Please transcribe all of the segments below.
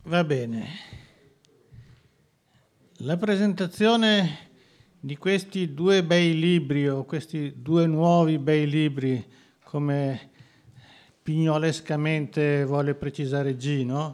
Va bene. La presentazione di questi due bei libri, o questi due nuovi bei libri, come pignolescamente vuole precisare Gino,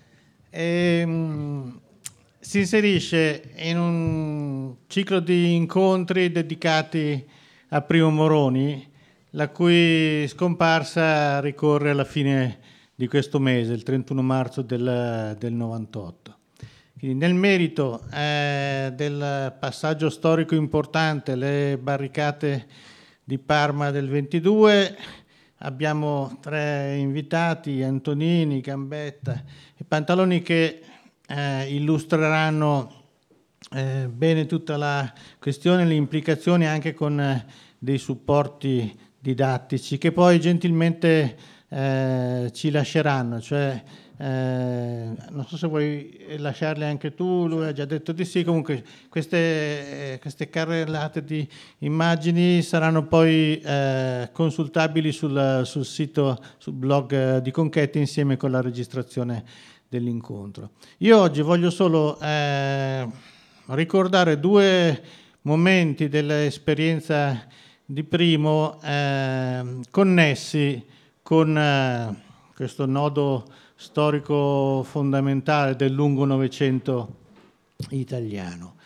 si inserisce in un ciclo di incontri dedicati a Primo Moroni, la cui scomparsa ricorre alla fine di questo mese, il 31 marzo del 98. Quindi nel merito del passaggio storico importante, le barricate di Parma del 22, abbiamo tre invitati, Antonini, Gambetta e Pantaloni, che illustreranno bene tutta la questione, le implicazioni, anche con dei supporti didattici che poi gentilmente ci lasceranno, cioè non so se vuoi lasciarli anche tu, lui ha già detto di sì. Comunque queste carrellate di immagini saranno poi consultabili sul sito, sul blog di Conchetti, insieme con la registrazione dell'incontro. Io oggi voglio solo ricordare due momenti dell'esperienza di Primo connessi con questo nodo storico fondamentale del lungo Novecento italiano.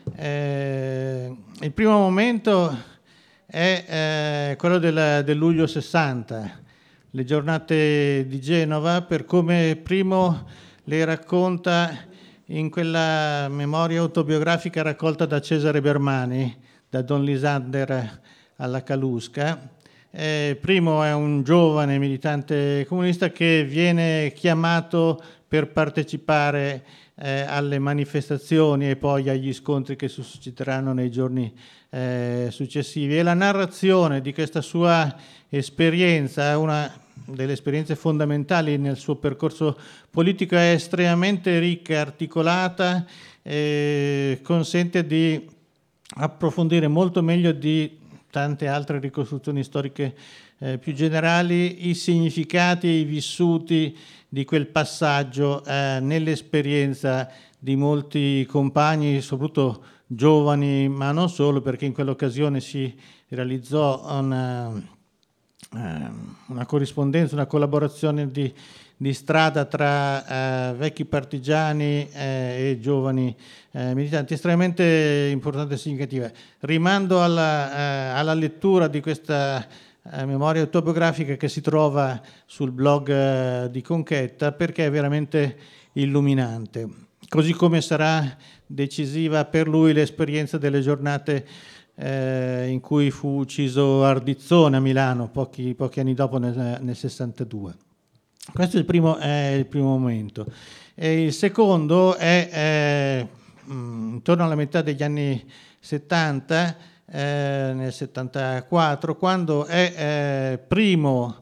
Il primo momento è quello del luglio 60, le giornate di Genova, per come Primo le racconta in quella memoria autobiografica raccolta da Cesare Bermani, da Don Lisander alla Calusca. Primo è un giovane militante comunista che viene chiamato per partecipare alle manifestazioni e poi agli scontri che susciteranno nei giorni successivi. E la narrazione di questa sua esperienza, una delle esperienze fondamentali nel suo percorso politico, è estremamente ricca e articolata, consente di approfondire molto meglio di tante altre ricostruzioni storiche più generali i significati e i vissuti di quel passaggio nell'esperienza di molti compagni, soprattutto giovani, ma non solo, perché in quell'occasione si realizzò una corrispondenza, una collaborazione di strada tra vecchi partigiani e giovani militanti, estremamente importante e significativa. Rimando alla lettura di questa memoria autobiografica che si trova sul blog di Conchetta, perché è veramente illuminante. Così come sarà decisiva per lui l'esperienza delle giornate in cui fu ucciso Ardizzone a Milano, pochi anni dopo, nel 62. Questo è il primo momento. E il secondo è intorno alla metà degli anni 70, nel 74, quando è Primo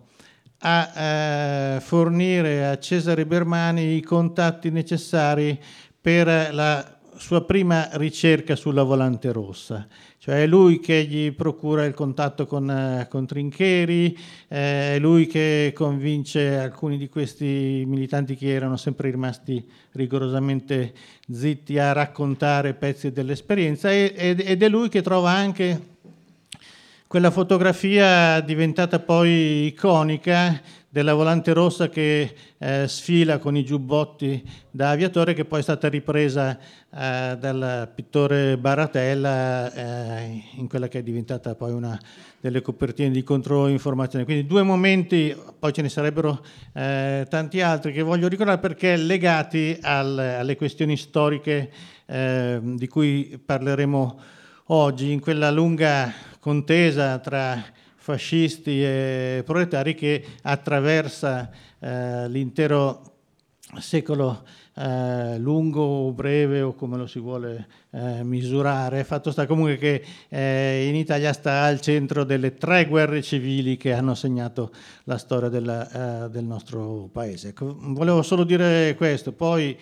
a fornire a Cesare Bermani i contatti necessari per la sua prima ricerca sulla Volante Rossa. Cioè è lui che gli procura il contatto con Trincheri, è lui che convince alcuni di questi militanti che erano sempre rimasti rigorosamente zitti a raccontare pezzi dell'esperienza, ed è lui che trova anche quella fotografia diventata poi iconica della Volante Rossa che sfila con i giubbotti da aviatore, che poi è stata ripresa dal pittore Baratella in quella che è diventata poi una delle copertine di Controinformazione. Quindi due momenti, poi ce ne sarebbero tanti altri che voglio ricordare, perché legati alle questioni storiche di cui parleremo oggi, in quella lunga contesa tra fascisti e proletari che attraversa l'intero secolo lungo o breve, o come lo si vuole misurare. Fatto sta comunque che in Italia sta al centro delle tre guerre civili che hanno segnato la storia del nostro paese. Volevo solo dire questo. Poi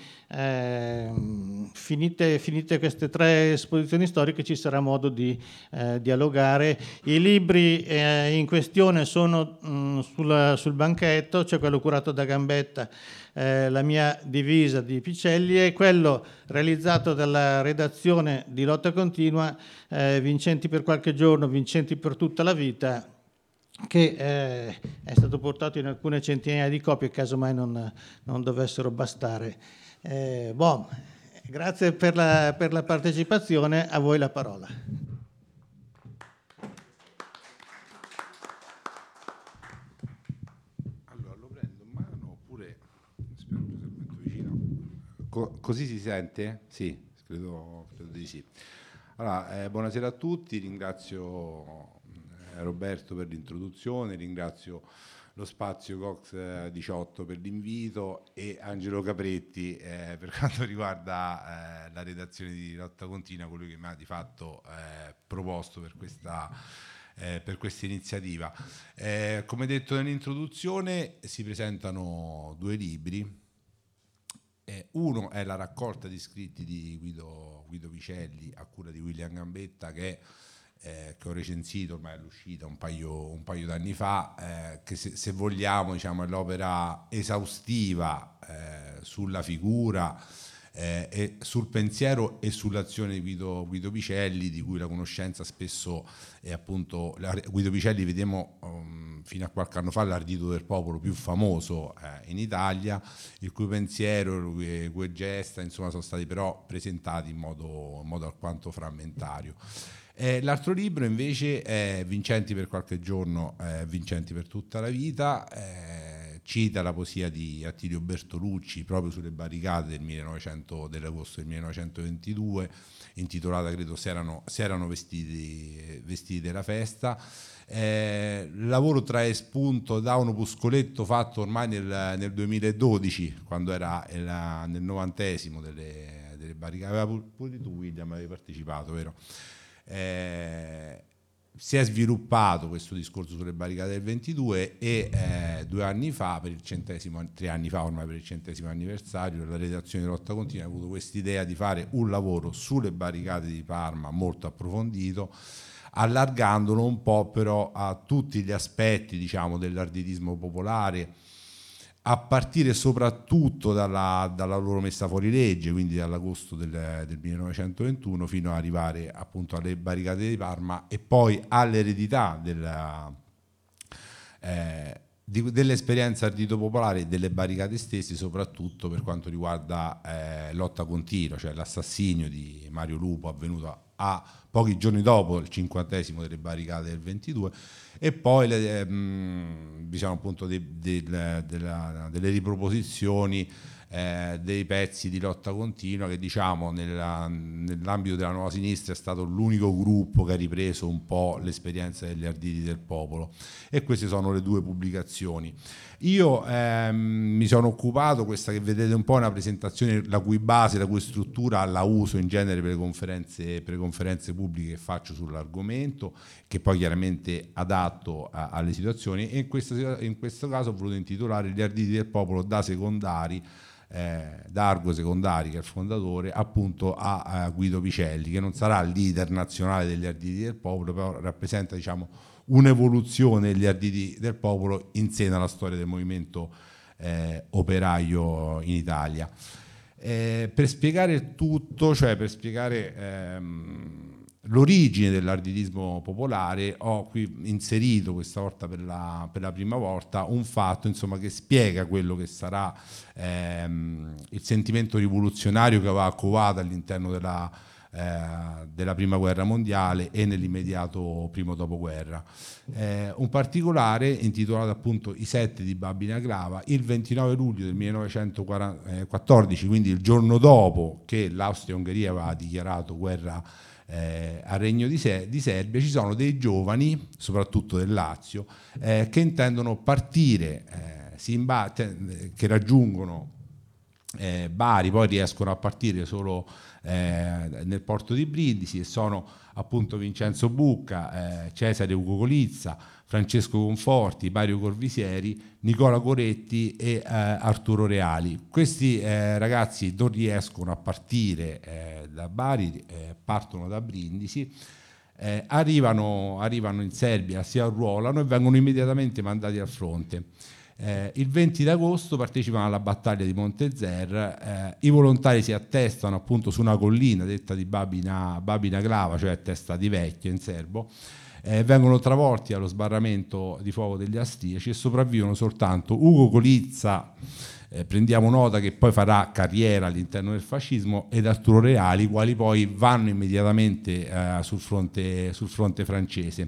finite queste tre esposizioni storiche ci sarà modo di dialogare. I libri in questione sono sul banchetto, c'è quello curato da Gambetta, La mia divisa difesa di Picelli, e quello realizzato dalla redazione di Lotta Continua, Vincenti per qualche giorno, vincenti per tutta la vita, che è stato portato in alcune centinaia di copie, casomai non dovessero bastare. Grazie per la partecipazione, a voi la parola. Allora lo prendo in mano oppure spero che sia molto vicino. Così si sente? Sì, credo di sì. Allora, buonasera a tutti, ringrazio Roberto per l'introduzione, ringrazio lo spazio Cox 18 per l'invito e Angelo Capretti per quanto riguarda la redazione di Lotta Continua, colui che mi ha di fatto proposto per questa iniziativa. Come detto nell'introduzione, si presentano due libri. Uno è la raccolta di scritti di Guido Picelli a cura di William Gambetta, che ho recensito, ormai è uscita un paio d'anni fa, che se vogliamo, diciamo, è l'opera esaustiva sulla figura e sul pensiero e sull'azione di Guido Picelli, di cui la conoscenza spesso è appunto Guido Picelli, vediamo fino a qualche anno fa l'Ardito del Popolo più famoso in Italia, il cui pensiero, le cui gesta, insomma, sono stati però presentati in modo alquanto frammentario. L'altro libro invece è Vincenti per qualche giorno, Vincenti per tutta la vita, cita la poesia di Attilio Bertolucci proprio sulle barricate dell'agosto del 1922, intitolata, credo, Se erano vestiti della festa. Il lavoro trae spunto da un opuscoletto fatto ormai nel 2012, quando era nel 90esimo delle barricate. Aveva pure tu, William, avevi partecipato, vero? Si è sviluppato questo discorso sulle barricate del 22 e 2 anni fa, 3 anni fa ormai, per il 100° anniversario, la redazione di Lotta Continua ha avuto quest'idea di fare un lavoro sulle barricate di Parma molto approfondito, allargandolo un po' però a tutti gli aspetti, diciamo, dell'arditismo popolare, a partire soprattutto dalla loro messa fuori legge, quindi dall'agosto del 1921 fino ad arrivare appunto alle barricate di Parma e poi all'eredità dell'esperienza ardito popolare e delle barricate stesse, soprattutto per quanto riguarda Lotta Continua, cioè l'assassinio di Mario Lupo avvenuto a pochi giorni dopo il 50° delle barricate del 22, e poi diciamo appunto delle riproposizioni dei pezzi di Lotta Continua, che diciamo nell'ambito della Nuova Sinistra è stato l'unico gruppo che ha ripreso un po' l'esperienza degli Arditi del Popolo, e queste sono le due pubblicazioni. Io mi sono occupato, questa che vedete un po' è una presentazione la cui base, la cui struttura la uso in genere per le conferenze pubbliche che faccio sull'argomento, che poi chiaramente adatto alle situazioni, e in questo caso ho voluto intitolare Gli Arditi del Popolo da secondari, da Argo Secondari, che è il fondatore, appunto a Guido Picelli, che non sarà il leader nazionale degli Arditi del Popolo, però rappresenta, diciamo, un'evoluzione degli Arditi del Popolo in seno alla storia del movimento operaio in Italia. Per spiegare tutto, cioè per spiegare l'origine dell'arditismo popolare, ho qui inserito questa volta per la prima volta un fatto, insomma, che spiega quello che sarà il sentimento rivoluzionario che aveva covato all'interno della prima guerra mondiale e nell'immediato primo dopoguerra. Un particolare intitolato appunto I Sette di Babina Grava, il 29 luglio del 1914, quindi il giorno dopo che l'Austria-Ungheria aveva dichiarato guerra al Regno di Serbia, ci sono dei giovani, soprattutto del Lazio, che intendono partire, che raggiungono Bari, poi riescono a partire solo nel porto di Brindisi, e sono appunto Vincenzo Bucca, Cesare Ugo Colizza, Francesco Conforti, Mario Corvisieri, Nicola Coretti e Arturo Reali. Questi ragazzi non riescono a partire da Bari, partono da Brindisi, arrivano in Serbia, si arruolano e vengono immediatamente mandati al fronte. Il 20 d'agosto partecipano alla battaglia di Montezer, i volontari si attestano appunto su una collina detta di Babina Glava, cioè testa di vecchio in serbo, vengono travolti allo sbarramento di fuoco degli austriaci e sopravvivono soltanto Ugo Colizza, prendiamo nota che poi farà carriera all'interno del fascismo, ed Arturo Reali, i quali poi vanno immediatamente sul fronte francese.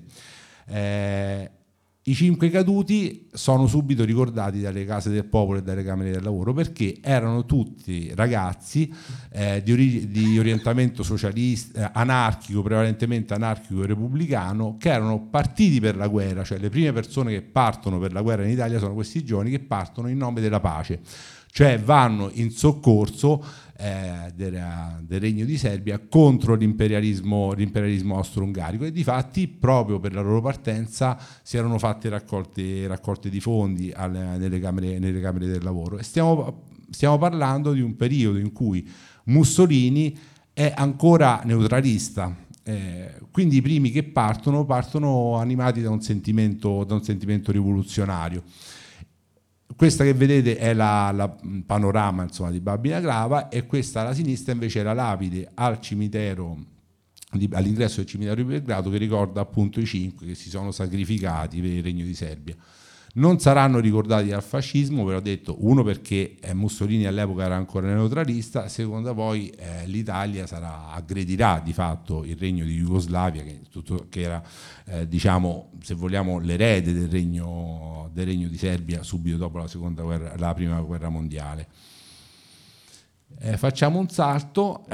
I 5 caduti sono subito ricordati dalle case del popolo e dalle camere del lavoro, perché erano tutti ragazzi di orientamento socialista, anarchico, prevalentemente anarchico e repubblicano, che erano partiti per la guerra, cioè le prime persone che partono per la guerra in Italia sono questi giovani che partono in nome della pace, cioè vanno in soccorso del Regno di Serbia contro l'imperialismo austro-ungarico, e difatti proprio per la loro partenza si erano fatte raccolte di fondi nelle camere del lavoro. E stiamo parlando di un periodo in cui Mussolini è ancora neutralista, quindi i primi che partono animati da un sentimento rivoluzionario. Questa che vedete è la panorama, insomma, di Babina Glava, e questa alla sinistra invece è la lapide al cimitero, all'ingresso del cimitero di Belgrado, che ricorda appunto i 5 che si sono sacrificati per il Regno di Serbia. Non saranno ricordati dal fascismo, ve l'ho detto, uno perché Mussolini all'epoca era ancora neutralista, seconda poi l'Italia aggredirà di fatto il regno di Jugoslavia, che era diciamo, se vogliamo, l'erede del regno di Serbia subito dopo la prima guerra mondiale. Facciamo un salto.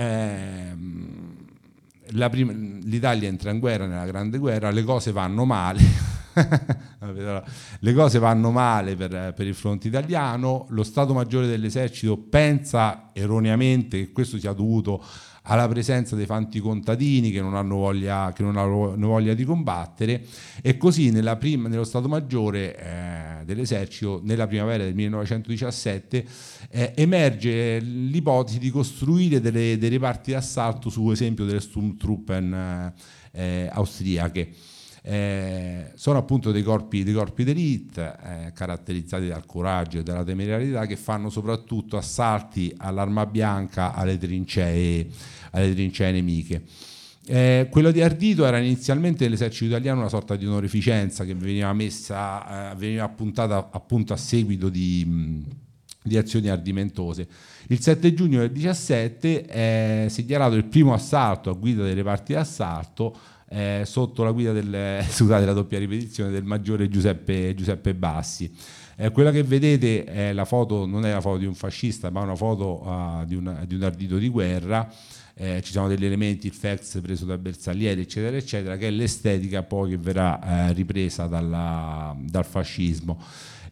L'Italia entra in guerra, nella Grande Guerra, le cose vanno male. Le cose vanno male per il fronte italiano. Lo Stato Maggiore dell'Esercito pensa erroneamente che questo sia dovuto alla presenza dei fanti contadini che non hanno voglia di combattere, e così nello Stato Maggiore dell'Esercito nella primavera del 1917 emerge l'ipotesi di costruire dei reparti d'assalto su esempio delle Sturmtruppen austriache. Sono appunto dei corpi d'élite caratterizzati dal coraggio e dalla temerarietà, che fanno soprattutto assalti all'arma bianca, alle trincee nemiche. Quello di Ardito era inizialmente nell'esercito italiano una sorta di onorificenza che veniva appuntata appunto a seguito di azioni ardimentose. Il 7 giugno del 17 è segnalato il primo assalto a guida dei reparti d'assalto sotto la guida scusate la doppia ripetizione, del maggiore Giuseppe Bassi. Quella che vedete è la foto, non è la foto di un fascista, ma una foto di un ardito di guerra. Ci sono degli elementi, il fax preso da Bersaglieri, eccetera, eccetera, che è l'estetica poi che verrà ripresa dal fascismo.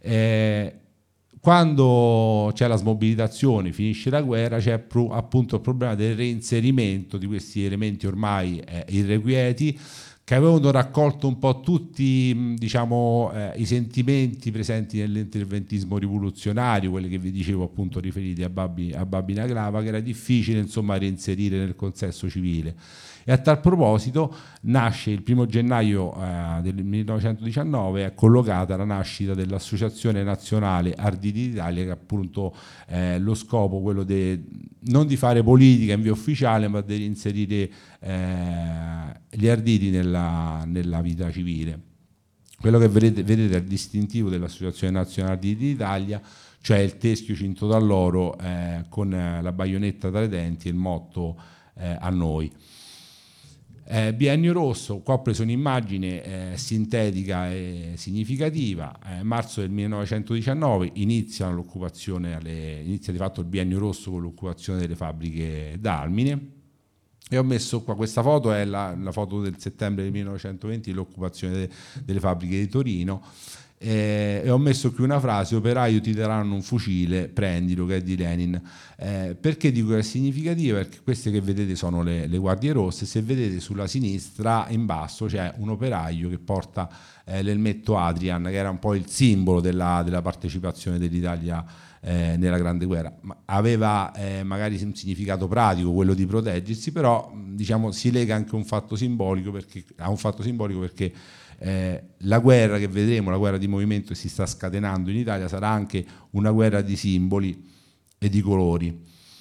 Quando c'è la smobilitazione, finisce la guerra, c'è appunto il problema del reinserimento di questi elementi ormai irrequieti, che avevano raccolto un po' tutti, diciamo, i sentimenti presenti nell'interventismo rivoluzionario, quelli che vi dicevo appunto riferiti a Babina Glava, che era difficile insomma reinserire nel consesso civile. E a tal proposito nasce il 1 gennaio del 1919, è collocata la nascita dell'Associazione Nazionale Arditi d'Italia, che appunto lo scopo quello non di fare politica in via ufficiale, ma di inserire gli arditi nella vita civile. Quello che vedete è il distintivo dell'Associazione Nazionale Arditi d'Italia, cioè il teschio cinto d'alloro con la baionetta tra i denti e il motto a noi. Biennio rosso, qua ho preso un'immagine sintetica e significativa. Marzo del 1919 inizia di fatto il biennio rosso con l'occupazione delle fabbriche d'Almine, e ho messo qua, questa foto è la foto del settembre del 1920, l'occupazione delle fabbriche di Torino, e ho messo qui una frase: operaio ti daranno un fucile, prendilo, che è di Lenin. Perché dico che è significativa? Perché queste che vedete sono le guardie rosse. Se vedete sulla sinistra in basso c'è un operaio che porta l'elmetto Adrian, che era un po' il simbolo della partecipazione dell'Italia nella Grande Guerra. Aveva magari un significato pratico, quello di proteggersi, però diciamo si lega anche a un fatto simbolico perché La guerra che vedremo, la guerra di movimento che si sta scatenando in Italia, sarà anche una guerra di simboli e di colori.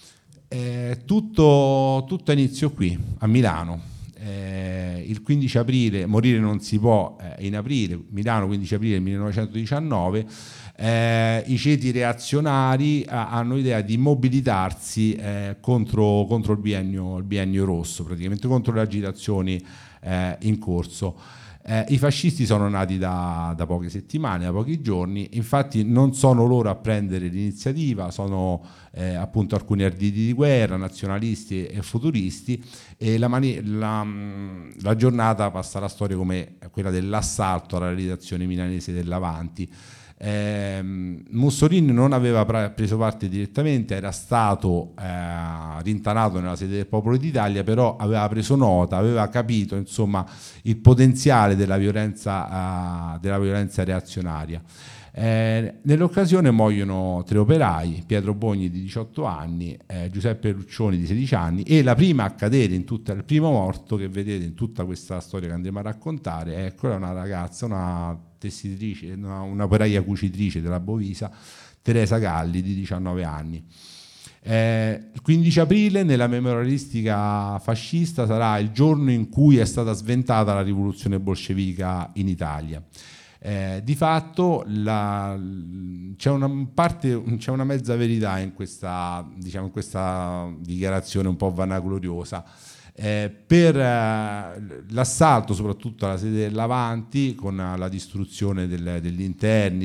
Tutto inizio qui, a Milano. Il 15 aprile, morire non si può, in aprile, Milano, 15 aprile 1919, i ceti reazionari hanno idea di mobilitarsi contro il biennio rosso, praticamente contro le agitazioni in corso. I fascisti sono nati da poche settimane, da pochi giorni, infatti non sono loro a prendere l'iniziativa, sono appunto alcuni arditi di guerra, nazionalisti e futuristi, e la giornata passa alla storia come quella dell'assalto alla redazione milanese dell'Avanti. Mussolini non aveva preso parte direttamente, era stato rintanato nella sede del Popolo d'Italia, però aveva preso nota, aveva capito insomma il potenziale della violenza reazionaria. Nell'occasione muoiono 3 operai, Pietro Bogni di 18 anni, Giuseppe Luccioni di 16 anni, e la prima a cadere il primo morto che vedete in tutta questa storia che andremo a raccontare è quella, una ragazza, una tessitrice, una operaia cucitrice della Bovisa, Teresa Galli di 19 anni. Il 15 aprile nella memorialistica fascista sarà il giorno in cui è stata sventata la rivoluzione bolscevica in Italia. Di fatto c'è una mezza verità in questa dichiarazione un po' vanagloriosa. Per l'assalto soprattutto alla sede dell'Avanti, con la distruzione degli interni,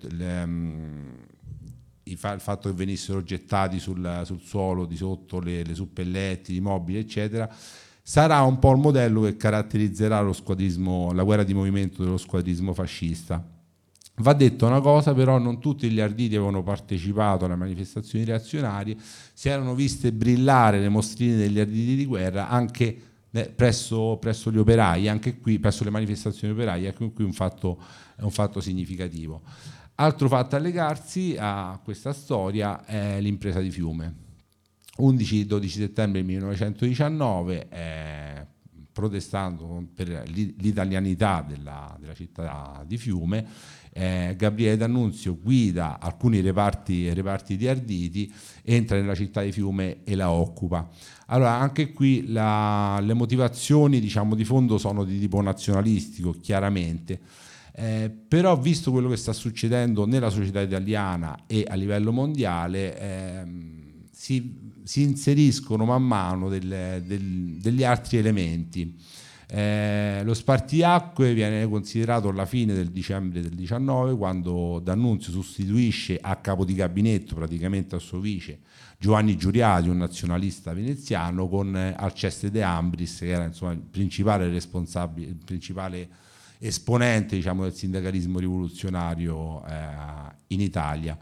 il fatto che venissero gettati sul suolo di sotto le suppelletti, i mobili eccetera, sarà un po' il modello che caratterizzerà la guerra di movimento dello squadrismo fascista. Va detto una cosa, però, non tutti gli arditi avevano partecipato alle manifestazioni reazionarie, si erano viste brillare le mostrine degli arditi di guerra anche presso gli operai, anche qui presso le manifestazioni operaie, anche qui è un fatto significativo. Altro fatto a legarsi a questa storia è l'impresa di Fiume. 11-12 settembre 1919, protestando per l'italianità della città di Fiume, Gabriele D'Annunzio guida alcuni reparti di arditi, entra nella città di Fiume e la occupa. Allora anche qui le motivazioni di fondo sono di tipo nazionalistico, chiaramente. Però visto quello che sta succedendo nella società italiana e a livello mondiale, si inseriscono man mano degli altri elementi. Lo spartiacque viene considerato alla fine del dicembre del 19, quando D'Annunzio sostituisce a capo di gabinetto, praticamente al suo vice, Giovanni Giuriati, un nazionalista veneziano, con Alceste De Ambris, che era insomma il principale responsabile, il principale esponente del sindacalismo rivoluzionario in Italia.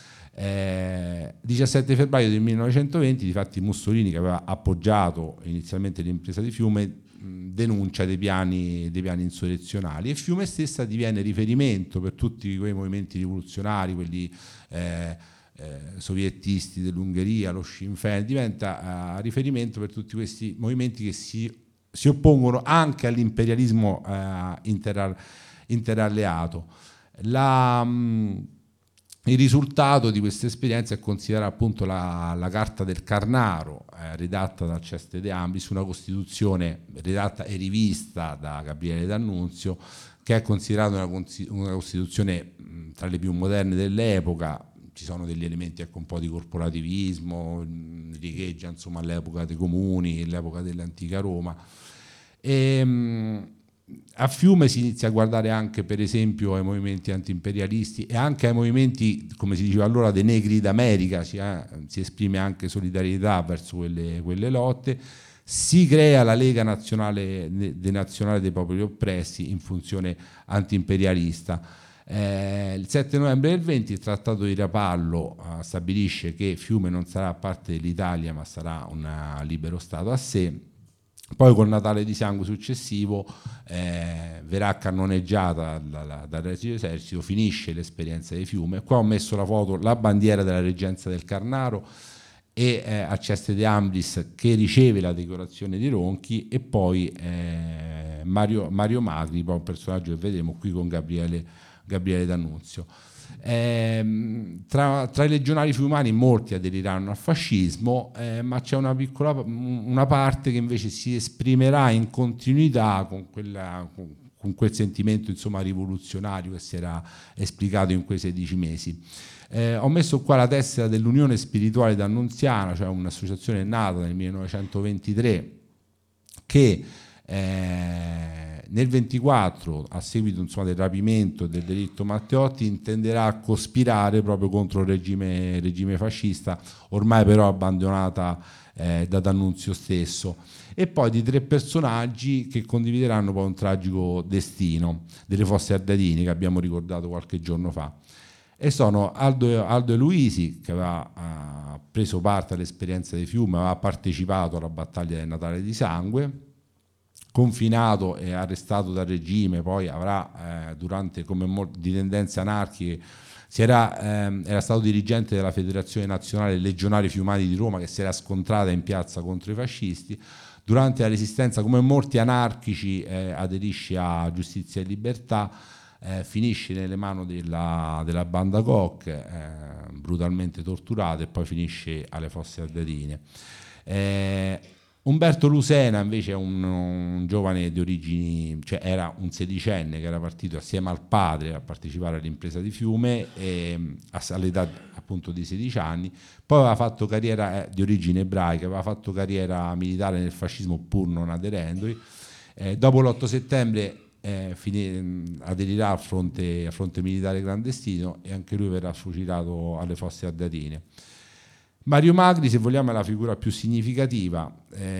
17 febbraio del 1920, difatti Mussolini, che aveva appoggiato inizialmente l'impresa di Fiume, denuncia dei piani insurrezionali, e Fiume stessa diviene riferimento per tutti quei movimenti rivoluzionari, quelli sovietisti dell'Ungheria, lo Sinn Féin, diventa riferimento per tutti questi movimenti che si oppongono anche all'imperialismo interalleato. Il risultato di questa esperienza è considerata appunto la Carta del Carnaro, redatta da Alceste De Ambris, una Costituzione redatta e rivista da Gabriele D'Annunzio, che è considerata una Costituzione tra le più moderne dell'epoca. Ci sono degli elementi un po' di corporativismo, riecheggia insomma all'epoca dei comuni, all'epoca dell'antica Roma. A Fiume si inizia a guardare anche per esempio ai movimenti antiimperialisti e anche ai movimenti, come si diceva allora, dei negri d'America, si esprime anche solidarietà verso quelle lotte. Si crea la Lega Nazionale dei Popoli Oppressi in funzione antiimperialista. Il 7 novembre del 20 il Trattato di Rapallo stabilisce che Fiume non sarà parte dell'Italia ma sarà un libero Stato a sé. Poi col Natale di Sangue successivo verrà cannoneggiata dall'esercito, finisce l'esperienza di Fiume. Qua ho messo la foto, la bandiera della reggenza del Carnaro e Alceste De Ambris che riceve la decorazione di Ronchi, e poi Mario Magri, poi un personaggio che vedremo qui con Gabriele D'Annunzio. Tra i legionari fiumani molti aderiranno al fascismo, ma c'è una parte che invece si esprimerà in continuità con quel sentimento, insomma, rivoluzionario che si era esplicato in quei 16 mesi. Ho messo qua la tessera dell'Unione Spirituale D'Annunziana, cioè un'associazione nata nel 1923 che nel 24, a seguito, insomma, del rapimento del delitto Matteotti, intenderà cospirare proprio contro il regime fascista, ormai però abbandonata da D'Annunzio stesso, e poi di 3 personaggi che condivideranno poi un tragico destino, delle Fosse Ardeatine, che abbiamo ricordato qualche giorno fa. E sono Aldo Eluisi, che aveva preso parte all'esperienza di Fiume, aveva partecipato alla battaglia del Natale di Sangue, confinato e arrestato dal regime, poi avrà durante, come di tendenze anarchiche, era stato dirigente della Federazione Nazionale Legionari Fiumani di Roma, che si era scontrata in piazza contro i fascisti. Durante la Resistenza, come molti anarchici, aderisce a Giustizia e Libertà, finisce nelle mani della banda Koch, brutalmente torturato, e poi finisce alle Fosse Ardeatine. Umberto Lusena invece è un giovane di origini, cioè era un sedicenne che era partito assieme al padre a partecipare all'impresa di Fiume all'età appunto di 16 anni, poi aveva fatto carriera di origine ebraica, aveva fatto carriera militare nel fascismo pur non aderendovi. Dopo l'8 settembre aderirà al fronte militare clandestino e anche lui verrà fucilato alle Fosse Ardeatine. Mario Magri, se vogliamo, è la figura più significativa,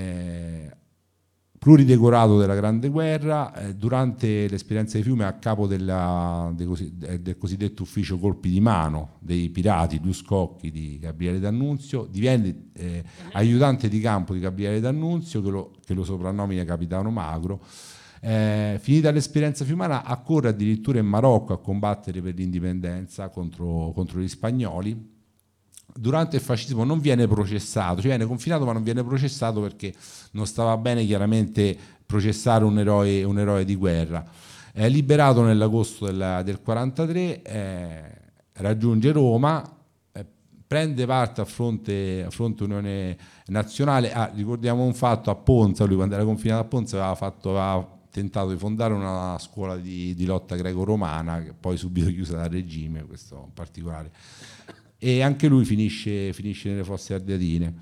pluridecorato della Grande Guerra, durante l'esperienza di Fiume a capo del cosiddetto ufficio colpi di mano dei pirati Due Scocchi di Gabriele D'Annunzio, divenne aiutante di campo di Gabriele D'Annunzio, che lo soprannomina Capitano Magro. Finita l'esperienza fiumana, accorre addirittura in Marocco a combattere per l'indipendenza contro gli spagnoli. Durante il fascismo non viene processato, cioè viene confinato ma non viene processato perché non stava bene chiaramente processare un eroe di guerra. È liberato nell'agosto del 43, raggiunge Roma, prende parte a fronte Unione Nazionale. Ricordiamo un fatto: a Ponza, lui quando era confinato a Ponza aveva tentato di fondare una scuola di lotta greco-romana, che poi subito chiusa dal regime, questo in particolare. E anche lui finisce nelle Fosse Ardeatine.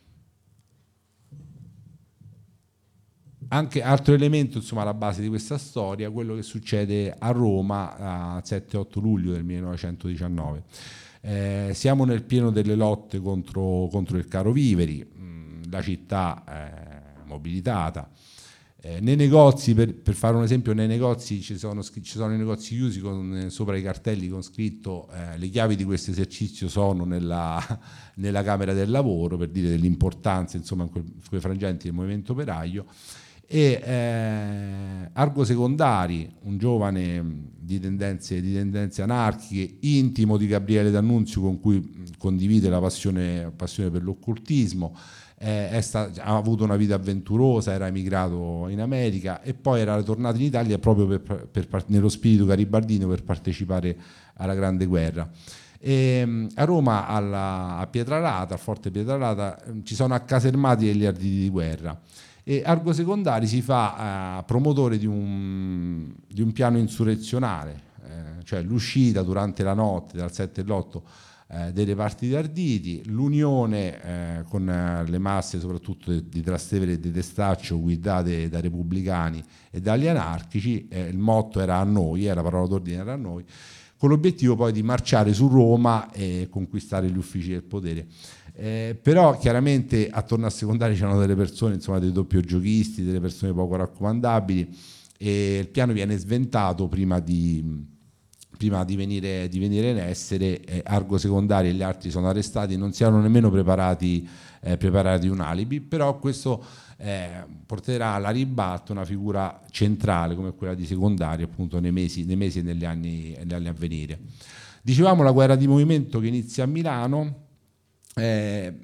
Anche altro elemento, insomma, alla base di questa storia, quello che succede a Roma il 7-8 luglio del 1919. Siamo nel pieno delle lotte contro il caro viveri, la città è mobilitata. Nei negozi, per fare un esempio, nei negozi ci sono i negozi chiusi con sopra i cartelli con scritto le chiavi di questo esercizio sono nella Camera del Lavoro, per dire dell'importanza, insomma, in quei frangenti del movimento operaio. E Argo Secondari, un giovane di tendenze anarchiche, intimo di Gabriele D'Annunzio, con cui condivide la passione per l'occultismo, ha avuto una vita avventurosa, era emigrato in America e poi era tornato in Italia proprio nello spirito garibaldino per partecipare alla Grande Guerra. E a Roma, a Pietralata, al Forte Pietralata, ci sono accasermati degli arditi di guerra, e Argo Secondari si fa promotore di un piano insurrezionale, cioè l'uscita durante la notte dal 7 all'8 delle partite arditi, l'unione con le masse soprattutto di Trastevere e di Testaccio guidate dai repubblicani e dagli anarchici. Il motto era "a noi", la parola d'ordine era "a noi", con l'obiettivo poi di marciare su Roma e conquistare gli uffici del potere. Però chiaramente attorno a Secondari c'erano delle persone, insomma, dei doppiogiochisti, delle persone poco raccomandabili, e il piano viene sventato prima di venire in essere. Argo Secondari e gli altri sono arrestati, non si erano nemmeno preparati un alibi, però questo porterà alla ribalta una figura centrale come quella di Secondari, appunto, nei mesi e negli anni a venire. Dicevamo la guerra di movimento che inizia a Milano,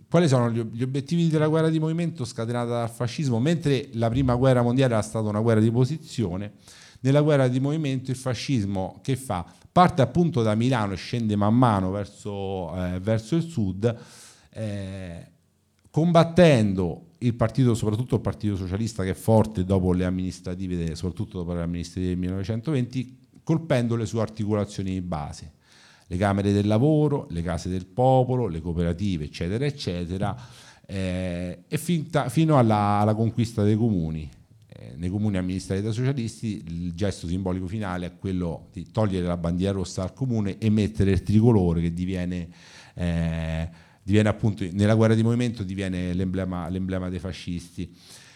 quali sono gli obiettivi della guerra di movimento scatenata dal fascismo? Mentre la prima guerra mondiale era stata una guerra di posizione, nella guerra di movimento il fascismo che fa? Parte appunto da Milano e scende man mano verso il sud, combattendo il partito, soprattutto il Partito Socialista, che è forte dopo le amministrative, soprattutto dopo le amministrative del 1920, colpendo le sue articolazioni di base, le camere del lavoro, le case del popolo, le cooperative, eccetera, eccetera, e fino alla conquista dei comuni. Nei comuni amministrati da socialisti il gesto simbolico finale è quello di togliere la bandiera rossa al comune e mettere il tricolore, che diviene appunto, nella guerra di movimento diviene l'emblema dei fascisti.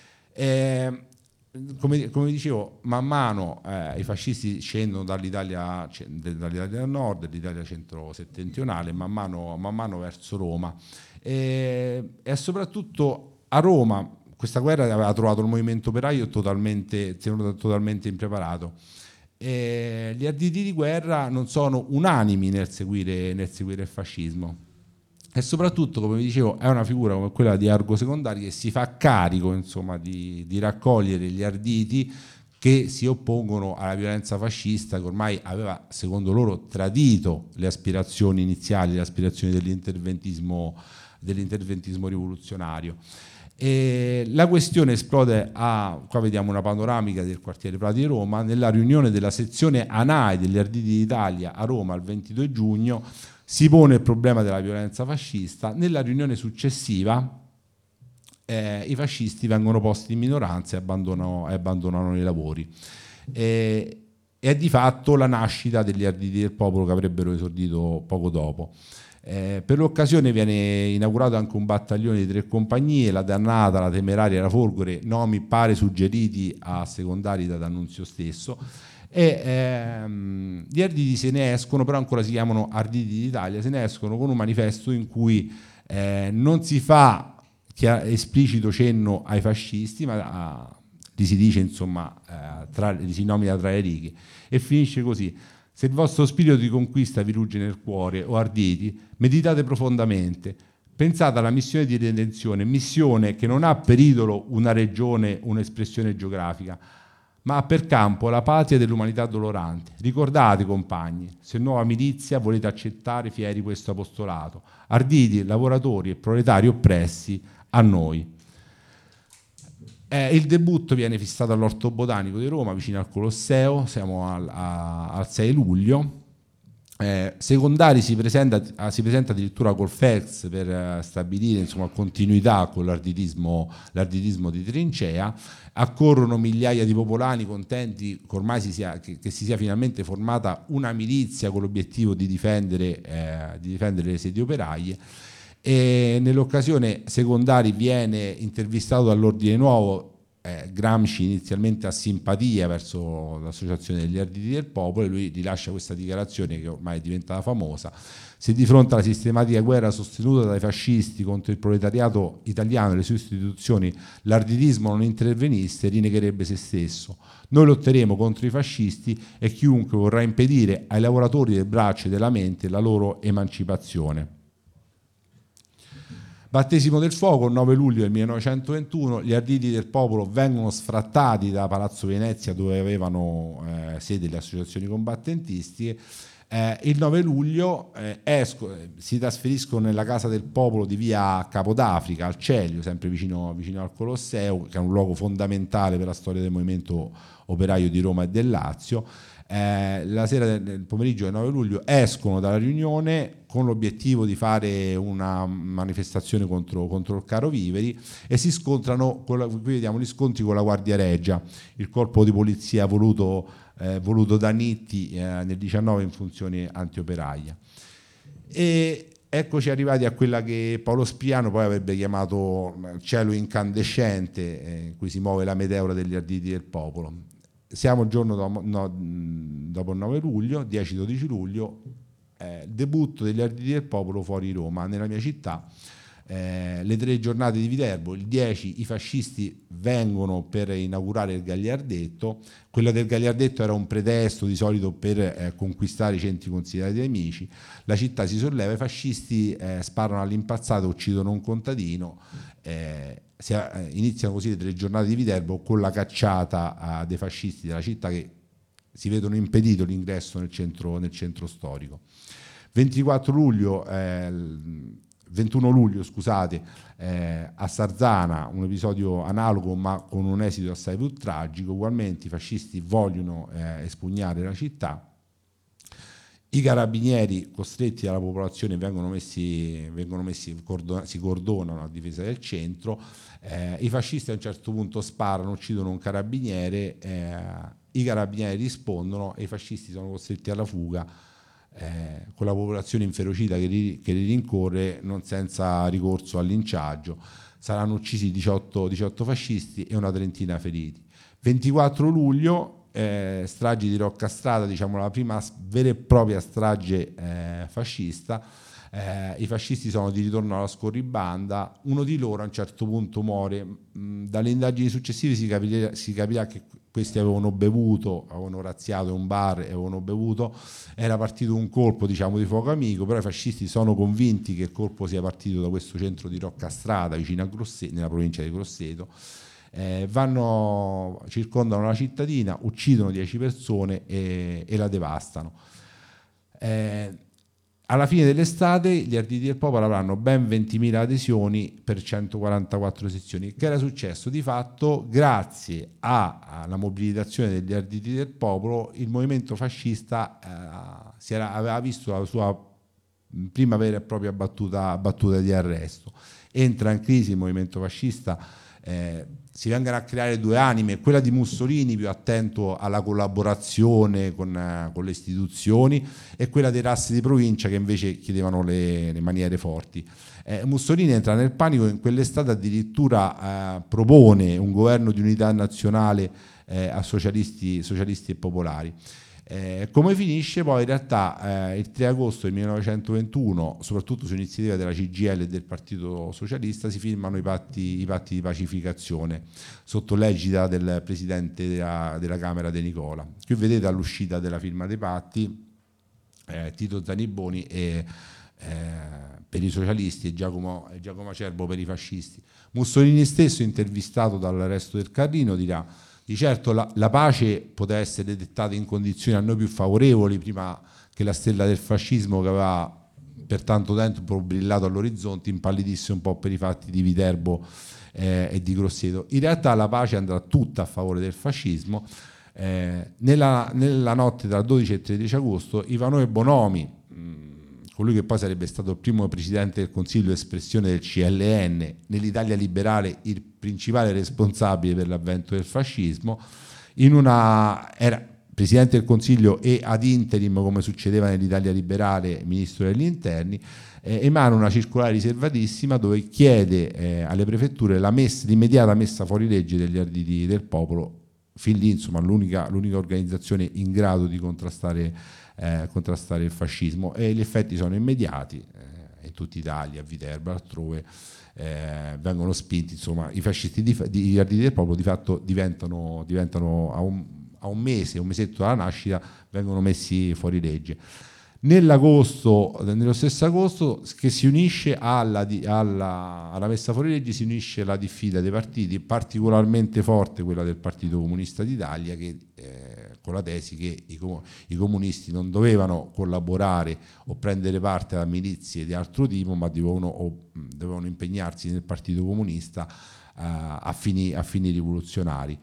Come dicevo, man mano i fascisti scendono dall'Italia del nord, dall'Italia centro-settentrionale, man mano verso Roma, e soprattutto a Roma questa guerra aveva trovato il movimento operaio totalmente impreparato. Gli arditi di guerra non sono unanimi nel seguire il fascismo, e soprattutto, come vi dicevo, è una figura come quella di Argo Secondari che si fa carico, insomma, di raccogliere gli arditi che si oppongono alla violenza fascista, che ormai aveva, secondo loro, tradito le aspirazioni iniziali, le aspirazioni dell'interventismo rivoluzionario. E la questione esplode qua vediamo una panoramica del quartiere Prati di Roma, nella riunione della sezione ANAI degli Arditi d'Italia a Roma il 22 giugno si pone il problema della violenza fascista. Nella riunione successiva i fascisti vengono posti in minoranza e abbandonano i lavori. È di fatto la nascita degli Arditi del Popolo, che avrebbero esordito poco dopo. Per l'occasione viene inaugurato anche un battaglione di 3 compagnie, la Dannata, la Temeraria e la Folgore, nomi pare suggeriti a Secondari da D'Annunzio stesso, e gli Arditi se ne escono, però ancora si chiamano Arditi d'Italia, se ne escono con un manifesto in cui non si fa esplicito cenno ai fascisti, ma li si dice, insomma, li si nomina tra le righe, e finisce così: se il vostro spirito di conquista vi rugge nel cuore, o arditi, meditate profondamente, pensate alla missione di redenzione, missione che non ha per idolo una regione, un'espressione geografica, ma ha per campo la patria dell'umanità dolorante. Ricordate, compagni, se nuova milizia volete accettare fieri questo apostolato, arditi, lavoratori e proletari oppressi, a noi. Il debutto viene fissato all'Orto Botanico di Roma, vicino al Colosseo, siamo al 6 luglio. Secondari si presenta addirittura col FEX per stabilire, insomma, continuità con l'arditismo di trincea. Accorrono migliaia di popolani contenti che ormai si sia finalmente formata una milizia con l'obiettivo di difendere le sedi operaie. E nell'occasione Secondari viene intervistato dall'Ordine Nuovo. Gramsci inizialmente ha simpatia verso l'associazione degli Arditi del Popolo, e lui rilascia questa dichiarazione che ormai è diventata famosa: se di fronte alla sistematica guerra sostenuta dai fascisti contro il proletariato italiano e le sue istituzioni l'arditismo non intervenisse, rinnegherebbe se stesso. Noi lotteremo contro i fascisti e chiunque vorrà impedire ai lavoratori del braccio e della mente la loro emancipazione. Battesimo del fuoco, il 9 luglio del 1921, gli Arditi del Popolo vengono sfrattati da Palazzo Venezia, dove avevano sede le associazioni combattentistiche. Il 9 luglio si trasferiscono nella Casa del Popolo di via Capodafrica, al Celio, sempre vicino al Colosseo, che è un luogo fondamentale per la storia del movimento operaio di Roma e del Lazio. La sera del pomeriggio del 9 luglio escono dalla riunione con l'obiettivo di fare una manifestazione contro il caro viveri, e si scontrano, qui vediamo gli scontri con la Guardia Regia, il corpo di polizia voluto da Nitti nel 19 in funzione antioperaia. E eccoci arrivati a quella che Paolo Spriano poi avrebbe chiamato cielo incandescente, in cui si muove la meteora degli Arditi del Popolo. Siamo il giorno dopo il 9 luglio, 10-12 luglio, debutto degli Arditi del Popolo fuori Roma, nella mia città, le 3 giornate di Viterbo. Il 10 i fascisti vengono per inaugurare il Gagliardetto. Quella del Gagliardetto era un pretesto di solito per conquistare i centri considerati nemici. La città si solleva, i fascisti sparano all'impazzata, uccidono un contadino, iniziano così le 3 giornate di Viterbo con la cacciata dei fascisti della città, che si vedono impedito l'ingresso nel centro storico. 21 luglio, scusate, a Sarzana un episodio analogo ma con un esito assai più tragico. Ugualmente i fascisti vogliono espugnare la città. I carabinieri, costretti dalla popolazione, si cordonano a difesa del centro. I fascisti a un certo punto sparano, uccidono un carabiniere, i carabinieri rispondono e i fascisti sono costretti alla fuga, con la popolazione inferocita che li rincorre, non senza ricorso al linciaggio. Saranno uccisi 18 fascisti e una trentina feriti. 24 luglio, stragi di Roccastrada, diciamo la prima vera e propria strage fascista. I fascisti sono di ritorno alla scorribanda, uno di loro a un certo punto muore. Dalle indagini successive si capirà che questi avevano bevuto, avevano razziato un bar e avevano bevuto, era partito un colpo, diciamo, di fuoco amico, però i fascisti sono convinti che il colpo sia partito da questo centro di Roccastrada vicino a Grosseto, nella provincia di Grosseto. Circondano la cittadina, uccidono 10 persone e la devastano. Alla fine dell'estate gli Arditi del Popolo avranno ben 20.000 adesioni per 144 sezioni. Che era successo? Di fatto, grazie alla mobilitazione degli Arditi del Popolo, il movimento fascista aveva visto la sua prima vera e propria battuta di arresto. Entra in crisi il movimento fascista, si vengono a creare 2 anime, quella di Mussolini più attento alla collaborazione con le istituzioni e quella dei rassi di provincia che invece chiedevano le maniere forti. Mussolini entra nel panico e in quell'estate addirittura propone un governo di unità nazionale a socialisti e popolari. Come finisce poi? In realtà il 3 agosto del 1921, soprattutto su iniziativa della CGIL e del Partito Socialista, si firmano i patti di pacificazione sotto l'egida del presidente della Camera De Nicola. Qui vedete all'uscita della firma dei patti Tito Zanibboni per i socialisti e Giacomo Acerbo per i fascisti. Mussolini stesso, intervistato dall'Arresto del Carlino, dirà: di certo la pace poteva essere dettata in condizioni a noi più favorevoli prima che la stella del fascismo, che aveva per tanto tempo brillato all'orizzonte, impallidisse un po' per i fatti di Viterbo e di Grosseto. In realtà la pace andrà tutta a favore del fascismo. Nella notte tra il 12 e il 13 agosto Ivanhoe Bonomi, colui che poi sarebbe stato il primo presidente del Consiglio, espressione del CLN, nell'Italia liberale il principale responsabile per l'avvento del fascismo, era presidente del Consiglio e ad interim, come succedeva nell'Italia liberale, ministro degli interni, emana una circolare riservatissima dove chiede alle prefetture l'immediata messa fuori legge degli Arditi del Popolo, fin lì insomma l'unica organizzazione in grado di contrastare il fascismo, e gli effetti sono immediati. In tutta Italia, a Viterbo, altrove, vengono spinti, insomma, i fascisti di Arditi del Popolo di fatto diventano a un mesetto dalla nascita, vengono messi fuori legge. Nello stesso agosto, che si unisce alla messa fuori legge, si unisce la diffida dei partiti, particolarmente forte quella del Partito Comunista d'Italia, che con la tesi che i comunisti non dovevano collaborare o prendere parte a milizie di altro tipo, ma dovevano impegnarsi nel Partito Comunista a fini rivoluzionari.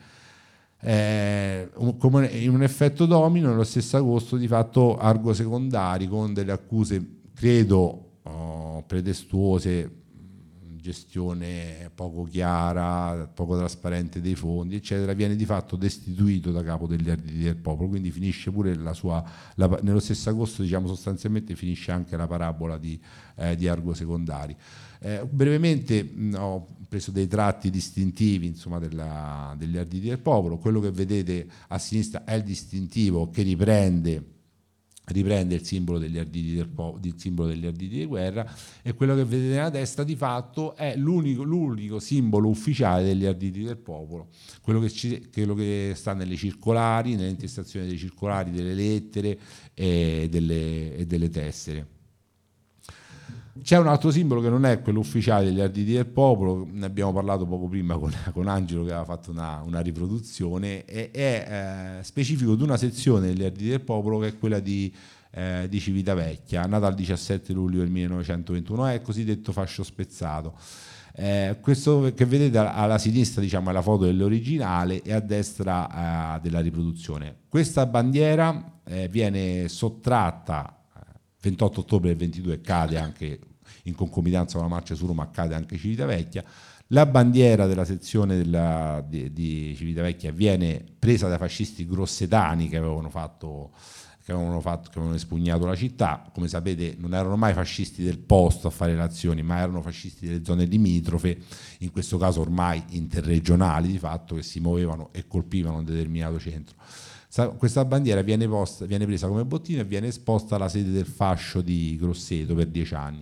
Come in un effetto domino, nello stesso agosto di fatto Argo Secondari, con delle accuse credo pretestuose, gestione poco chiara, poco trasparente dei fondi, eccetera, viene di fatto destituito da capo degli Arditi del Popolo. Quindi finisce pure nello stesso agosto, diciamo, sostanzialmente finisce anche la parabola di Argo Secondari. Brevemente ho preso dei tratti distintivi, insomma, degli Arditi del Popolo. Quello che vedete a sinistra è il distintivo che riprende riprende il simbolo degli arditi il simbolo degli arditi di guerra, e quello che vedete nella testa di fatto è l'unico simbolo ufficiale degli arditi del popolo, quello che sta nelle circolari, nelle intestazioni delle circolari, delle lettere e delle tessere. C'è un altro simbolo che non è quello ufficiale degli arditi del popolo, ne abbiamo parlato poco prima con Angelo, che aveva fatto una riproduzione, è specifico di una sezione degli arditi del popolo, che è quella di Civitavecchia, nata il 17 luglio del 1921, è il cosiddetto fascio spezzato. Questo che vedete alla sinistra, diciamo, è la foto dell'originale, e a destra della riproduzione. Questa bandiera viene sottratta 28 ottobre del 22, cade anche in concomitanza con la marcia su Roma, accade anche Civitavecchia. La bandiera della sezione di Civitavecchia viene presa dai fascisti grossetani che avevano espugnato la città. Come sapete, non erano mai fascisti del posto a fare le azioni, ma erano fascisti delle zone limitrofe, in questo caso ormai interregionali di fatto, che si muovevano e colpivano un determinato centro. Questa bandiera viene presa come bottino e viene esposta alla sede del fascio di Grosseto per 10 anni.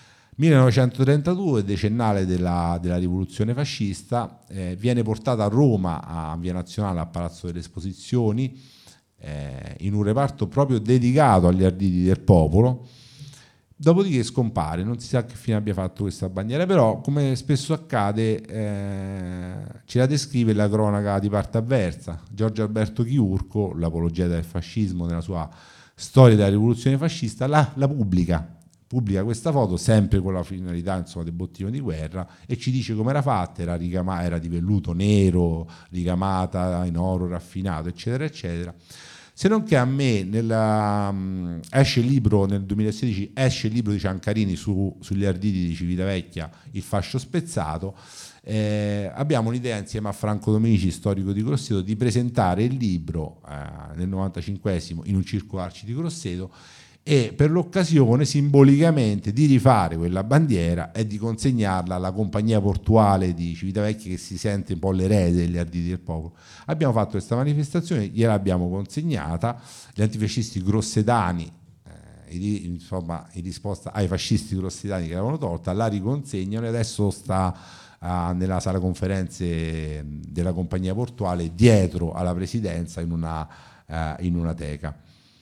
1932, decennale della rivoluzione fascista, viene portata a Roma, a Via Nazionale, a Palazzo delle Esposizioni, in un reparto proprio dedicato agli arditi del popolo. Dopodiché scompare, non si sa che fine abbia fatto questa bandiera, però come spesso accade ce la descrive la cronaca di parte avversa. Giorgio Alberto Chiurco, l'apologeta del fascismo nella sua storia della rivoluzione fascista, la pubblica questa foto, sempre con la finalità, insomma, del bottino di guerra, e ci dice come era fatta. Era di velluto nero, ricamata in oro raffinato, eccetera eccetera. Se non che a me esce il libro nel 2016, esce il libro di Ciancarini sugli arditi di Civitavecchia, Il fascio spezzato. Abbiamo un'idea insieme a Franco Dominici, storico di Grosseto, di presentare il libro nel 95esimo in un circolo Arci di Grosseto, e per l'occasione simbolicamente di rifare quella bandiera e di consegnarla alla compagnia portuale di Civitavecchia, che si sente un po' l'erede degli arditi del popolo. Abbiamo fatto questa manifestazione, gliel'abbiamo consegnata, gli antifascisti grossetani, insomma, in risposta ai fascisti grossetani che l'avevano tolta, la riconsegnano, e adesso sta nella sala conferenze della compagnia portuale dietro alla presidenza, in una teca.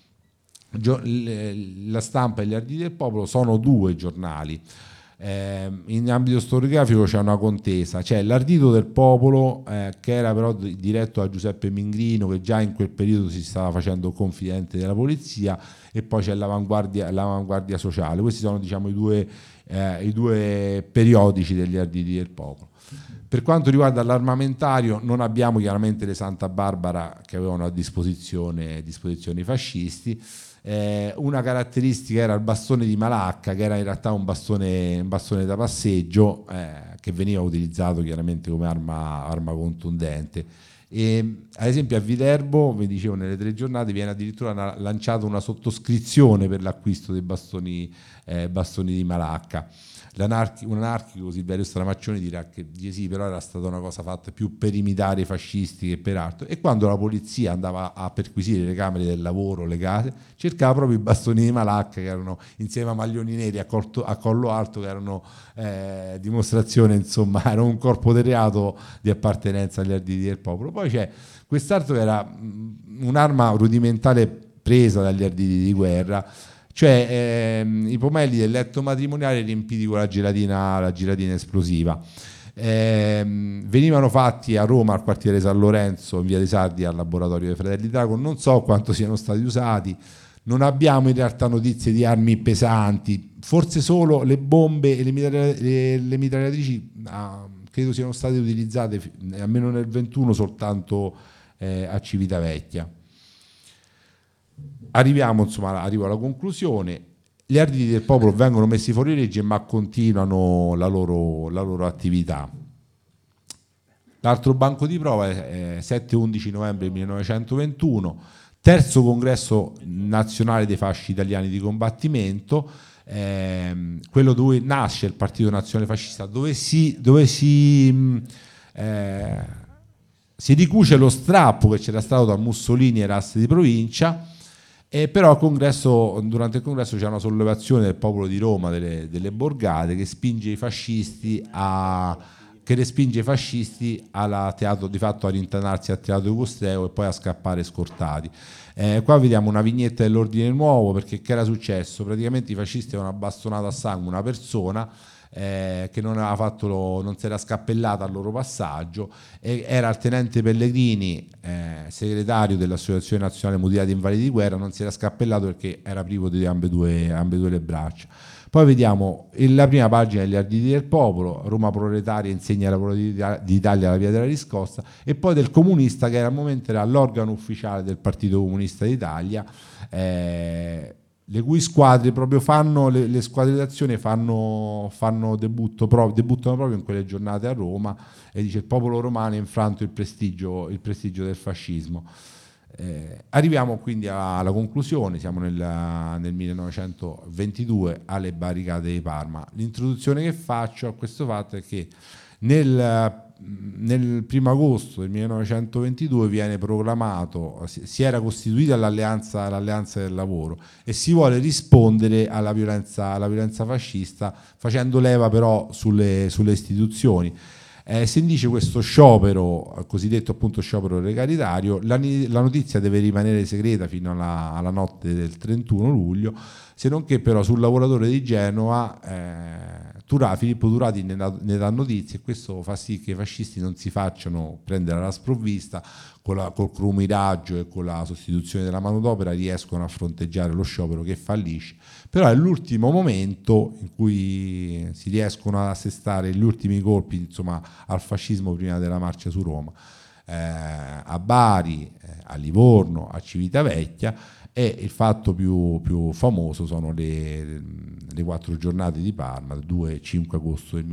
La Stampa e gli Arditi del Popolo sono 2 giornali. In ambito storiografico c'è una contesa, c'è l'Ardito del Popolo, che era però diretto da Giuseppe Mingrino, che già in quel periodo si stava facendo confidente della polizia, e poi c'è l'Avanguardia Sociale. Questi sono, diciamo, i due periodici degli Arditi del Popolo. Per quanto riguarda l'armamentario, non abbiamo chiaramente le Santa Barbara che avevano a disposizione i fascisti. Una caratteristica era il bastone di Malacca, che era in realtà un bastone da passeggio, che veniva utilizzato chiaramente come arma contundente. E, ad esempio, a Viterbo, vi dicevo, nelle 3 giornate viene addirittura lanciata una sottoscrizione per l'acquisto dei bastoni di Malacca. Un anarchico, Silverio Stramaccioni, dirà che sì, però era stata una cosa fatta più per imitare i fascisti che per altro. E quando la polizia andava a perquisire le camere del lavoro, le case, cercava proprio i bastoni di Malacca, che erano insieme a maglioni neri a collo alto, che erano dimostrazione, insomma, erano un corpo di reato di appartenenza agli Arditi del Popolo. Poi c'è quest'altro che era un'arma rudimentale presa dagli Arditi di guerra, cioè i pomelli del letto matrimoniale riempiti con la gelatina esplosiva. Venivano fatti a Roma, al quartiere San Lorenzo, in via dei Sardi, al laboratorio dei fratelli Drago. Non so quanto siano stati usati, non abbiamo in realtà notizie di armi pesanti, forse solo le bombe e le mitragliatrici credo siano state utilizzate almeno nel 21 soltanto a Civitavecchia. Arrivo alla conclusione. Gli Arditi del Popolo vengono messi fuori legge, ma continuano la loro attività. L'altro banco di prova è 7-11 novembre 1921, terzo congresso nazionale dei fasci italiani di combattimento, quello dove nasce il Partito Nazionale Fascista, dove si ricuce lo strappo che c'era stato tra Mussolini e Raste di provincia. Però durante il congresso c'è una sollevazione del popolo di Roma, delle borgate, che spinge i fascisti di fatto a rintanarsi al teatro Eusteo e poi a scappare scortati. Qua vediamo una vignetta dell'Ordine Nuovo, perché che era successo? Praticamente i fascisti avevano abbastonato a sangue una persona che non si era scappellata al loro passaggio, e era il tenente Pellegrini, segretario dell'Associazione Nazionale Mutilati Invalidi di Guerra. Non si era scappellato perché era privo di ambedue le braccia. Poi vediamo la prima pagina degli Arditi del Popolo, Roma proletaria insegna la politica d'Italia alla via della riscossa, e poi del Comunista, che al momento era l'organo ufficiale del Partito Comunista d'Italia, le cui squadre proprio le squadre d'azione debuttano proprio in quelle giornate a Roma, e dice: il popolo romano ha infranto il prestigio del fascismo. Arriviamo quindi alla conclusione, siamo nel 1922 alle barricate di Parma. L'introduzione che faccio a questo fatto è che nel 1 agosto del 1922 viene proclamato, si era costituita l'alleanza del lavoro, e si vuole rispondere alla violenza fascista, facendo leva però sulle istituzioni. Si indice questo sciopero, cosiddetto appunto sciopero precaritario. La notizia deve rimanere segreta fino alla notte del 31 luglio, se non che però sul lavoratore di Genova Filippo Turati ne dà notizie, e questo fa sì che i fascisti non si facciano prendere alla sprovvista. Col crumiraggio e con la sostituzione della manodopera riescono a fronteggiare lo sciopero, che fallisce, però è l'ultimo momento in cui si riescono ad assestare gli ultimi colpi, insomma, al fascismo prima della marcia su Roma. A Bari, a Livorno, a Civitavecchia, e il fatto più famoso sono le 4 giornate di Parma, 2 e 5 agosto del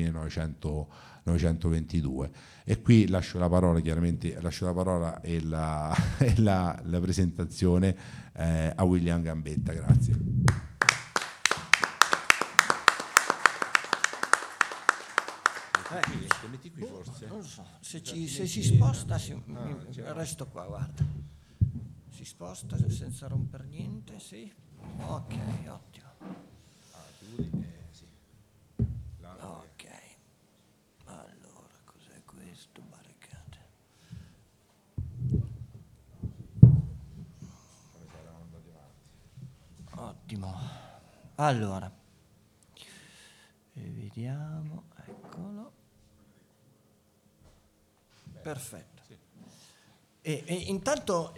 1922. E qui lascio la parola e la presentazione a William Gambetta. Grazie. Metti qui forse? Non lo so, se si sposta resto qua, guarda. Si sposta senza romper niente, sì. Ok, ottimo. Sì. Ok. Allora, cos'è questo? Barricate. Ottimo. Allora. E vediamo, eccolo. Perfetto. E intanto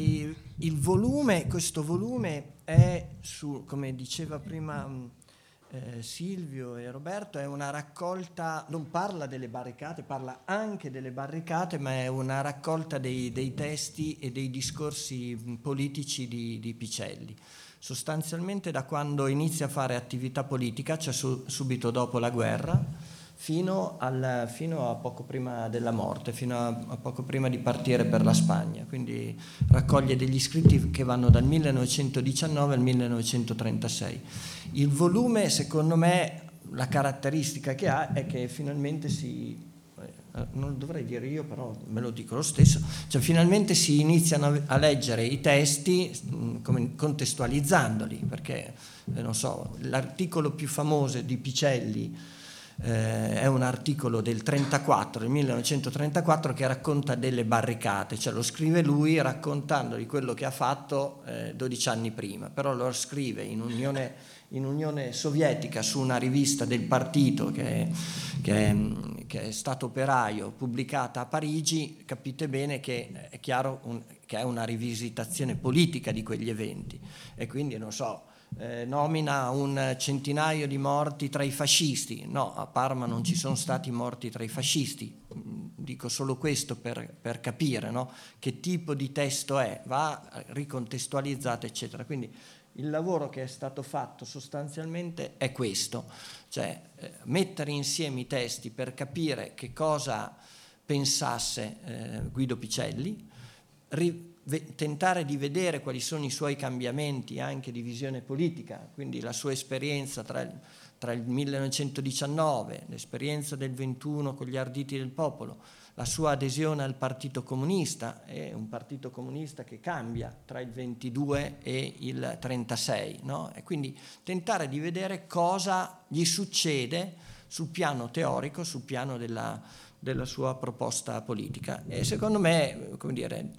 questo volume è come diceva prima Silvio e Roberto, è una raccolta, non parla delle barricate, parla anche delle barricate, ma è una raccolta dei testi e dei discorsi politici di Picelli. Sostanzialmente da quando inizia a fare attività politica, cioè subito dopo la guerra, fino a poco prima della morte, fino a poco prima di partire per la Spagna. Quindi raccoglie degli scritti che vanno dal 1919 al 1936. Il volume, secondo me, la caratteristica che ha è che finalmente non lo dovrei dire io, però me lo dico lo stesso, cioè finalmente si iniziano a leggere i testi contestualizzandoli, perché non so, l'articolo più famoso di Picelli è un articolo del 1934, che racconta delle barricate, cioè lo scrive lui raccontando di quello che ha fatto 12 anni prima, però lo scrive in Unione Sovietica su una rivista del partito che è Stato Operaio, pubblicata a Parigi. Capite bene che è chiaro che è una rivisitazione politica di quegli eventi, e quindi non so, nomina un centinaio di morti tra i fascisti. No, a Parma non ci sono stati morti tra i fascisti. Dico solo questo per capire, no? Che tipo di testo è, va ricontestualizzato, eccetera. Quindi il lavoro che è stato fatto sostanzialmente è questo, cioè mettere insieme i testi per capire che cosa pensasse Guido Picelli, tentare di vedere quali sono i suoi cambiamenti anche di visione politica, quindi la sua esperienza tra il 1919, l'esperienza del 21 con gli Arditi del Popolo, la sua adesione al Partito Comunista, è un Partito Comunista che cambia tra il 22 e il 36, no? E quindi tentare di vedere cosa gli succede sul piano teorico, sul piano della sua proposta politica. E secondo me, come dire,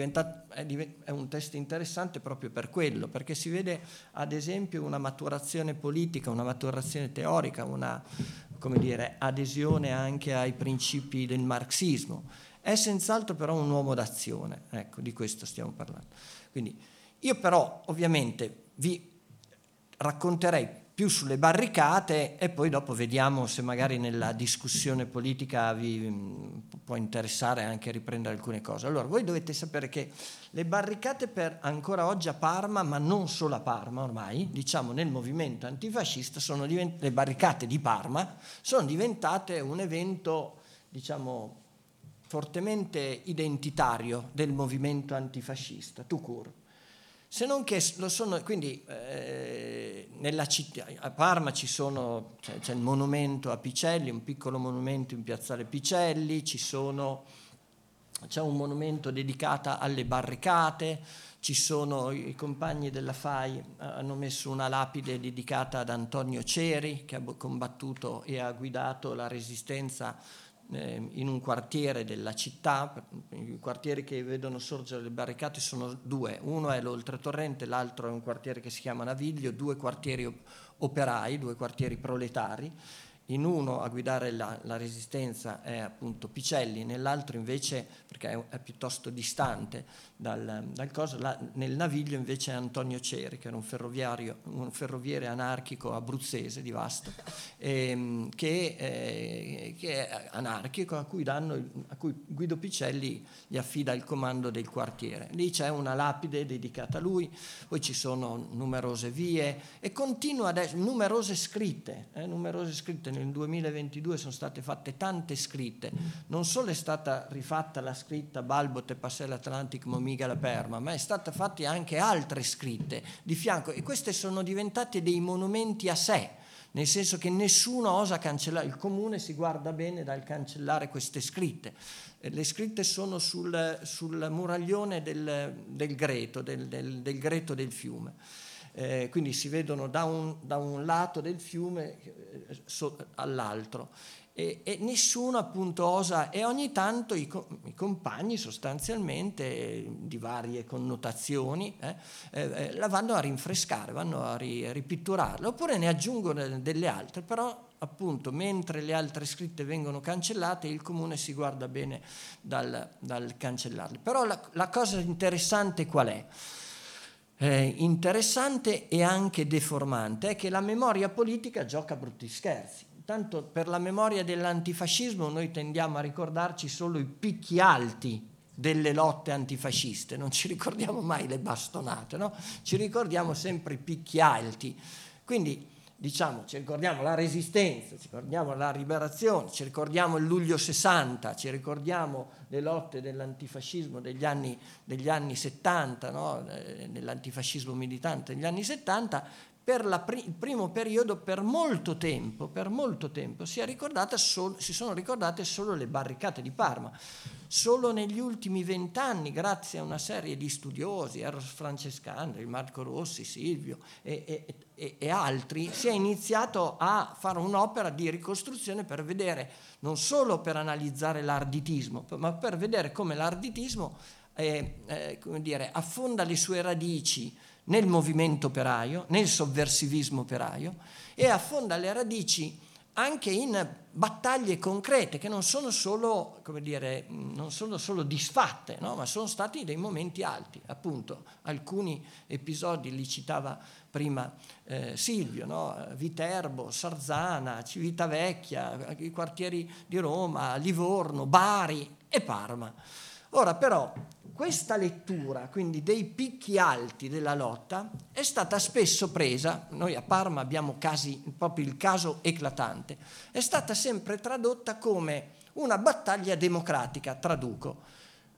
è un testo interessante proprio per quello, perché si vede ad esempio una maturazione politica, una maturazione teorica, una, come dire, adesione anche ai principi del marxismo. È senz'altro però un uomo d'azione, ecco, di questo stiamo parlando. Quindi io però ovviamente vi racconterei più sulle barricate e poi dopo vediamo se magari nella discussione politica vi può interessare anche riprendere alcune cose. Allora, voi dovete sapere che le barricate per ancora oggi a Parma, ma non solo a Parma ormai, diciamo nel movimento antifascista, le barricate di Parma sono diventate un evento, diciamo, fortemente identitario del movimento antifascista, tout court. Se non che lo sono, quindi nella città, a Parma c'è il monumento a Picelli, un piccolo monumento in piazzale Picelli, c'è un monumento dedicato alle barricate, i compagni della FAI hanno messo una lapide dedicata ad Antonio Ceri, che ha combattuto e ha guidato la resistenza in un quartiere della città. I quartieri che vedono sorgere le barricate sono due, uno è l'Oltretorrente, l'altro è un quartiere che si chiama Naviglio, due quartieri operai, due quartieri proletari. In uno a guidare la resistenza è appunto Picelli, nell'altro invece, perché è piuttosto distante dal coso, nel Naviglio invece è Antonio Ceri, che era un ferroviere anarchico abruzzese di Vasto, che è anarchico, a cui Guido Picelli gli affida il comando del quartiere. Lì c'è una lapide dedicata a lui, poi ci sono numerose vie e continua adesso, numerose scritte. Nel 2022 sono state fatte tante scritte, non solo è stata rifatta la scritta Balbo te passè l'Atlantic momiga la perma, ma è stata fatte anche altre scritte di fianco e queste sono diventate dei monumenti a sé, nel senso che nessuno osa cancellare, il comune si guarda bene dal cancellare queste scritte. Le scritte sono sul muraglione del greto, del greto del fiume. Quindi si vedono da un lato del fiume all'altro e nessuno appunto osa, e ogni tanto i compagni sostanzialmente di varie connotazioni la vanno a rinfrescare, vanno a ripitturarla, oppure ne aggiungono delle altre, però appunto mentre le altre scritte vengono cancellate il comune si guarda bene dal cancellarle. Però la cosa interessante qual è? Interessante e anche deformante è che la memoria politica gioca brutti scherzi. Tanto per la memoria dell'antifascismo noi tendiamo a ricordarci solo i picchi alti delle lotte antifasciste, non ci ricordiamo mai le bastonate, no? Ci ricordiamo sempre i picchi alti. Quindi diciamo, ci ricordiamo la resistenza, ci ricordiamo la liberazione, ci ricordiamo il luglio 60, ci ricordiamo le lotte dell'antifascismo degli anni 70, no? Dell'antifascismo militante degli anni 70. Per il primo periodo, per molto tempo si sono ricordate solo le barricate di Parma. Solo negli ultimi 20 anni, grazie a una serie di studiosi, Eros Francescandri, Marco Rossi, Silvio e altri, si è iniziato a fare un'opera di ricostruzione per vedere, non solo per analizzare l'arditismo, ma per vedere come l'arditismo affonda le sue radici nel movimento operaio, nel sovversivismo operaio, e affonda le radici anche in battaglie concrete che non sono solo, non sono solo disfatte, no? Ma sono stati dei momenti alti. Appunto, alcuni episodi li citava prima Silvio, no? Viterbo, Sarzana, Civitavecchia, i quartieri di Roma, Livorno, Bari e Parma. Ora però questa lettura, quindi dei picchi alti della lotta, è stata spesso presa, noi a Parma abbiamo proprio il caso eclatante, è stata sempre tradotta come una battaglia democratica, traduco.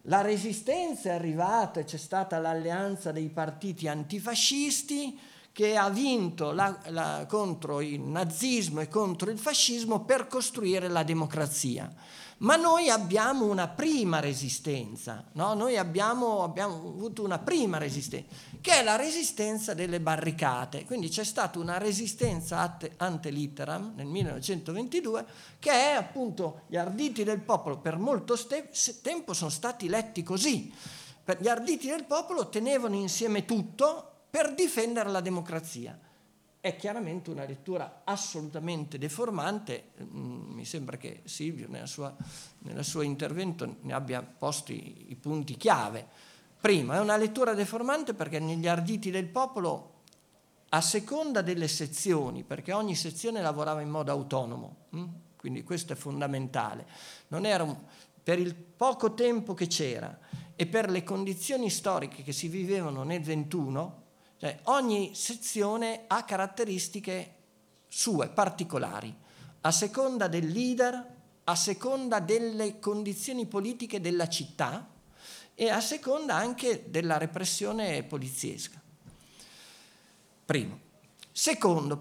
la resistenza è arrivata e c'è stata l'alleanza dei partiti antifascisti che ha vinto contro il nazismo e contro il fascismo per costruire la democrazia. Ma noi abbiamo una prima resistenza, no? Noi abbiamo avuto una prima resistenza, che è la resistenza delle barricate. Quindi c'è stata una resistenza ante litteram nel 1922, che è appunto gli arditi del popolo. Per molto tempo sono stati letti così. Gli arditi del popolo tenevano insieme tutto per difendere la democrazia. È chiaramente una lettura assolutamente deformante, mi sembra che Silvio nel suo intervento ne abbia posti i punti chiave. Primo, è una lettura deformante perché negli arditi del popolo, a seconda delle sezioni, perché ogni sezione lavorava in modo autonomo, quindi questo è fondamentale, non era per il poco tempo che c'era e per le condizioni storiche che si vivevano nel 21, cioè ogni sezione ha caratteristiche sue, particolari, a seconda del leader, a seconda delle condizioni politiche della città e a seconda anche della repressione poliziesca. Primo. Secondo,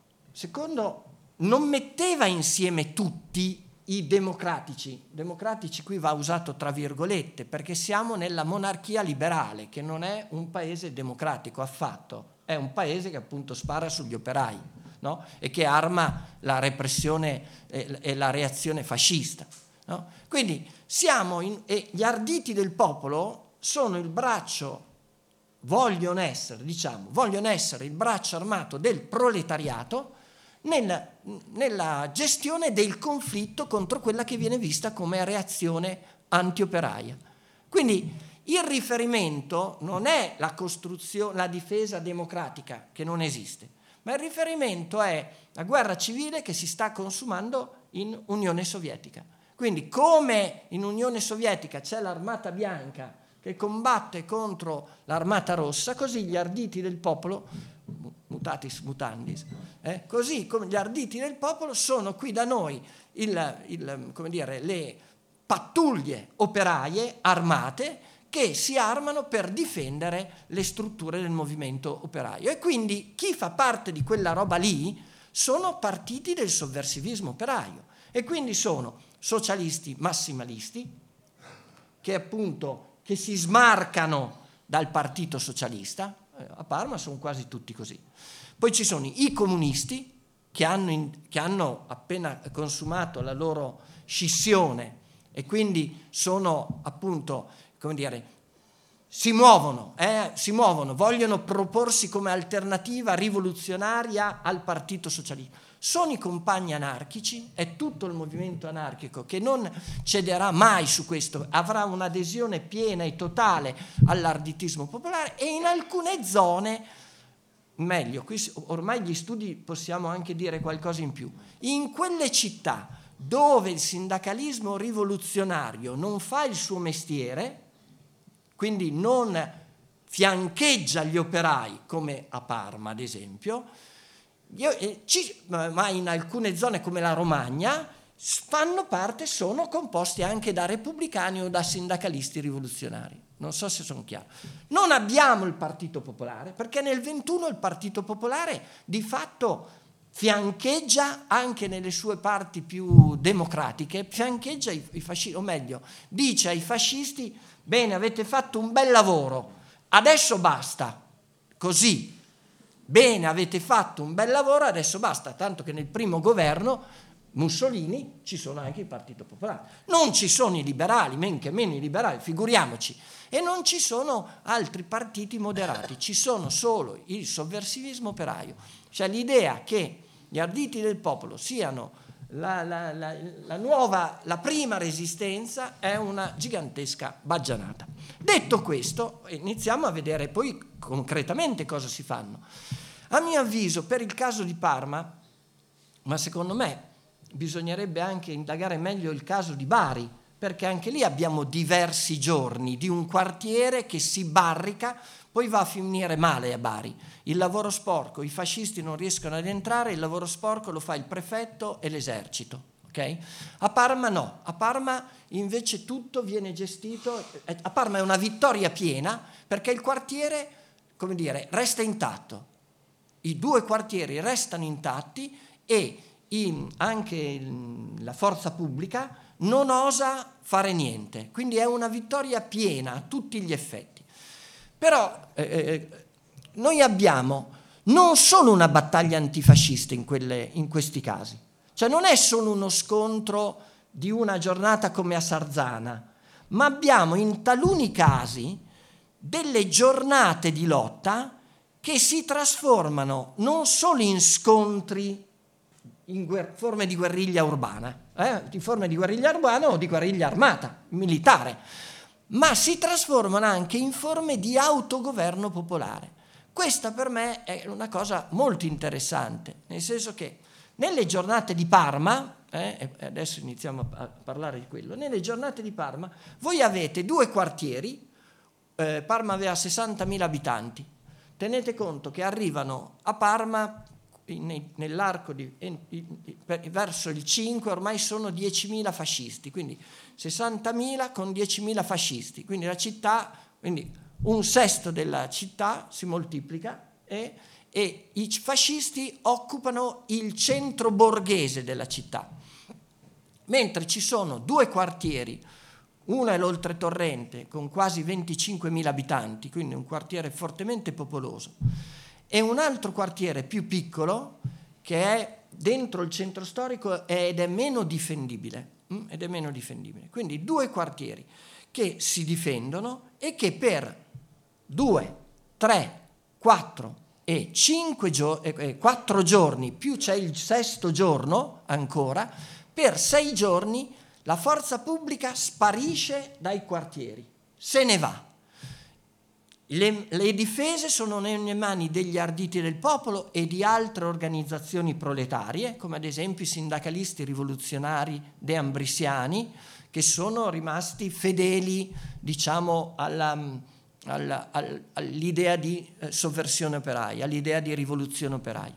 non metteva insieme tutti i democratici qui va usato tra virgolette, perché siamo nella monarchia liberale, che non è un paese democratico affatto, è un paese che appunto spara sugli operai, no? E che arma la repressione e la reazione fascista, no? Quindi e gli arditi del popolo sono il braccio, vogliono essere il braccio armato del proletariato nella gestione del conflitto contro quella che viene vista come reazione antioperaia. Quindi il riferimento non è la costruzione, la difesa democratica, che non esiste, ma il riferimento è la guerra civile che si sta consumando in Unione Sovietica. Quindi come in Unione Sovietica c'è l'armata bianca che combatte contro l'armata rossa, così gli arditi del popolo mutatis mutandis, così come gli arditi del popolo sono qui da noi le pattuglie operaie armate che si armano per difendere le strutture del movimento operaio. E quindi chi fa parte di quella roba lì sono partiti del sovversivismo operaio e quindi sono socialisti massimalisti che si smarcano dal partito socialista. A Parma sono quasi tutti così. Poi ci sono i comunisti che hanno appena consumato la loro scissione e quindi sono appunto, si muovono, vogliono proporsi come alternativa rivoluzionaria al partito socialista. Sono i compagni anarchici, è tutto il movimento anarchico che non cederà mai su questo, avrà un'adesione piena e totale all'arditismo popolare e in alcune zone, meglio, qui ormai gli studi possiamo anche dire qualcosa in più, in quelle città dove il sindacalismo rivoluzionario non fa il suo mestiere, quindi non fiancheggia gli operai come a Parma ad esempio, ma in alcune zone come la Romagna sono composti anche da repubblicani o da sindacalisti rivoluzionari. Non so se sono chiaro. Non abbiamo il Partito Popolare, perché nel 21 il Partito Popolare di fatto fiancheggia anche nelle sue parti più democratiche, fiancheggia i fascisti, o meglio, dice ai fascisti: bene, avete fatto un bel lavoro, adesso basta, così. Bene, avete fatto un bel lavoro, adesso basta, tanto che nel primo governo Mussolini ci sono anche il Partito Popolare. Non ci sono i liberali, men che meno i liberali, figuriamoci. E non ci sono altri partiti moderati, ci sono solo il sovversivismo operaio. Cioè l'idea che gli arditi del popolo siano la prima resistenza è una gigantesca baggianata. Detto questo, iniziamo a vedere poi concretamente cosa si fanno. A mio avviso, per il caso di Parma, ma secondo me bisognerebbe anche indagare meglio il caso di Bari, perché anche lì abbiamo diversi giorni di un quartiere che si barrica, poi va a finire male a Bari. Il lavoro sporco, i fascisti non riescono ad entrare, il lavoro sporco lo fa il prefetto e l'esercito. Okay? A Parma no, a Parma invece tutto viene gestito, a Parma è una vittoria piena perché il quartiere, come dire, resta intatto, i 2 quartieri restano intatti e anche la forza pubblica non osa fare niente, quindi è una vittoria piena a tutti gli effetti. Però noi abbiamo non solo una battaglia antifascista in questi casi, cioè non è solo uno scontro di una giornata come a Sarzana, ma abbiamo in taluni casi delle giornate di lotta che si trasformano non solo in scontri, in forme di guerriglia urbana, di forme di guerriglia urbana o di guerriglia armata, militare, ma si trasformano anche in forme di autogoverno popolare. Questa per me è una cosa molto interessante, nel senso che nelle giornate di Parma, e adesso iniziamo a parlare di quello, nelle giornate di Parma voi avete 2 quartieri, Parma aveva 60.000 abitanti, tenete conto che arrivano a Parma nell'arco verso il 5 ormai sono 10.000 fascisti, quindi 60.000 con 10.000 fascisti, quindi la città, quindi un sesto della città si moltiplica e i fascisti occupano il centro borghese della città, mentre ci sono 2 quartieri, uno è l'Oltretorrente con quasi 25.000 abitanti, quindi un quartiere fortemente popoloso, e un altro quartiere più piccolo che è dentro il centro storico ed è meno difendibile, Quindi 2 quartieri che si difendono e che per 2, 3, 4 e 4 giorni, più c'è il 6º giorno ancora, per 6 giorni la forza pubblica sparisce dai quartieri, se ne va. Le difese sono nelle mani degli arditi del popolo e di altre organizzazioni proletarie, come ad esempio i sindacalisti rivoluzionari deambrisiani, che sono rimasti fedeli, diciamo, all'idea di sovversione operaia, all'idea di rivoluzione operaia,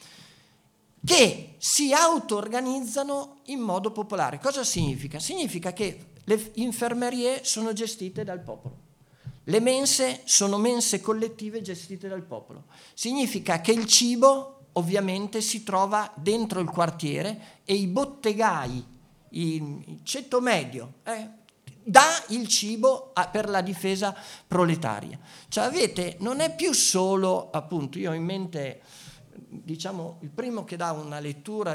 che si auto-organizzano in modo popolare. Cosa significa? Significa che le infermerie sono gestite dal popolo, le mense sono mense collettive gestite dal popolo. Significa che il cibo ovviamente si trova dentro il quartiere e i bottegai, il ceto medio, dà il cibo per la difesa proletaria. Cioè non è più solo, appunto, io ho in mente, diciamo, il primo che dà una lettura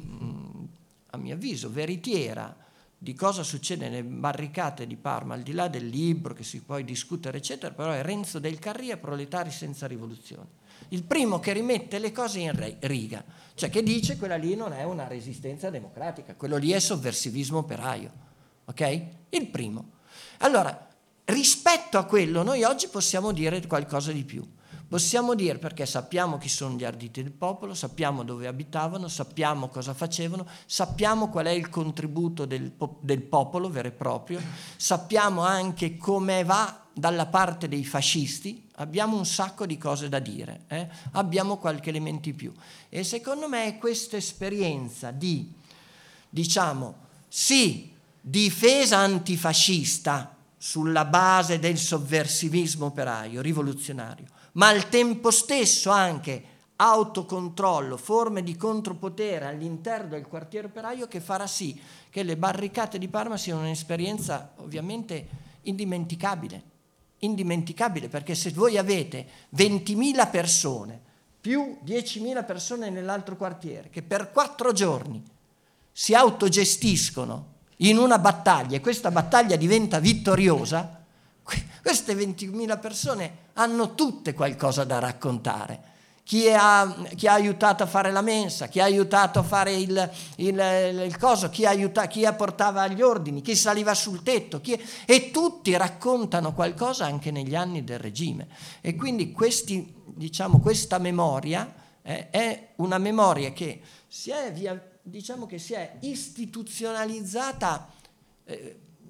a mio avviso, veritiera di cosa succede nelle barricate di Parma, al di là del libro che si può discutere, eccetera, però è Renzo del Carrì, Proletari senza rivoluzione. Il primo che rimette le cose in riga, cioè che dice quella lì non è una resistenza democratica, quello lì è sovversivismo operaio, ok? Il primo. Allora, rispetto a quello noi oggi possiamo dire qualcosa di più. Possiamo dire, perché sappiamo chi sono gli arditi del popolo, sappiamo dove abitavano, sappiamo cosa facevano, sappiamo qual è il contributo del popolo vero e proprio, sappiamo anche come va dalla parte dei fascisti, abbiamo un sacco di cose da dire, abbiamo qualche elemento in più. E secondo me questa esperienza di, diciamo, sì, difesa antifascista sulla base del sovversivismo operaio, rivoluzionario, ma al tempo stesso anche autocontrollo, forme di contropotere all'interno del quartiere operaio, che farà sì che le barricate di Parma siano un'esperienza ovviamente indimenticabile, perché se voi avete 20.000 persone più 10.000 persone nell'altro quartiere che per 4 giorni si autogestiscono in una battaglia e questa battaglia diventa vittoriosa, queste 20.000 persone hanno tutte qualcosa da raccontare. Chi ha aiutato a fare la mensa, chi ha aiutato a fare il coso, chi portava gli ordini, chi saliva sul tetto, e tutti raccontano qualcosa anche negli anni del regime. E quindi questa memoria è una memoria che si è istituzionalizzata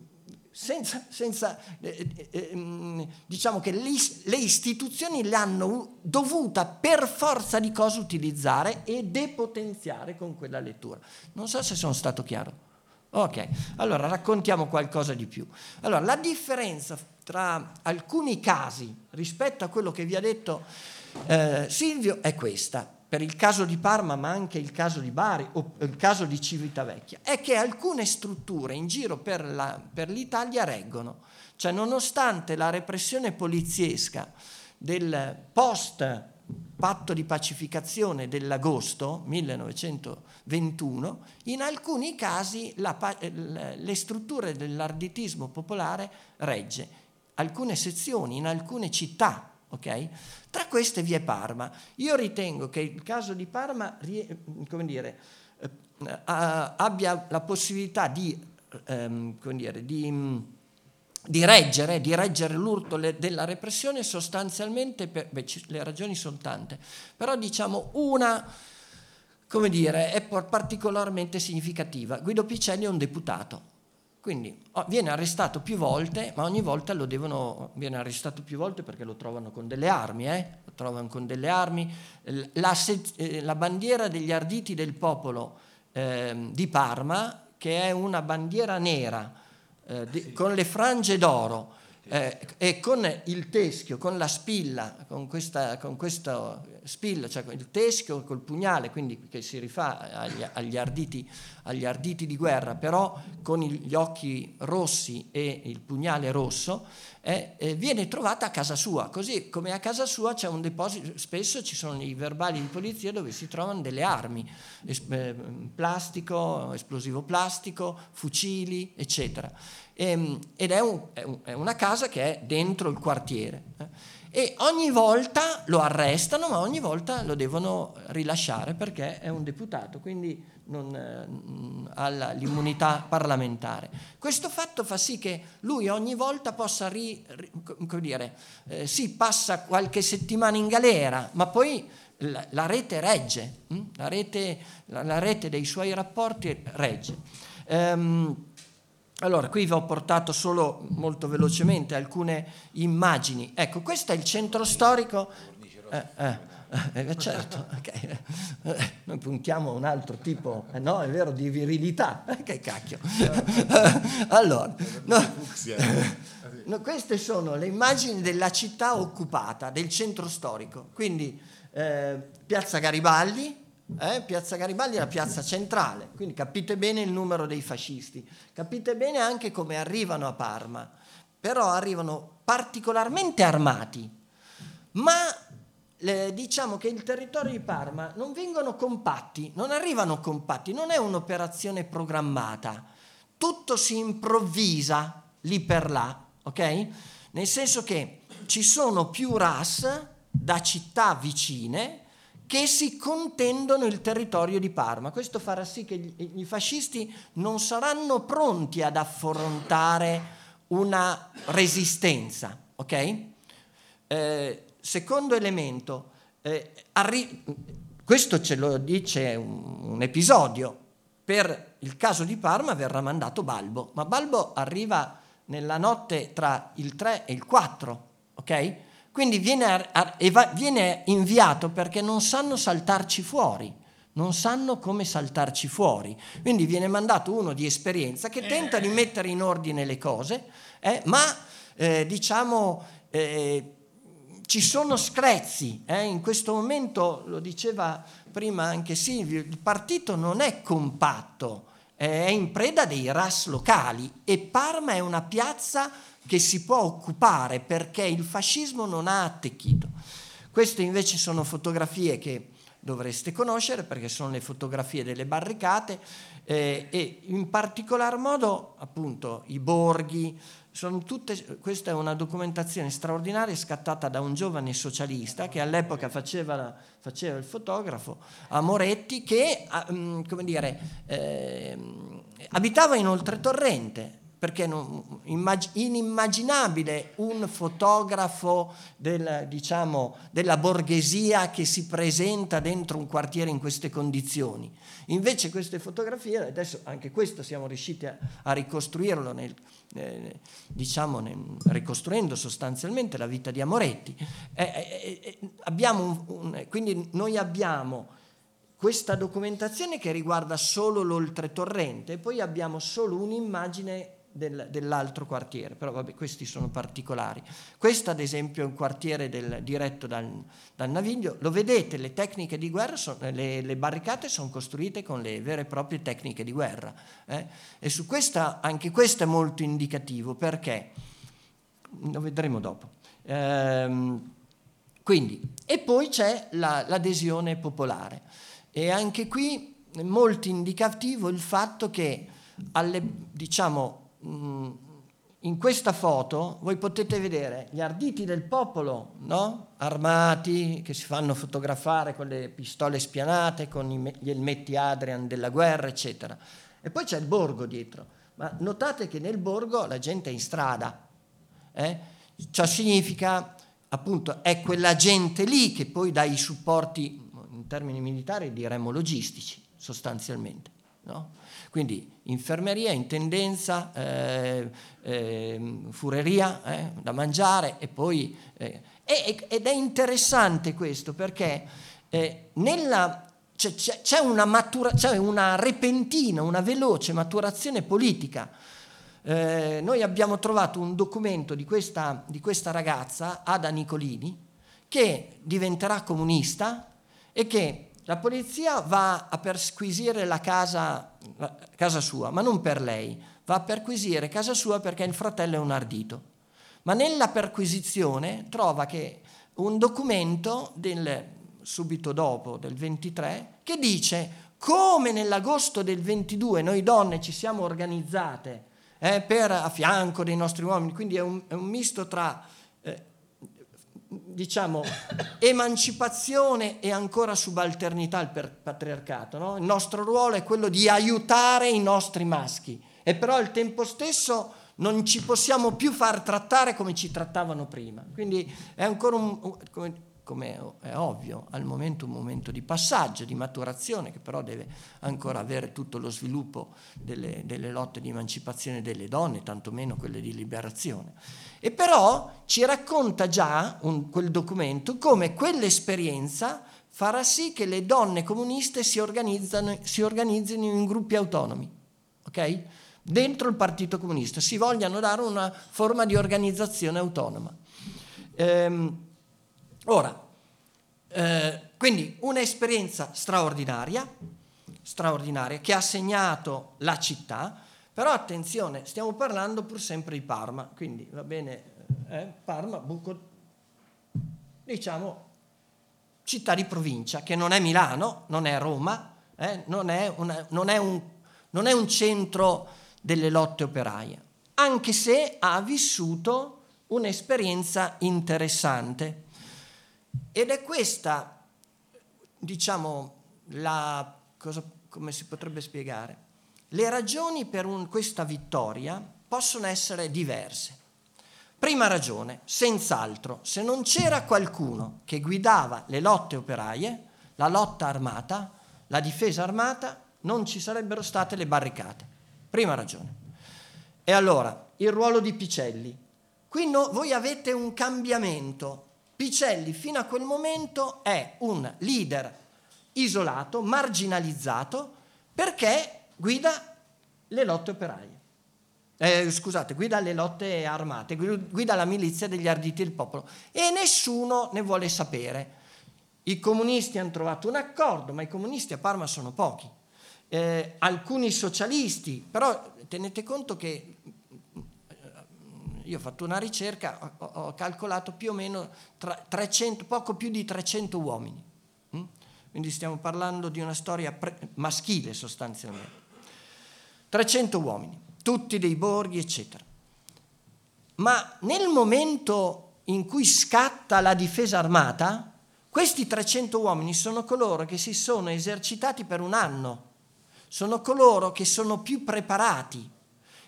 diciamo che le istituzioni l'hanno dovuta per forza di cose utilizzare e depotenziare con quella lettura. Non so se sono stato chiaro. Ok, allora raccontiamo qualcosa di più. Allora, la differenza tra alcuni casi rispetto a quello che vi ha detto Silvio è questa, per il caso di Parma ma anche il caso di Bari o il caso di Civitavecchia, è che alcune strutture in giro per l'Italia reggono, cioè nonostante la repressione poliziesca del post patto di pacificazione dell'agosto 1921, in alcuni casi le strutture dell'arditismo popolare regge, alcune sezioni in alcune città, ok? Tra queste vi è Parma. Io ritengo che il caso di Parma abbia la possibilità di reggere l'urto della repressione sostanzialmente le ragioni sono tante, però diciamo una è particolarmente significativa. Guido Picelli è un deputato, quindi viene arrestato più volte, ma ogni volta viene arrestato più volte perché lo trovano con delle armi, lo trovano con delle armi. La bandiera degli Arditi del Popolo di Parma, che è una bandiera nera con le frange d'oro e con il teschio, con la spilla, con questo spilla, cioè il teschio col pugnale, quindi che si rifà agli arditi di guerra, però con gli occhi rossi e il pugnale rosso, viene trovata a casa sua, così come a casa sua c'è un deposito, spesso ci sono i verbali di polizia dove si trovano delle armi, plastico, esplosivo plastico, fucili, eccetera. Ed è una casa che è dentro il quartiere. E ogni volta lo arrestano, ma ogni volta lo devono rilasciare perché è un deputato, quindi non ha l'immunità parlamentare. Questo fatto fa sì che lui ogni volta possa passa qualche settimana in galera, ma poi la rete regge, la rete dei suoi rapporti regge. Allora, qui vi ho portato solo molto velocemente alcune immagini. Ecco, questo è il centro storico. Certo, okay. Noi puntiamo a un altro tipo, no, è vero, di virilità. Che cacchio. Allora, queste sono le immagini della città occupata, del centro storico. Quindi Piazza Garibaldi. Piazza Garibaldi è la piazza centrale, quindi capite bene il numero dei fascisti, capite bene anche come arrivano a Parma, però arrivano particolarmente armati, ma diciamo che il territorio di Parma non vengono compatti, non arrivano compatti, non è un'operazione programmata, tutto si improvvisa lì per là, ok? Nel senso che ci sono più RAS da città vicine che si contendono il territorio di Parma. Questo farà sì che i fascisti non saranno pronti ad affrontare una resistenza, ok? Secondo elemento, questo ce lo dice un episodio, per il caso di Parma verrà mandato Balbo, ma Balbo arriva nella notte tra il 3 e il 4, ok? Quindi viene inviato perché non sanno saltarci fuori, non sanno come saltarci fuori. Quindi viene mandato uno di esperienza che tenta di mettere in ordine le cose, ma ci sono screzi. In questo momento, lo diceva prima anche Silvio, il partito non è compatto, è in preda dei RAS locali e Parma è una piazza che si può occupare perché il fascismo non ha attecchito. Queste invece sono fotografie che dovreste conoscere perché sono le fotografie delle barricate e in particolar modo appunto i borghi, questa è una documentazione straordinaria scattata da un giovane socialista che all'epoca faceva il fotografo a Moretti, che abitava in Oltretorrente. perché inimmaginabile un fotografo della borghesia che si presenta dentro un quartiere in queste condizioni. Invece queste fotografie, adesso anche questo siamo riusciti a ricostruirlo ricostruendo sostanzialmente la vita di Amoretti. Quindi noi abbiamo questa documentazione che riguarda solo l'oltretorrente e poi abbiamo solo un'immagine dell'altro quartiere, però vabbè, questi sono particolari. Questo ad esempio è un quartiere diretto dal Naviglio, lo vedete, le tecniche di guerra, le barricate sono costruite con le vere e proprie tecniche di guerra, e su questa, anche questo è molto indicativo, perché lo vedremo dopo. Quindi, e poi c'è l'adesione popolare, e anche qui è molto indicativo il fatto che in questa foto voi potete vedere gli arditi del popolo, no? Armati, che si fanno fotografare con le pistole spianate, con gli elmetti Adrian della guerra, eccetera. E poi c'è il borgo dietro, ma notate che nel borgo la gente è in strada. Ciò significa, appunto, è quella gente lì che poi dà i supporti, in termini militari diremmo logistici, sostanzialmente, no? Quindi infermeria, intendenza, fureria da mangiare, e poi ed è interessante questo perché c'è una repentina, una veloce maturazione politica. Noi abbiamo trovato un documento di questa ragazza, Ada Nicolini, che diventerà comunista e che la polizia va a perquisire la casa sua, ma non per lei, va a perquisire casa sua perché il fratello è un ardito. Ma nella perquisizione trova che un documento subito dopo, del 23, che dice come nell'agosto del 22 noi donne ci siamo organizzate a fianco dei nostri uomini, quindi è un misto tra emancipazione e ancora subalternità al patriarcato, no? Il nostro ruolo è quello di aiutare i nostri maschi, e però al tempo stesso non ci possiamo più far trattare come ci trattavano prima. Quindi è ancora come è ovvio, al momento un momento di passaggio, di maturazione, che però deve ancora avere tutto lo sviluppo delle lotte di emancipazione delle donne, tantomeno quelle di liberazione. E però ci racconta già quel documento come quell'esperienza farà sì che le donne comuniste si organizzino in gruppi autonomi, ok? Dentro il Partito Comunista si vogliano dare una forma di organizzazione autonoma. Quindi un'esperienza straordinaria che ha segnato la città, però attenzione, stiamo parlando pur sempre di Parma, quindi va bene, Parma, città di provincia, che non è Milano, non è Roma, non è un centro delle lotte operaie, anche se ha vissuto un'esperienza interessante. Ed è questa, come si potrebbe spiegare? Le ragioni per questa vittoria possono essere diverse. Prima ragione, senz'altro, se non c'era qualcuno che guidava le lotte operaie, la lotta armata, la difesa armata, non ci sarebbero state le barricate. Prima ragione. E allora, il ruolo di Picelli. Qui voi avete un cambiamento. Picelli fino a quel momento è un leader isolato, marginalizzato, perché guida le lotte operaie. Guida le lotte armate, guida la milizia degli arditi del popolo, e nessuno ne vuole sapere. I comunisti hanno trovato un accordo, ma i comunisti a Parma sono pochi. Alcuni socialisti, però tenete conto che io ho fatto una ricerca, ho calcolato più o meno 300, poco più di 300 uomini. Quindi stiamo parlando di una storia maschile sostanzialmente. 300 uomini, tutti dei borghi, eccetera. Ma nel momento in cui scatta la difesa armata, questi 300 uomini sono coloro che si sono esercitati per un anno, sono coloro che sono più preparati.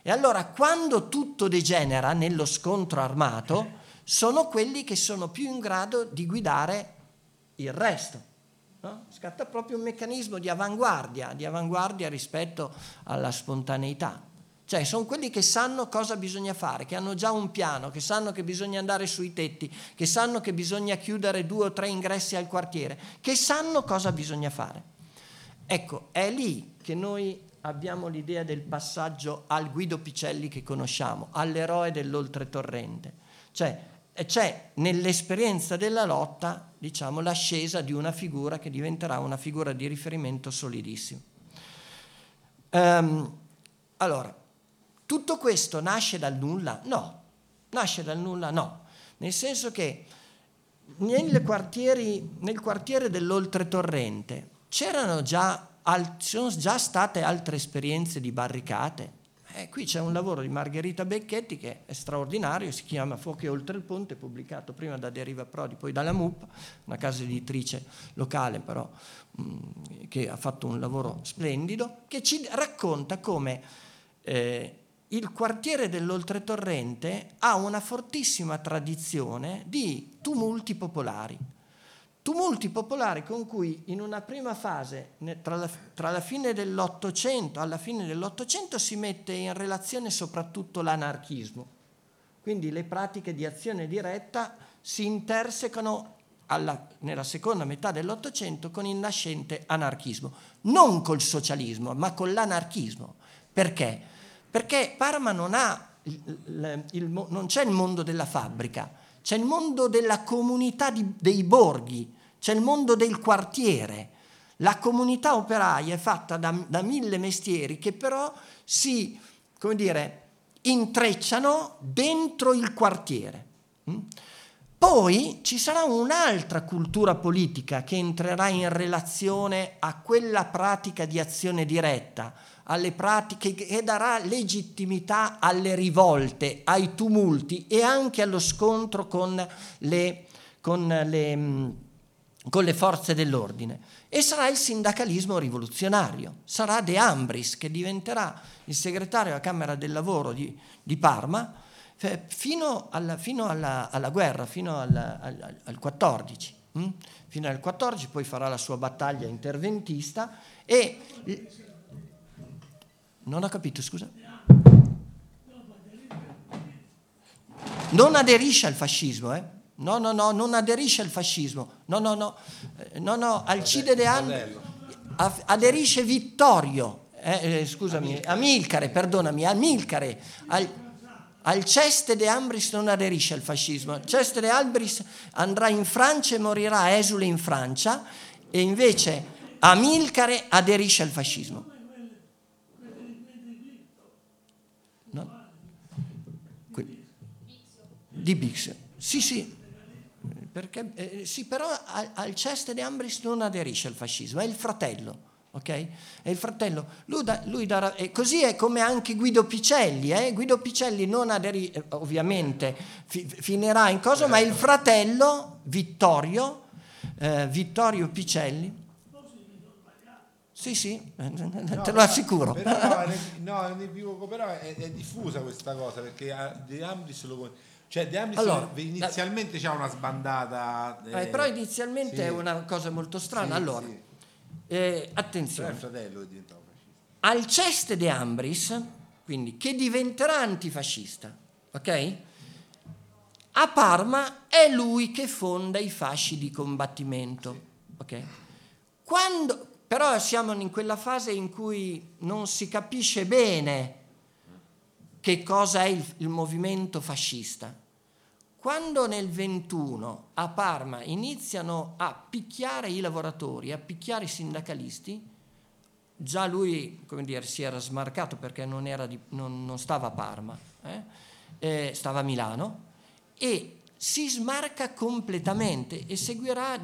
E allora quando tutto degenera nello scontro armato, sono quelli che sono più in grado di guidare il resto. No? Scatta proprio un meccanismo di avanguardia rispetto alla spontaneità. Cioè sono quelli che sanno cosa bisogna fare, che hanno già un piano, che sanno che bisogna andare sui tetti, che sanno che bisogna chiudere 2 o 3 ingressi al quartiere, che sanno cosa bisogna fare. Ecco, è lì che noi abbiamo l'idea del passaggio al Guido Picelli che conosciamo, all'eroe dell'oltretorrente. Cioè c'è nell'esperienza della lotta, diciamo, l'ascesa di una figura che diventerà una figura di riferimento solidissima. Allora, tutto questo nasce dal nulla? No, nasce dal nulla no, nel senso che nel quartiere dell'oltretorrente sono già state altre esperienze di barricate. Qui c'è un lavoro di Margherita Becchetti che è straordinario, si chiama Fuochi oltre il ponte, pubblicato prima da Deriva Prodi, poi dalla MUP, una casa editrice locale però che ha fatto un lavoro splendido, che ci racconta come il quartiere dell'oltretorrente ha una fortissima tradizione di tumulti popolari con cui in una prima fase, tra la fine dell'Ottocento, alla fine dell'Ottocento, si mette in relazione soprattutto l'anarchismo. Quindi le pratiche di azione diretta si intersecano nella seconda metà dell'Ottocento con il nascente anarchismo. Non col socialismo, ma con l'anarchismo. Perché? Perché Parma non c'è il mondo della fabbrica, c'è il mondo della comunità dei borghi, c'è il mondo del quartiere. La comunità operaia è fatta da 1000 mestieri che però si, intrecciano dentro il quartiere. Poi ci sarà un'altra cultura politica che entrerà in relazione a quella pratica di azione diretta, alle pratiche che darà legittimità alle rivolte, ai tumulti e anche allo scontro con le forze dell'ordine. E sarà il sindacalismo rivoluzionario, sarà De Ambris che diventerà il segretario della Camera del Lavoro di Parma fino alla guerra, fino al 14. Fino al 14, poi farà la sua battaglia interventista e... Non ho capito, scusa. Non aderisce al fascismo, No, non aderisce al fascismo. No, Alcide De Ambris aderisce Vittorio, Amilcare, perdonami, Amilcare. Alceste De Ambris non aderisce al fascismo. Alceste De Ambris andrà in Francia e morirà esule in Francia, e invece Amilcare aderisce al fascismo. No? Di Bix. Sì, perché sì, però Alceste De Ambris non aderisce al fascismo, è il fratello, ok? È il fratello. Lui darà, e così è come anche Guido Picelli, Guido Picelli non aderisce, ovviamente finirà in cosa, ma il fratello Vittorio Picelli. Sì, te lo assicuro. Però, però è diffusa questa cosa, perché De Ambris De Ambris inizialmente c'ha una sbandata. Però inizialmente è una cosa molto strana. Attenzione. Il fratello è diventato fascista. Alceste De Ambris, quindi, che diventerà antifascista, ok? A Parma è lui che fonda i fasci di combattimento, ok? Però siamo in quella fase in cui non si capisce bene che cosa è il movimento fascista. Quando nel 21 a Parma iniziano a picchiare i lavoratori, a picchiare i sindacalisti, già lui, si era smarcato perché non stava a Parma, stava a Milano, e si smarca completamente e seguirà,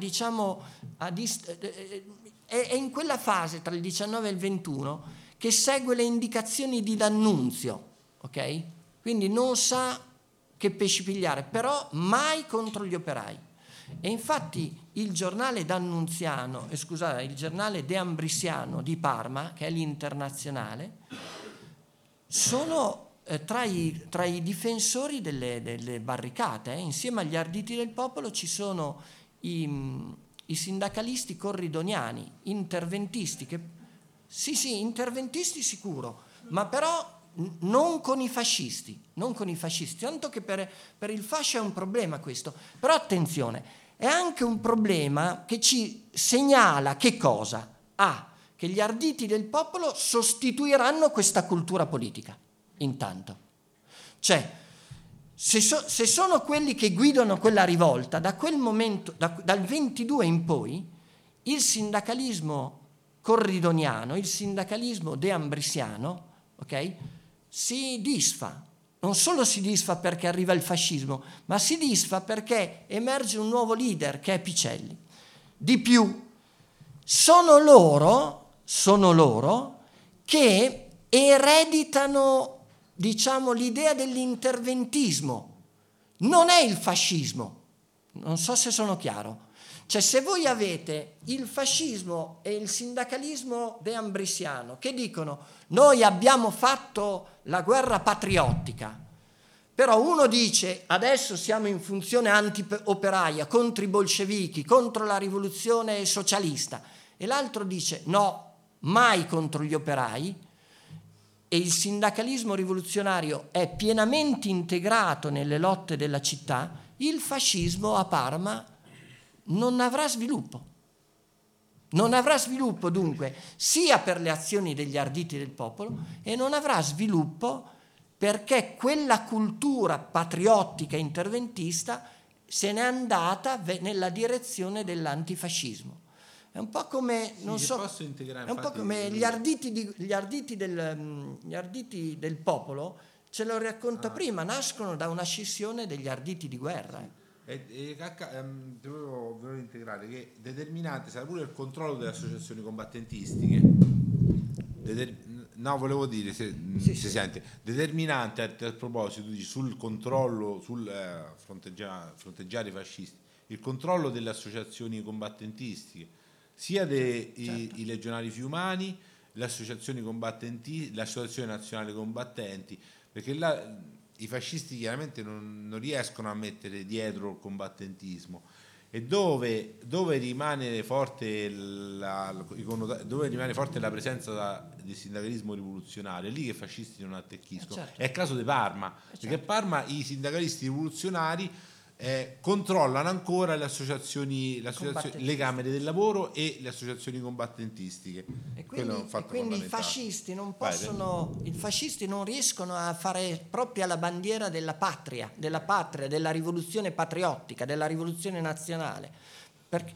è in quella fase tra il 19 e il 21 che segue le indicazioni di D'Annunzio, ok? Quindi non sa che pesci pigliare, però mai contro gli operai. E infatti il giornale il giornale deambrisiano di Parma, che è l'Internazionale, sono tra i difensori delle barricate. Insieme agli arditi del popolo ci sono i sindacalisti corridoniani, interventisti, interventisti sicuro, ma però non con i fascisti, tanto che per il fascio è un problema questo. Però attenzione, è anche un problema che ci segnala che cosa? Che gli arditi del popolo sostituiranno questa cultura politica, intanto. Cioè, se sono quelli che guidano quella rivolta, da quel momento, dal 22 in poi, il sindacalismo corridoniano, il sindacalismo deambrisiano, ok, si disfa. Non solo si disfa perché arriva il fascismo, ma si disfa perché emerge un nuovo leader che è Picelli. Di più, sono loro che ereditano, diciamo, l'idea dell'interventismo. Non è il fascismo. Non so se sono chiaro. Cioè, se voi avete il fascismo e il sindacalismo deambrisiano che dicono noi abbiamo fatto la guerra patriottica, però uno dice adesso siamo in funzione anti-operaia, contro i bolscevichi, contro la rivoluzione socialista, e l'altro dice no, mai contro gli operai, e il sindacalismo rivoluzionario è pienamente integrato nelle lotte della città, il fascismo a Parma non avrà sviluppo. Non avrà sviluppo dunque sia per le azioni degli arditi del popolo, e non avrà sviluppo perché quella cultura patriottica interventista se n'è andata nella direzione dell'antifascismo. È un po' come, sì, è un po' come gli arditi del popolo, ce lo racconto prima, nascono da una scissione degli arditi di guerra. Volevo integrare che determinante sarà pure il controllo delle associazioni combattentistiche. Volevo dire se si sente determinante a tal proposito sul controllo, sul fronteggiare i fascisti, il controllo delle associazioni combattentistiche, sia i legionari fiumani, le associazioni combattenti, l'associazione nazionale combattenti, perché là i fascisti chiaramente non riescono a mettere dietro il combattentismo, e dove rimane forte la presenza del sindacalismo rivoluzionario, è lì che i fascisti non attecchiscono. Certo. È il caso di Parma, perché a Parma i sindacalisti rivoluzionari controllano ancora le associazioni, le camere del lavoro e le associazioni combattentistiche. E quindi i fascisti non possono, i fascisti non riescono a fare propria la bandiera della patria, della rivoluzione patriottica, della rivoluzione nazionale. Perché?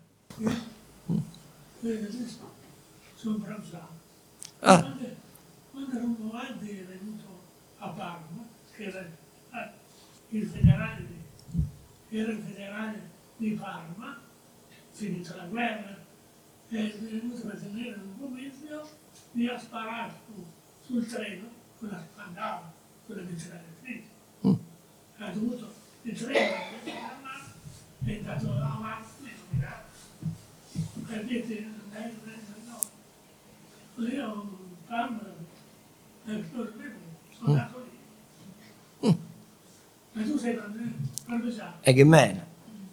Sono pranzato. Quando Romualdi è venuto a Parma, che era il federale di Parma, finita la guerra, è venuto a tenere un comizio, mi ha sparato sul treno con la spandava, quella che c'era scritto. Ha dovuto il treno è andato avanti per dirti no. Così io Parma sono andato lì. Ma tu sei parmigiano. E che meno?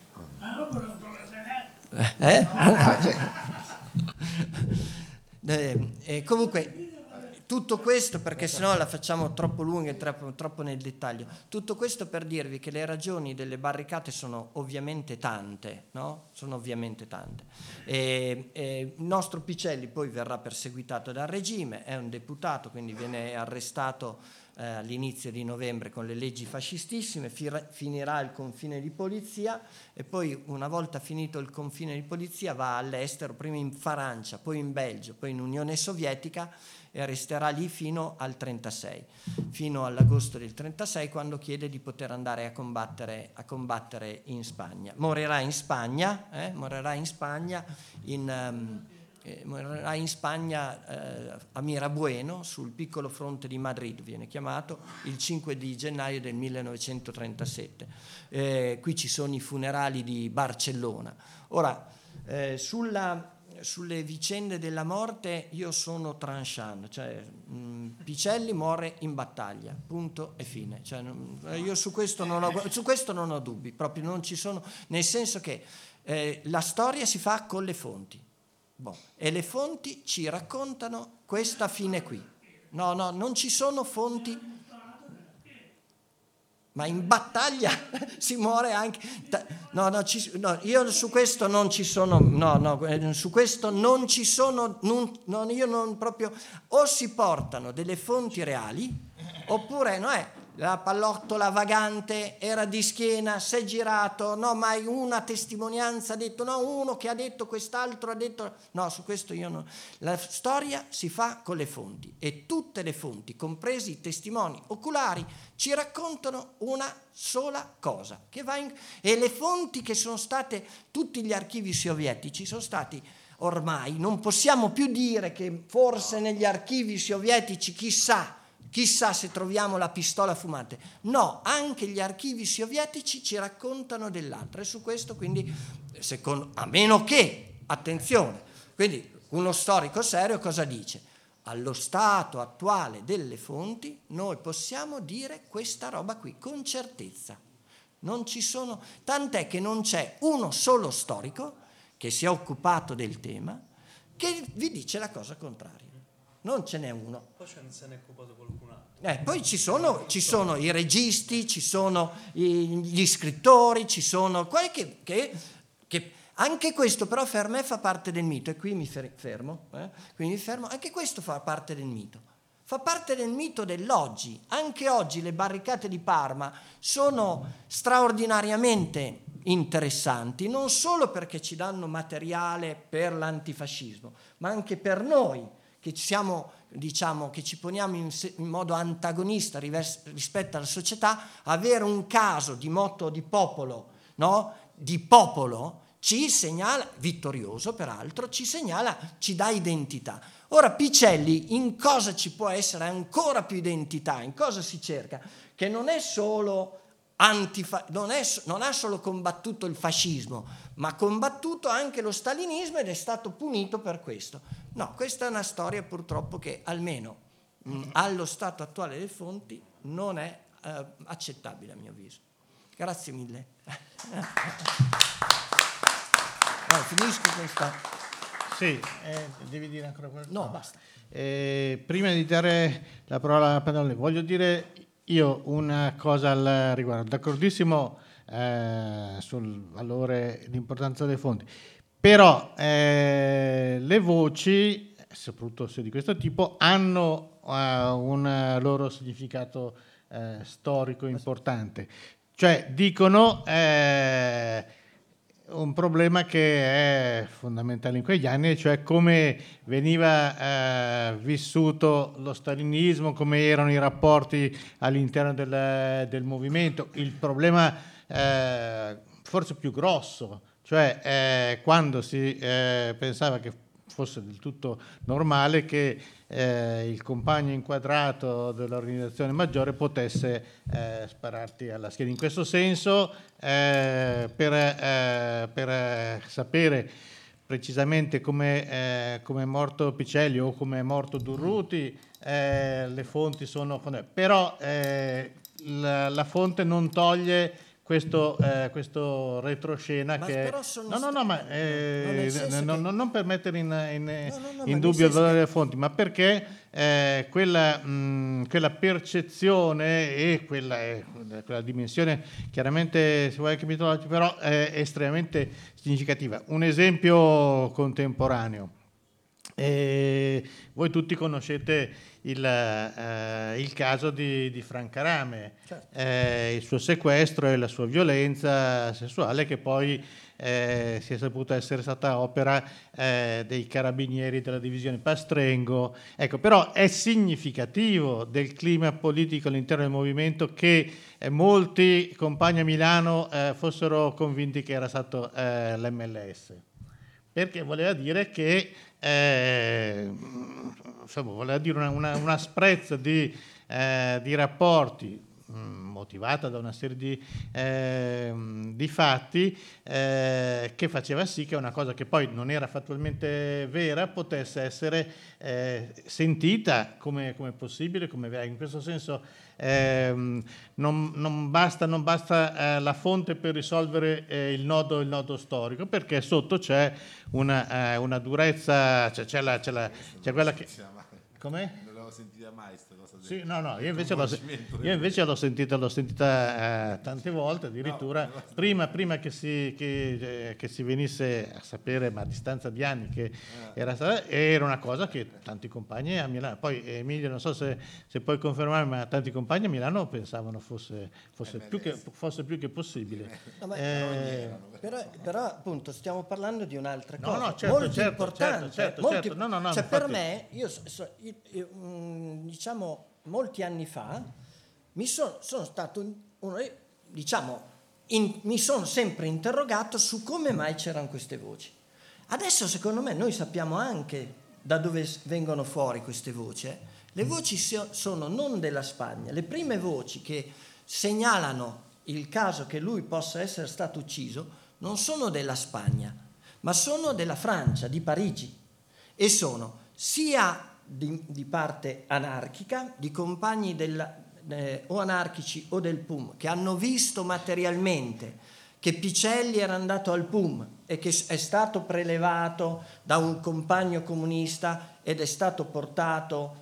Comunque tutto questo, perché sennò la facciamo troppo lunga e troppo nel dettaglio, tutto questo per dirvi che le ragioni delle barricate sono ovviamente tante, no? Sono ovviamente tante. Il nostro Picelli poi verrà perseguitato dal regime, è un deputato, quindi viene arrestato all'inizio di novembre con le leggi fascistissime, finirà il confine di polizia, e poi una volta finito il confine di polizia va all'estero, prima in Francia, poi in Belgio, poi in Unione Sovietica, e resterà lì fino al 36, fino all'agosto del 36, quando chiede di poter andare a combattere in Spagna. Morirà in Spagna a Mirabueno, sul piccolo fronte di Madrid, viene chiamato, il 5 di gennaio del 1937. Qui ci sono i funerali di Barcellona. Ora, sulle vicende della morte io sono tranchant, cioè Picelli muore in battaglia, punto e fine. Cioè, io su questo non ho dubbi, proprio non ci sono, nel senso che la storia si fa con le fonti. E le fonti ci raccontano questa fine qui. No, non ci sono fonti. Ma in battaglia si muore anche. Io su questo non ci sono. Su questo non ci sono. Io non proprio. O si portano delle fonti reali, oppure no è. La pallottola vagante era di schiena, si è girato, no, ma una testimonianza ha detto, no, uno che ha detto, quest'altro ha detto, no, su questo io no. La storia si fa con le fonti e tutte le fonti, compresi i testimoni oculari, ci raccontano una sola cosa. E le fonti che sono state, tutti gli archivi sovietici sono stati, ormai non possiamo più dire che forse negli archivi sovietici chissà se troviamo la pistola fumante. No, anche gli archivi sovietici ci raccontano dell'altro e su questo quindi, a meno che, attenzione, quindi uno storico serio cosa dice? Allo stato attuale delle fonti noi possiamo dire questa roba qui con certezza. Non ci sono, tant'è che non c'è uno solo storico che si è occupato del tema che vi dice la cosa contraria. Non ce n'è uno. Poi se ne è occupato qualcun altro. Poi ci sono i registi, ci sono gli scrittori, ci sono quelli che anche questo però per me fa parte del mito, e qui mi fermo, anche questo fa parte del mito. Fa parte del mito dell'oggi. Anche oggi le barricate di Parma sono straordinariamente interessanti, non solo perché ci danno materiale per l'antifascismo, ma anche per noi, che siamo, che ci poniamo in modo antagonista rispetto alla società. Avere un caso di motto di popolo, no? Di popolo ci segnala, vittorioso peraltro, ci dà identità. Ora Picelli in cosa ci può essere ancora più identità? In cosa si cerca? Che non è solo non ha solo combattuto il fascismo, ma ha combattuto anche lo stalinismo ed è stato punito per questo. No, questa è una storia purtroppo che almeno allo stato attuale delle fonti non è accettabile a mio avviso. Grazie mille. Finisco questa. Sì, devi dire ancora qualcosa? No, basta. Prima di dare la parola a Padrone, voglio dire io una cosa al riguardo. D'accordissimo sul valore e l'importanza delle fonti, però le voci, soprattutto se di questo tipo, hanno un loro significato storico importante. Cioè dicono un problema che è fondamentale in quegli anni, cioè come veniva vissuto lo stalinismo, come erano i rapporti all'interno del movimento. Il problema forse più grosso, cioè quando si pensava che fosse del tutto normale che il compagno inquadrato dell'organizzazione maggiore potesse spararti alla schiena. In questo senso, per sapere precisamente come è morto Picelli o come è morto Durruti, le fonti sono fondamentali. Però la fonte non toglie questo retroscena che non per mettere in dubbio il valore delle fonti, ma perché quella percezione e quella dimensione chiaramente, se vuoi anche mitologica, però è estremamente significativa. Un esempio contemporaneo. Voi tutti conoscete il caso di Franca Rame, certo. Il suo sequestro e la sua violenza sessuale, che poi si è saputo essere stata opera dei carabinieri della divisione Pastrengo. Ecco, però è significativo del clima politico all'interno del movimento che molti compagni a Milano fossero convinti che era stato l'MLS, perché voleva dire che voleva dire una asprezza di rapporti motivata da una serie di fatti che faceva sì che una cosa che poi non era fattualmente vera potesse essere sentita come possibile, come vera. In questo senso non basta la fonte per risolvere il nodo storico, perché sotto c'è una durezza, c'è quella che... Com'è? Non l'avevo sentita mai questa cosa. Sì, no, io invece l'ho sentita tante volte, addirittura prima che si venisse a sapere, ma a distanza di anni, che era una cosa che tanti compagni a Milano, poi Emilio non so se puoi confermare, ma tanti compagni a Milano pensavano fosse più che possibile. No, però appunto stiamo parlando di un'altra cosa molto importante. Certo. No, cioè, per me, io diciamo molti anni fa sono stato mi sono sempre interrogato su come mai c'erano queste voci. Adesso secondo me noi sappiamo anche da dove vengono fuori queste voci. Le voci sono non della Spagna. Le prime voci che segnalano il caso che lui possa essere stato ucciso non sono della Spagna, ma sono della Francia, di Parigi, e sono sia di parte anarchica, di compagni o anarchici o del PUM, che hanno visto materialmente che Picelli era andato al PUM e che è stato prelevato da un compagno comunista ed è stato portato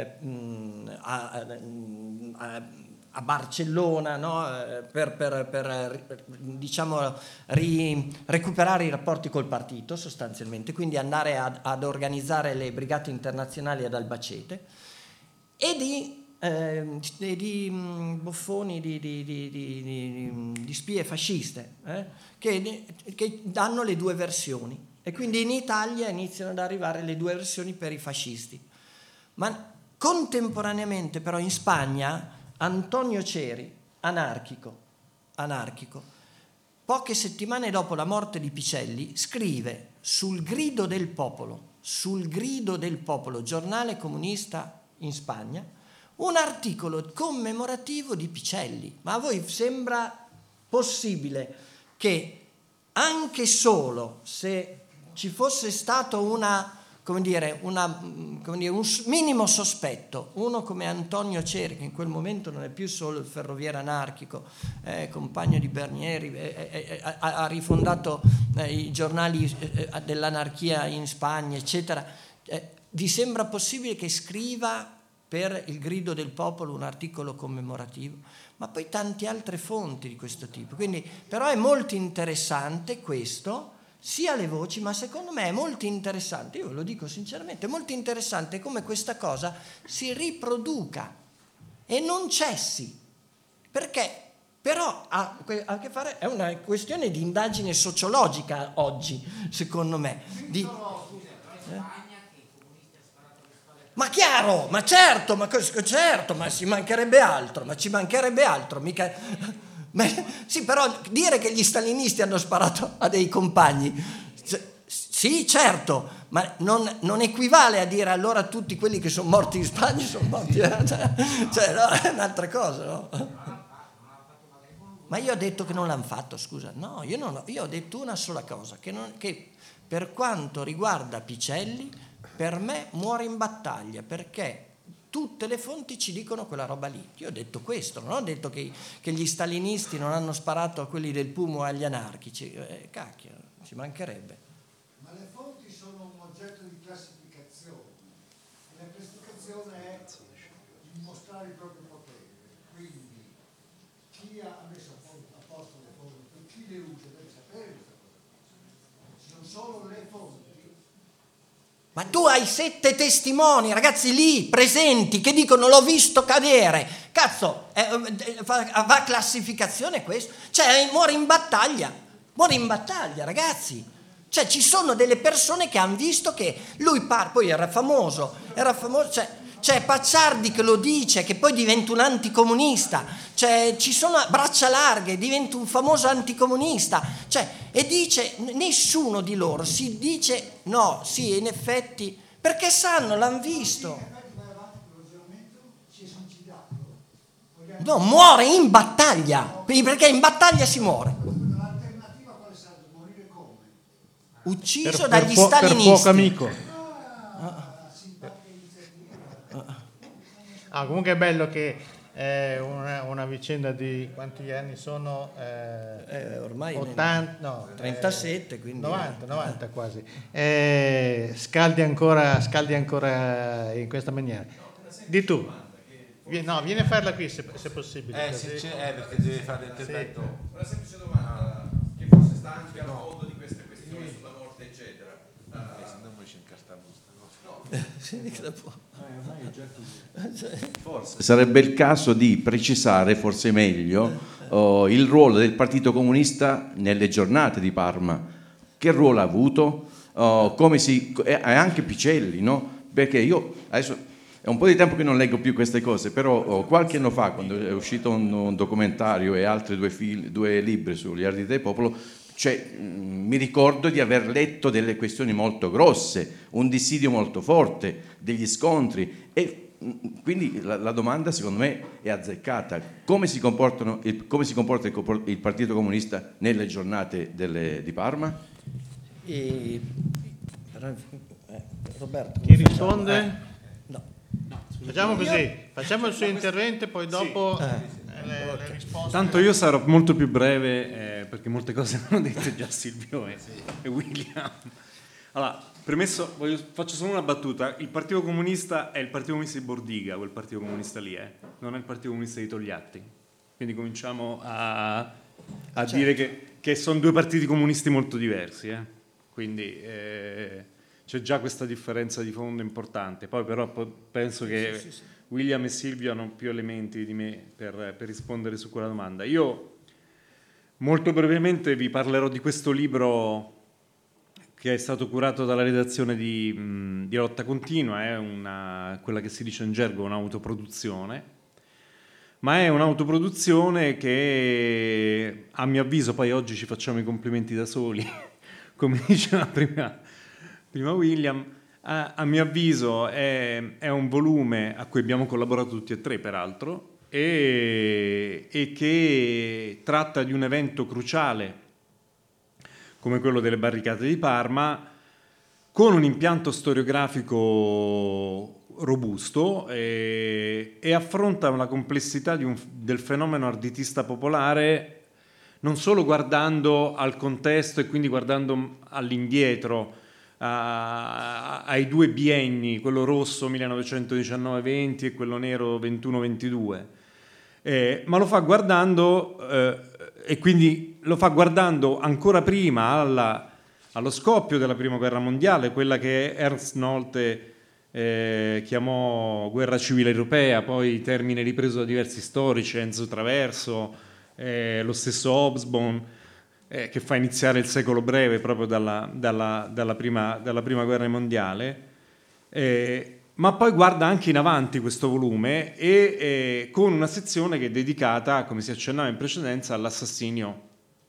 a Barcellona, no? per diciamo recuperare i rapporti col partito, sostanzialmente, quindi andare ad organizzare le brigate internazionali ad Albacete, e di buffoni, di spie fasciste che danno le due versioni, e quindi in Italia iniziano ad arrivare le due versioni per i fascisti. Ma contemporaneamente però in Spagna Antonio Ceri, anarchico, poche settimane dopo la morte di Picelli, scrive sul Grido del Popolo, giornale comunista in Spagna, un articolo commemorativo di Picelli. Ma a voi sembra possibile che anche solo se ci fosse stato un minimo sospetto, uno come Antonio Ceri, che in quel momento non è più solo il ferroviere anarchico, compagno di Bernieri, ha rifondato i giornali dell'anarchia in Spagna, eccetera, vi sembra possibile che scriva per il Grido del Popolo un articolo commemorativo? Ma poi tante altre fonti di questo tipo. Quindi, però è molto interessante questo, sia le voci, ma secondo me è molto interessante, io ve lo dico sinceramente, è molto interessante come questa cosa si riproduca e non cessi, perché però ha a che fare, è una questione di indagine sociologica oggi, secondo me. Ma chiaro, ma certo, ma ci mancherebbe altro, mica... Sì, però dire che gli stalinisti hanno sparato a dei compagni, sì, certo, ma non equivale a dire allora tutti quelli che sono morti in Spagna sono morti, no, è un'altra cosa, no? Ma io ho detto che non l'hanno fatto, scusa, no, io ho detto una sola cosa, che per quanto riguarda Picelli, per me muore in battaglia, perché tutte le fonti ci dicono quella roba lì. Io ho detto questo, non ho detto che gli stalinisti non hanno sparato a quelli del PUM o agli anarchici. Cacchio, ci mancherebbe. Ma le fonti sono un oggetto di classificazione. E la classificazione è dimostrare il proprio potere. Quindi chi ha messo a posto le fonti, chi le usa deve sapere questa cosa. Non solo le fonti. Ma tu hai 7 testimoni, ragazzi, lì, presenti, che dicono l'ho visto cadere. Cazzo, va classificazione questo? Cioè, muore in battaglia, ragazzi. Cioè, ci sono delle persone che hanno visto che lui poi era famoso, c'è Pacciardi che lo dice, che poi diventa un anticomunista, ci sono Braccia Larghe, diventa un famoso anticomunista, e dice, nessuno di loro si dice no, sì, in effetti, perché sanno, l'hanno visto. Si è suicidato, poi No, muore in battaglia, perché in battaglia si muore. L'alternativa quale sarebbe? Morire come? Ucciso dagli stalinisti. Per fuoco amico. Comunque è bello che una vicenda di quanti anni sono? Ormai 80, no, 37, quindi 90 quasi. Scaldi ancora in questa maniera. Di tu. Vieni a farla qui se possibile. Perché devi fare l'intervento. Una semplice domanda, che forse sta anche al fondo di queste questioni sulla morte, eccetera. Forse sarebbe il caso di precisare, forse meglio, il ruolo del Partito Comunista nelle giornate di Parma. Che ruolo ha avuto? E anche Picelli, no? Perché io adesso è un po' di tempo che non leggo più queste cose, però qualche anno fa, quando è uscito un documentario e altri due libri sugli arditi del popolo, mi ricordo di aver letto delle questioni molto grosse, un dissidio molto forte, degli scontri, e quindi la domanda secondo me è azzeccata. Come si comporta il Partito Comunista nelle giornate di Parma? Roberto, Chi risponde? No. Facciamo così, facciamo il suo intervento e poi dopo le risposte. Tanto io sarò molto più breve perché molte cose hanno detto già Silvio e William. Allora, premesso, faccio solo una battuta. Il Partito Comunista è il Partito Comunista di Bordiga, quel Partito Comunista lì, non è il Partito Comunista di Togliatti. Quindi cominciamo a dire che sono due partiti comunisti molto diversi. Quindi c'è già questa differenza di fondo importante. Poi però penso che William e Silvio hanno più elementi di me per rispondere su quella domanda. Io molto brevemente vi parlerò di questo libro che è stato curato dalla redazione di Lotta Continua, è quella che si dice in gergo un'autoproduzione, ma è un'autoproduzione che a mio avviso, poi oggi ci facciamo i complimenti da soli, come diceva prima William, a mio avviso è un volume a cui abbiamo collaborato tutti e tre peraltro e che tratta di un evento cruciale come quello delle barricate di Parma, con un impianto storiografico robusto e affronta la complessità del fenomeno arditista popolare non solo guardando al contesto e quindi guardando all'indietro, ai due bienni, quello rosso 1919-20 e quello nero 21-22, ma lo fa guardando e quindi lo fa guardando ancora prima allo scoppio della Prima Guerra Mondiale, quella che Ernst Nolte chiamò guerra civile europea, poi termine ripreso da diversi storici, Enzo Traverso, lo stesso Hobsbawm, che fa iniziare il secolo breve proprio dalla prima guerra mondiale, ma poi guarda anche in avanti questo volume e con una sezione che è dedicata, come si accennava in precedenza, all'assassinio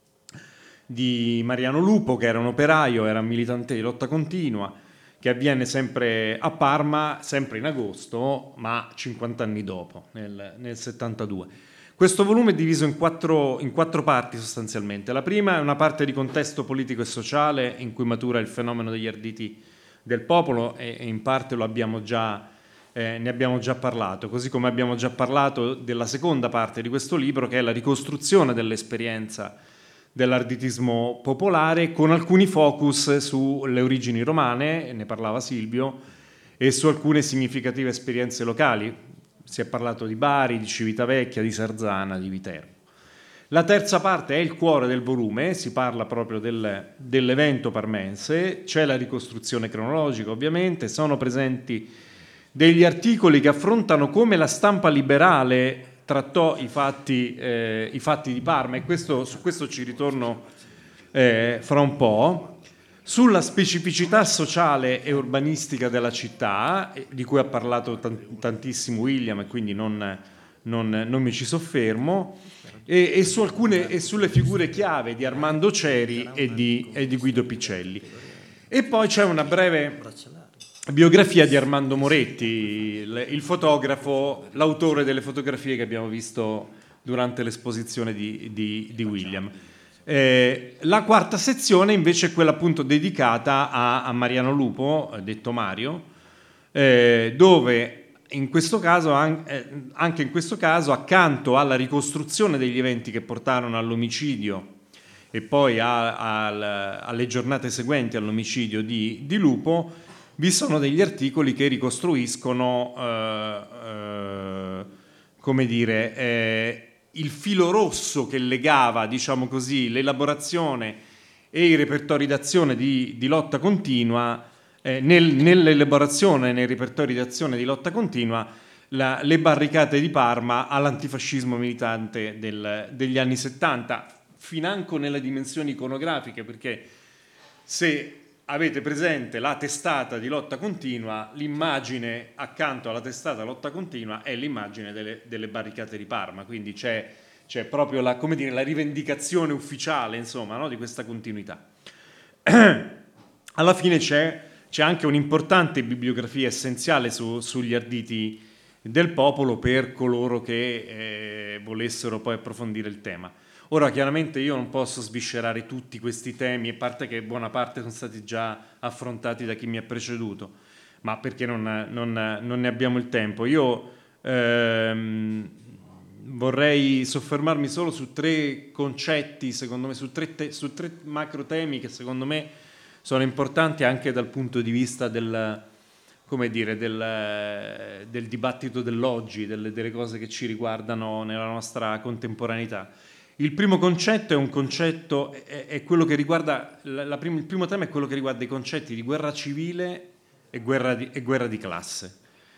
di Mariano Lupo, che era un operaio, era un militante di Lotta Continua, che avviene sempre a Parma, sempre in agosto, ma 50 anni dopo, nel 72. Questo volume è diviso in quattro parti sostanzialmente. La prima è una parte di contesto politico e sociale in cui matura il fenomeno degli arditi del popolo e in parte ne abbiamo già parlato, così come abbiamo già parlato della seconda parte di questo libro, che è la ricostruzione dell'esperienza dell'arditismo popolare con alcuni focus sulle origini romane, ne parlava Silvio, e su alcune significative esperienze locali. Si è parlato di Bari, di Civitavecchia, di Sarzana, di Viterbo. La terza parte è il cuore del volume, si parla proprio dell'evento parmense, c'è la ricostruzione cronologica ovviamente, sono presenti degli articoli che affrontano come la stampa liberale trattò i fatti di Parma, e su questo ci ritorno fra un po', sulla specificità sociale e urbanistica della città, di cui ha parlato tantissimo William, e quindi non mi ci soffermo, e sulle figure chiave di Armando Ceri e di Guido Picelli. E poi c'è una breve biografia di Armando Moretti, il fotografo, l'autore delle fotografie che abbiamo visto durante l'esposizione di William. La quarta sezione invece è quella appunto dedicata a Mariano Lupo, detto Mario, dove in questo caso, anche in questo caso, accanto alla ricostruzione degli eventi che portarono all'omicidio e poi alle giornate seguenti all'omicidio di Lupo, vi sono degli articoli che ricostruiscono, come dire, il filo rosso che legava, diciamo così, l'elaborazione e i repertori d'azione di lotta continua, nell'elaborazione e nei repertori d'azione di lotta continua, le barricate di Parma all'antifascismo militante degli anni 70, financo nelle dimensioni iconografiche, perché se avete presente la testata di lotta continua, l'immagine accanto alla testata lotta continua è l'immagine delle barricate di Parma, quindi c'è proprio la rivendicazione ufficiale, insomma, no, di questa continuità. Alla fine c'è anche un'importante bibliografia essenziale sugli arditi del popolo per coloro che volessero poi approfondire il tema. Ora chiaramente io non posso sviscerare tutti questi temi, a parte che buona parte sono stati già affrontati da chi mi ha preceduto, ma perché non ne abbiamo il tempo. Io vorrei soffermarmi solo su 3 concetti, secondo me, su tre macro temi che secondo me sono importanti anche dal punto di vista del dibattito dell'oggi, delle cose che ci riguardano nella nostra contemporaneità. Il primo concetto è quello che riguarda, il primo tema è quello che riguarda i concetti di guerra civile e guerra di classe,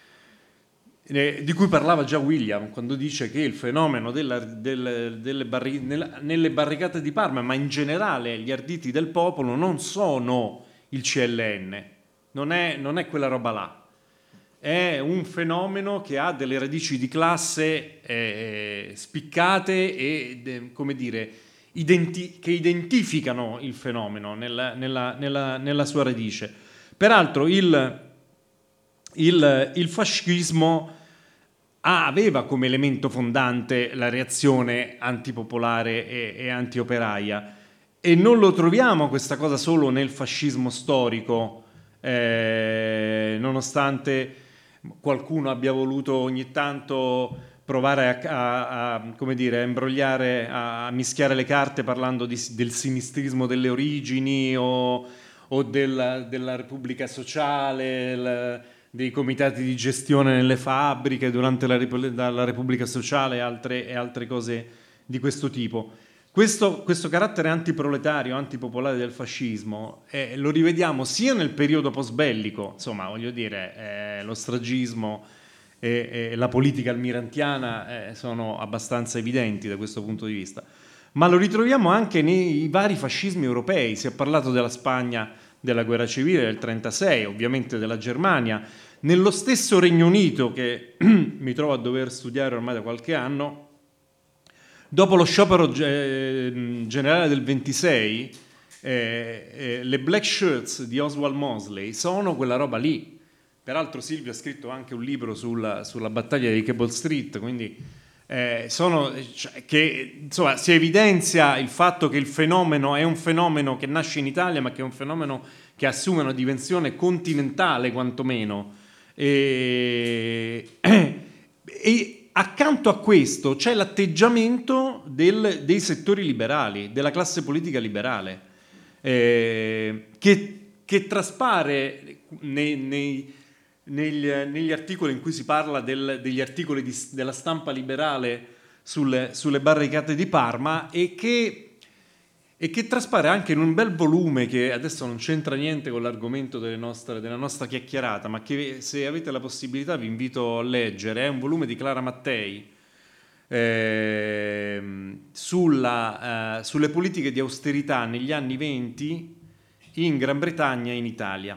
di cui parlava già William quando dice che il fenomeno nelle barricate di Parma, ma in generale gli arditi del popolo, non sono il CLN, non è quella roba là. È un fenomeno che ha delle radici di classe spiccate e, come dire, che identificano il fenomeno nella sua radice. Peraltro il fascismo aveva come elemento fondante la reazione antipopolare e antioperaia, e non lo troviamo questa cosa solo nel fascismo storico, nonostante qualcuno abbia voluto ogni tanto provare a imbrogliare, a mischiare le carte parlando del sinistrismo delle origini o della Repubblica Sociale, dei comitati di gestione nelle fabbriche durante la Repubblica Sociale e altre cose di questo tipo. Questo carattere antiproletario, antipopolare del fascismo lo rivediamo sia nel periodo post-bellico, insomma, voglio dire, lo stragismo e la politica almirantiana sono abbastanza evidenti da questo punto di vista, ma lo ritroviamo anche nei vari fascismi europei. Si è parlato della Spagna della guerra civile del 1936, ovviamente della Germania, nello stesso Regno Unito che mi trovo a dover studiare ormai da qualche anno. Dopo lo sciopero generale del 26, le Black Shirts di Oswald Mosley sono quella roba lì. Peraltro Silvio ha scritto anche un libro sulla battaglia di Cable Street, quindi insomma, si evidenzia il fatto che il fenomeno è un fenomeno che nasce in Italia, ma che è un fenomeno che assume una dimensione continentale quantomeno. E accanto a questo c'è l'atteggiamento dei settori liberali, della classe politica liberale, che traspare negli articoli in cui si parla degli articoli della stampa liberale sulle barricate di Parma, e che traspare anche in un bel volume che adesso non c'entra niente con l'argomento della nostra chiacchierata, ma che, se avete la possibilità, vi invito a leggere. È un volume di Clara Mattei sulle politiche di austerità negli anni 20 in Gran Bretagna e in Italia,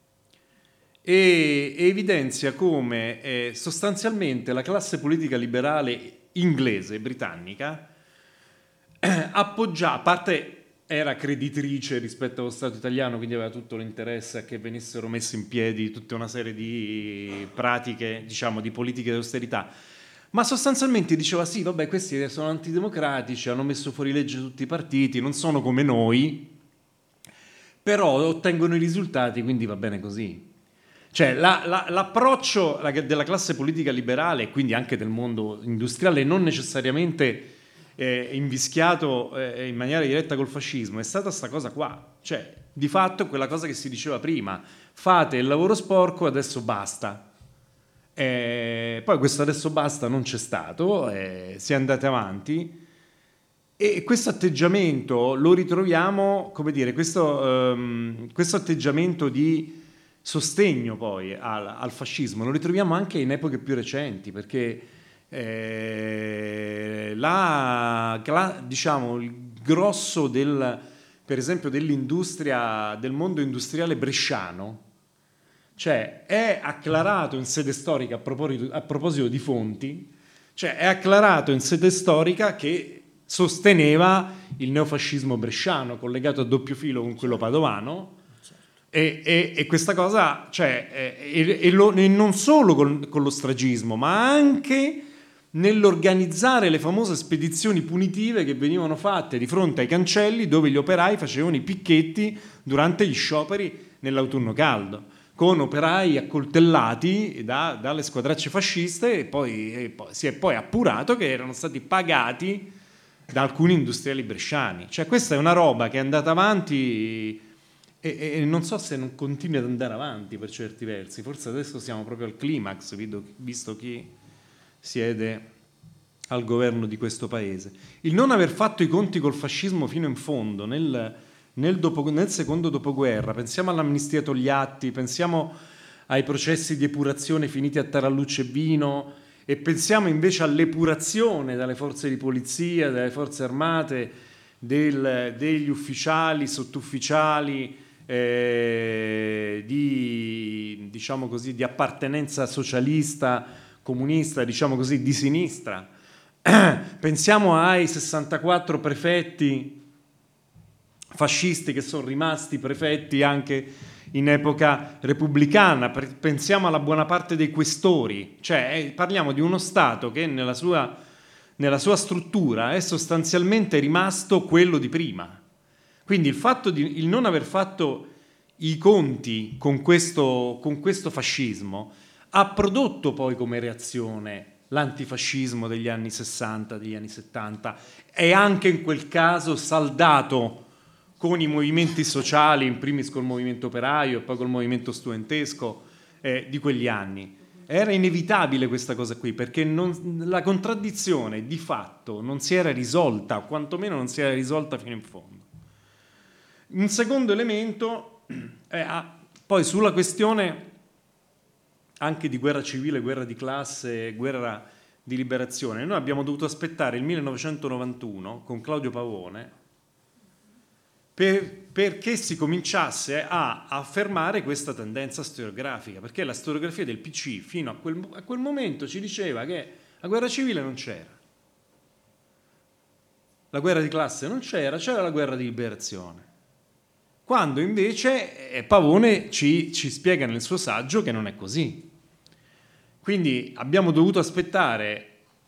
e evidenzia come sostanzialmente la classe politica liberale inglese, britannica, appoggia, a parte era creditrice rispetto allo Stato italiano, quindi aveva tutto l'interesse a che venissero messe in piedi tutta una serie di pratiche, diciamo, di politiche di austerità. Ma sostanzialmente diceva sì, vabbè, questi sono antidemocratici, hanno messo fuori legge tutti i partiti, non sono come noi, però ottengono i risultati, quindi va bene così. Cioè l'approccio della classe politica liberale, quindi anche del mondo industriale, non necessariamente invischiato in maniera diretta col fascismo, è stata sta cosa qua. Cioè, di fatto, quella cosa che si diceva prima, fate il lavoro sporco, adesso basta. Poi questo adesso basta non c'è stato, si è andati avanti. E questo atteggiamento lo ritroviamo, come dire, questo atteggiamento di sostegno poi al fascismo lo ritroviamo anche in epoche più recenti, perché diciamo, il grosso per esempio dell'industria, del mondo industriale bresciano, cioè è acclarato in sede storica, a proposito di fonti, cioè è acclarato in sede storica che sosteneva il neofascismo bresciano, collegato a doppio filo con quello padovano, e questa cosa, cioè, e non solo con lo stragismo, ma anche nell'organizzare le famose spedizioni punitive che venivano fatte di fronte ai cancelli, dove gli operai facevano i picchetti durante gli scioperi nell'autunno caldo, con operai accoltellati dalle squadracce fasciste, e poi si è poi appurato che erano stati pagati da alcuni industriali bresciani. Cioè, questa è una roba che è andata avanti e non so se non continui ad andare avanti per certi versi. Forse adesso siamo proprio al climax, visto chi siede al governo di questo paese. Il non aver fatto i conti col fascismo fino in fondo nel secondo dopoguerra, pensiamo all'amnistia Togliatti, pensiamo ai processi di epurazione finiti a Tarallucce e Vino, e pensiamo invece all'epurazione dalle forze di polizia, dalle forze armate, degli ufficiali, sottufficiali, diciamo così, di appartenenza socialista, comunista, diciamo così, di sinistra. Pensiamo ai 64 prefetti fascisti che sono rimasti prefetti anche in epoca repubblicana, pensiamo alla buona parte dei questori, cioè parliamo di uno Stato che nella sua struttura è sostanzialmente rimasto quello di prima. Quindi il non aver fatto i conti con questo fascismo ha prodotto poi come reazione l'antifascismo degli anni 60, degli anni 70, e anche in quel caso saldato con i movimenti sociali, in primis col movimento operaio e poi col movimento studentesco di quegli anni. Era inevitabile questa cosa qui, perché la contraddizione di fatto non si era risolta, o quantomeno non si era risolta fino in fondo. Un secondo elemento, poi sulla questione anche di guerra civile, guerra di classe, guerra di liberazione, noi abbiamo dovuto aspettare il 1991 con Claudio Pavone perché si cominciasse a affermare questa tendenza storiografica, perché la storiografia del PC fino a quel momento ci diceva che la guerra civile non c'era, la guerra di classe non c'era la guerra di liberazione, quando invece Pavone ci spiega nel suo saggio che non è così. Quindi abbiamo dovuto aspettare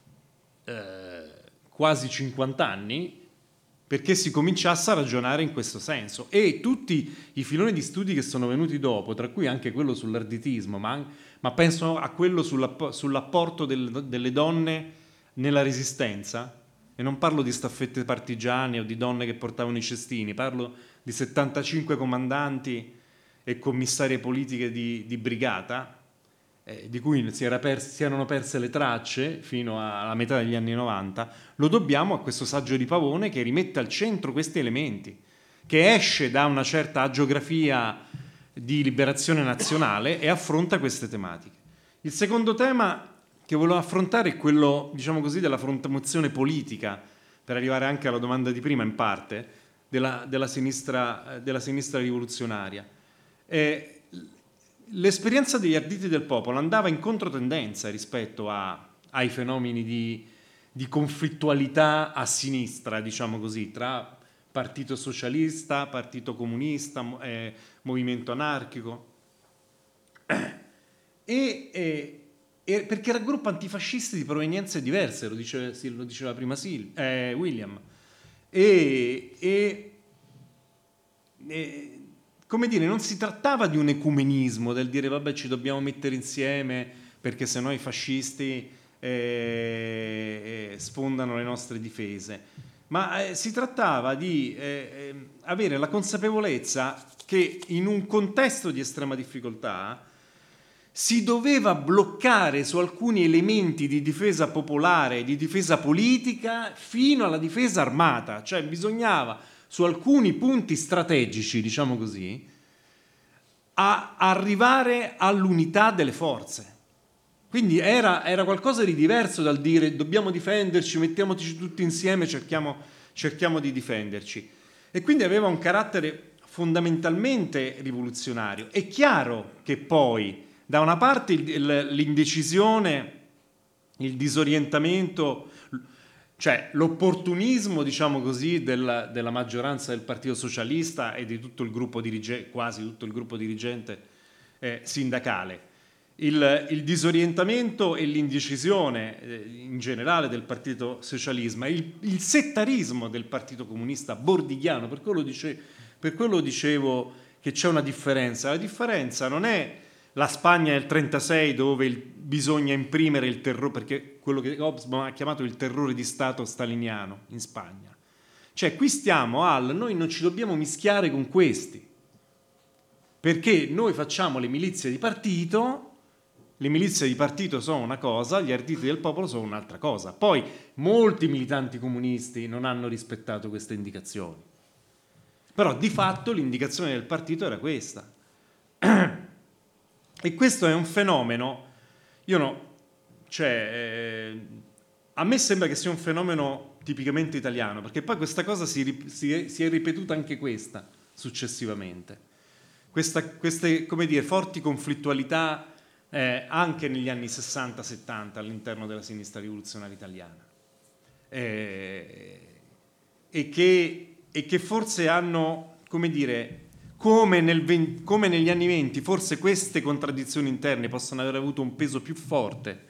quasi 50 anni perché si cominciasse a ragionare in questo senso, e tutti i filoni di studi che sono venuti dopo, tra cui anche quello sull'arditismo, ma penso a quello sull'apporto delle donne nella resistenza, e non parlo di staffette partigiane o di donne che portavano i cestini, parlo di 75 comandanti e commissarie politiche di brigata, di cui si erano perse le tracce fino alla metà degli anni 90, lo dobbiamo a questo saggio di Pavone che rimette al centro questi elementi, che esce da una certa agiografia di liberazione nazionale e affronta queste tematiche. Il secondo tema che volevo affrontare è quello, diciamo così, della frontazione politica, per arrivare anche alla domanda di prima in parte, della sinistra rivoluzionaria. L'esperienza degli Arditi del Popolo andava in controtendenza rispetto ai fenomeni di conflittualità a sinistra, diciamo così, tra partito socialista, partito comunista, movimento anarchico, e perché era un gruppo antifascisti di provenienze diverse, lo diceva prima William, come dire, non si trattava di un ecumenismo, del dire vabbè ci dobbiamo mettere insieme perché sennò i fascisti sfondano le nostre difese, ma si trattava di avere la consapevolezza che in un contesto di estrema difficoltà si doveva bloccare su alcuni elementi di difesa popolare, di difesa politica, fino alla difesa armata, cioè bisognava su alcuni punti strategici, diciamo così, arrivare all'unità delle forze. Quindi era qualcosa di diverso dal dire dobbiamo difenderci, mettiamoci tutti insieme, cerchiamo di difenderci. E quindi aveva un carattere fondamentalmente rivoluzionario. È chiaro che poi da una parte l'indecisione, il disorientamento, cioè l'opportunismo, diciamo così, della maggioranza del Partito Socialista e di tutto il gruppo quasi tutto il gruppo dirigente sindacale, il disorientamento e l'indecisione in generale del Partito Socialista, il settarismo del Partito Comunista bordighiano, per quello dicevo che c'è una differenza. La differenza non è la Spagna del 1936 dove bisogna imprimere il terrore, perché quello che Hobsbawm ha chiamato il terrore di Stato staliniano in Spagna. Cioè qui noi non ci dobbiamo mischiare con questi, perché noi facciamo le milizie di partito sono una cosa, gli arditi del popolo sono un'altra cosa. Poi molti militanti comunisti non hanno rispettato queste indicazioni, però di fatto l'indicazione del partito era questa. E questo è un fenomeno, a me sembra che sia un fenomeno tipicamente italiano, perché poi questa cosa si è ripetuta anche questa successivamente. Queste, come dire, forti conflittualità anche negli anni 60-70 all'interno della sinistra rivoluzionaria italiana, e che forse hanno, come dire, come negli anni 20, forse queste contraddizioni interne possono aver avuto un peso più forte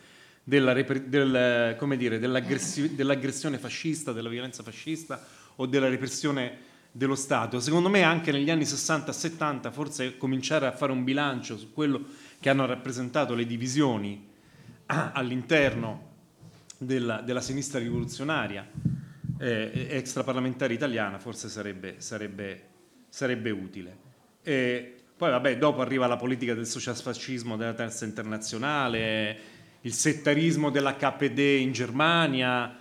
dell'aggressione fascista, della violenza fascista o della repressione dello Stato. Secondo me anche negli anni 60-70 forse cominciare a fare un bilancio su quello che hanno rappresentato le divisioni all'interno della sinistra rivoluzionaria extraparlamentare italiana forse sarebbe utile. E poi vabbè, dopo arriva la politica del socialfascismo della Terza Internazionale, il settarismo dell'HPD in Germania,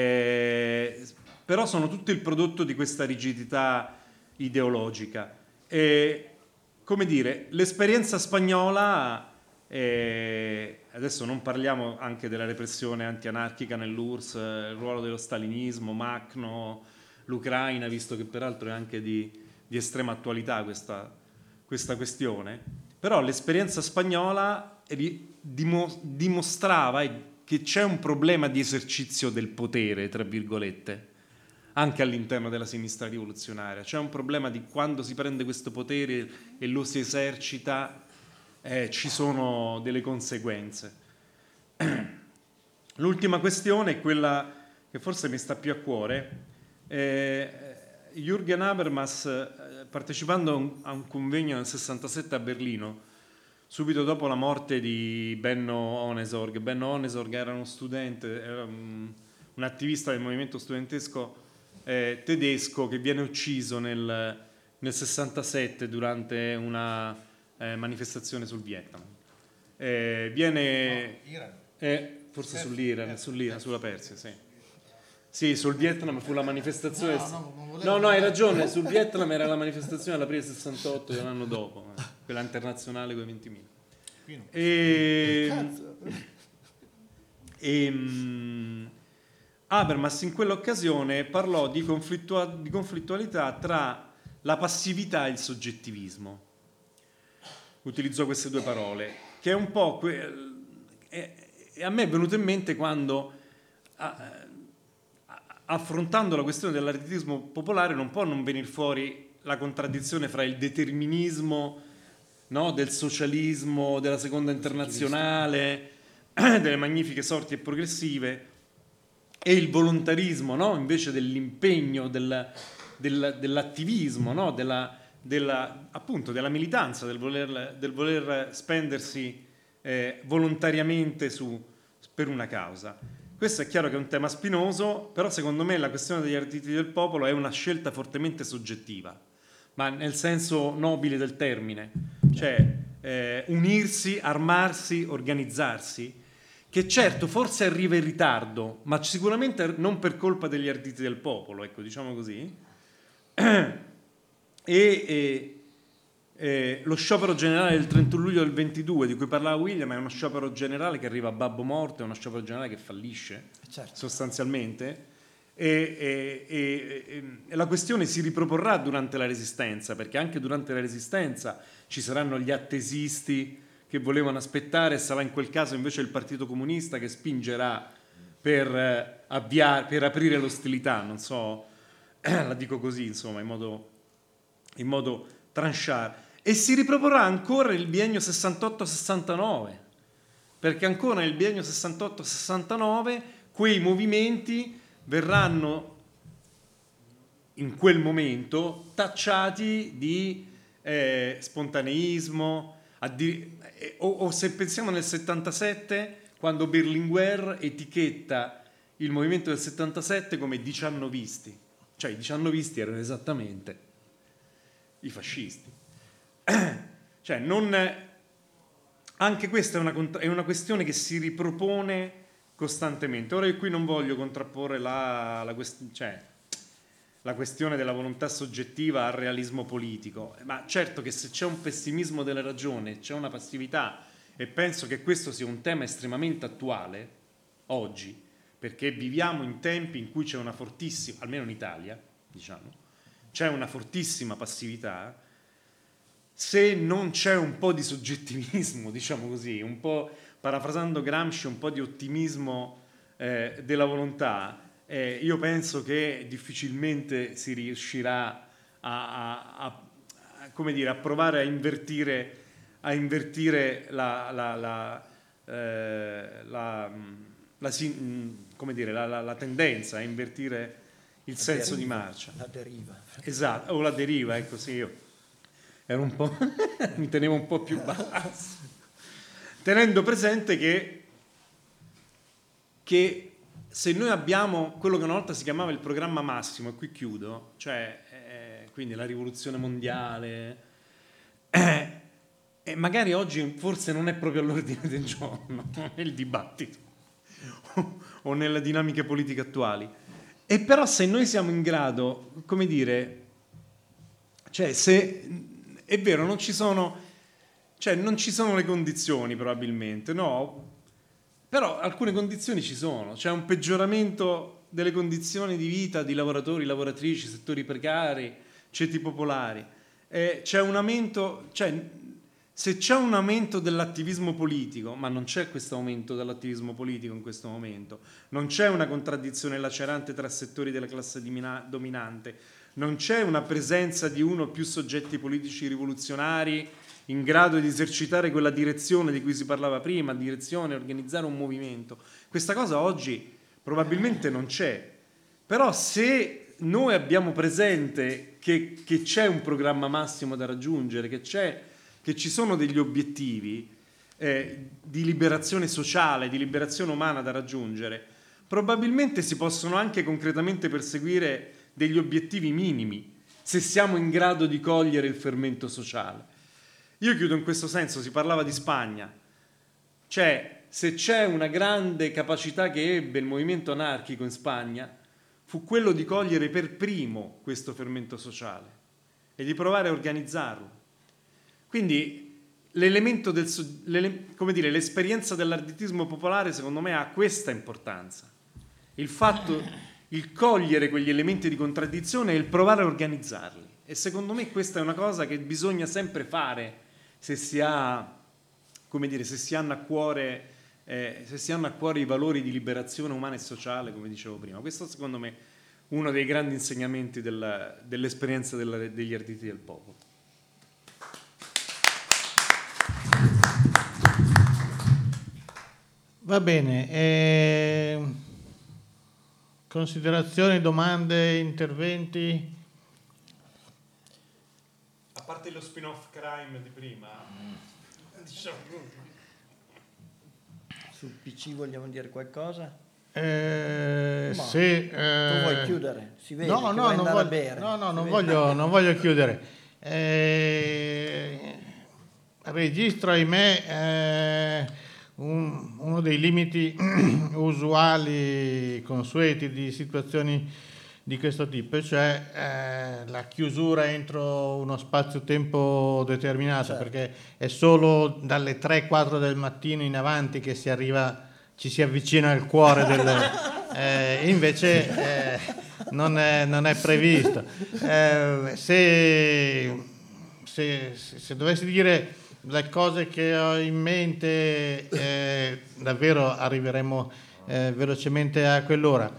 però sono tutto il prodotto di questa rigidità ideologica. Come dire, l'esperienza spagnola, adesso non parliamo anche della repressione antianarchica nell'URSS, il ruolo dello stalinismo, Machno, l'Ucraina, visto che peraltro è anche di estrema attualità questa questione, però l'esperienza spagnola dimostrava che c'è un problema di esercizio del potere, tra virgolette, anche all'interno della sinistra rivoluzionaria. C'è un problema di quando si prende questo potere e lo si esercita, ci sono delle conseguenze. L'ultima questione è quella che forse mi sta più a cuore. Jürgen Habermas, partecipando a un convegno nel 67 a Berlino, subito dopo la morte di Benno Ohnesorg. Benno Ohnesorg era uno studente, era un attivista del movimento studentesco tedesco che viene ucciso nel 67 durante una manifestazione sul Vietnam. Forse sull'Iran, sulla Persia, sì. Sì, sul Vietnam fu la manifestazione. No, hai ragione, sul Vietnam era la manifestazione dell'aprile 68 dell'anno dopo, quella internazionale con i 20.000. Habermas in quell'occasione parlò di conflittualità tra la passività e il soggettivismo. Utilizzò queste due parole, che è un po' a me è venuto in mente quando affrontando la questione dell'arditismo popolare non può non venire fuori la contraddizione fra il determinismo, no, del socialismo, della seconda internazionale, delle magnifiche sorti e progressive, e il volontarismo, no, invece dell'impegno, dell'attivismo, no, appunto della militanza, del voler spendersi volontariamente per una causa. Questo è chiaro che è un tema spinoso, però secondo me la questione degli arditi del popolo è una scelta fortemente soggettiva, ma nel senso nobile del termine, cioè unirsi, armarsi, organizzarsi, che certo forse arriva in ritardo, ma sicuramente non per colpa degli arditi del popolo, ecco, diciamo così. Lo sciopero generale del 31 luglio del 22 di cui parlava William è uno sciopero generale che arriva a babbo morto, è uno sciopero generale che fallisce, certo, sostanzialmente, e la questione si riproporrà durante la Resistenza, perché anche durante la Resistenza ci saranno gli attesisti che volevano aspettare, e sarà in quel caso invece il Partito Comunista che spingerà per aprire l'ostilità, non so, la dico così, insomma, in modo tranchant. E si riproporrà ancora il biennio 68-69, perché ancora nel biennio 68-69 quei movimenti verranno in quel momento tacciati di spontaneismo, o se pensiamo nel 77, quando Berlinguer etichetta il movimento del 77 come diciannovisti, cioè i diciannovisti erano esattamente i fascisti. Cioè anche questa è una questione che si ripropone costantemente. Ora io qui non voglio contrapporre la questione della volontà soggettiva al realismo politico, ma certo che se c'è un pessimismo delle ragioni, c'è una passività, e penso che questo sia un tema estremamente attuale oggi, perché viviamo in tempi in cui c'è una fortissima, almeno in Italia, diciamo, c'è una fortissima passività. Se non c'è un po' di soggettivismo, diciamo così, un po', parafrasando Gramsci, un po' di ottimismo della volontà, io penso che difficilmente si riuscirà a provare a invertire la tendenza, a invertire il senso di marcia. La deriva. Esatto, o la deriva, ecco, sì, io ero un po' mi tenevo un po' più basso, tenendo presente che se noi abbiamo quello che una volta si chiamava il programma massimo, e qui chiudo, cioè quindi la rivoluzione mondiale, e magari oggi forse non è proprio all'ordine del giorno nel dibattito o nelle dinamiche politiche attuali, e però se noi siamo in grado, come dire, cioè se è vero, non ci sono le condizioni probabilmente, no? Però alcune condizioni ci sono. C'è un peggioramento delle condizioni di vita di lavoratori, lavoratrici, settori precari, ceti popolari. C'è un aumento, se c'è un aumento dell'attivismo politico, ma non c'è questo aumento dell'attivismo politico in questo momento, non c'è una contraddizione lacerante tra settori della classe dominante, non c'è una presenza di uno o più soggetti politici rivoluzionari in grado di esercitare quella direzione di cui si parlava prima, direzione, organizzare un movimento. Questa cosa oggi probabilmente non c'è. Però se noi abbiamo presente che c'è un programma massimo da raggiungere, che ci sono degli obiettivi di liberazione sociale, di liberazione umana da raggiungere, probabilmente si possono anche concretamente perseguire degli obiettivi minimi, se siamo in grado di cogliere il fermento sociale. Io chiudo in questo senso, si parlava di Spagna, cioè se c'è una grande capacità che ebbe il movimento anarchico in Spagna, fu quello di cogliere per primo questo fermento sociale e di provare a organizzarlo. Quindi l'esperienza dell'arditismo popolare secondo me ha questa importanza, il cogliere quegli elementi di contraddizione e il provare a organizzarli, e secondo me questa è una cosa che bisogna sempre fare se si hanno a cuore i valori di liberazione umana e sociale, come dicevo prima. Questo secondo me uno dei grandi insegnamenti dell'esperienza degli Arditi del Popolo. Va bene, considerazioni, domande, interventi? A parte lo spin-off crime di prima, diciamo... Sul PC vogliamo dire qualcosa? Tu vuoi chiudere? Si vede no, che no, vuoi non andare voglio, a bere. non voglio chiudere. Registro, ahimè, uno dei limiti usuali, consueti di situazioni di questo tipo, cioè la chiusura entro uno spazio-tempo determinato, Certo. perché è solo dalle 3-4 del mattino in avanti che ci si avvicina al cuore invece non è previsto. Se dovessi dire le cose che ho in mente, davvero arriveremo velocemente a quell'ora.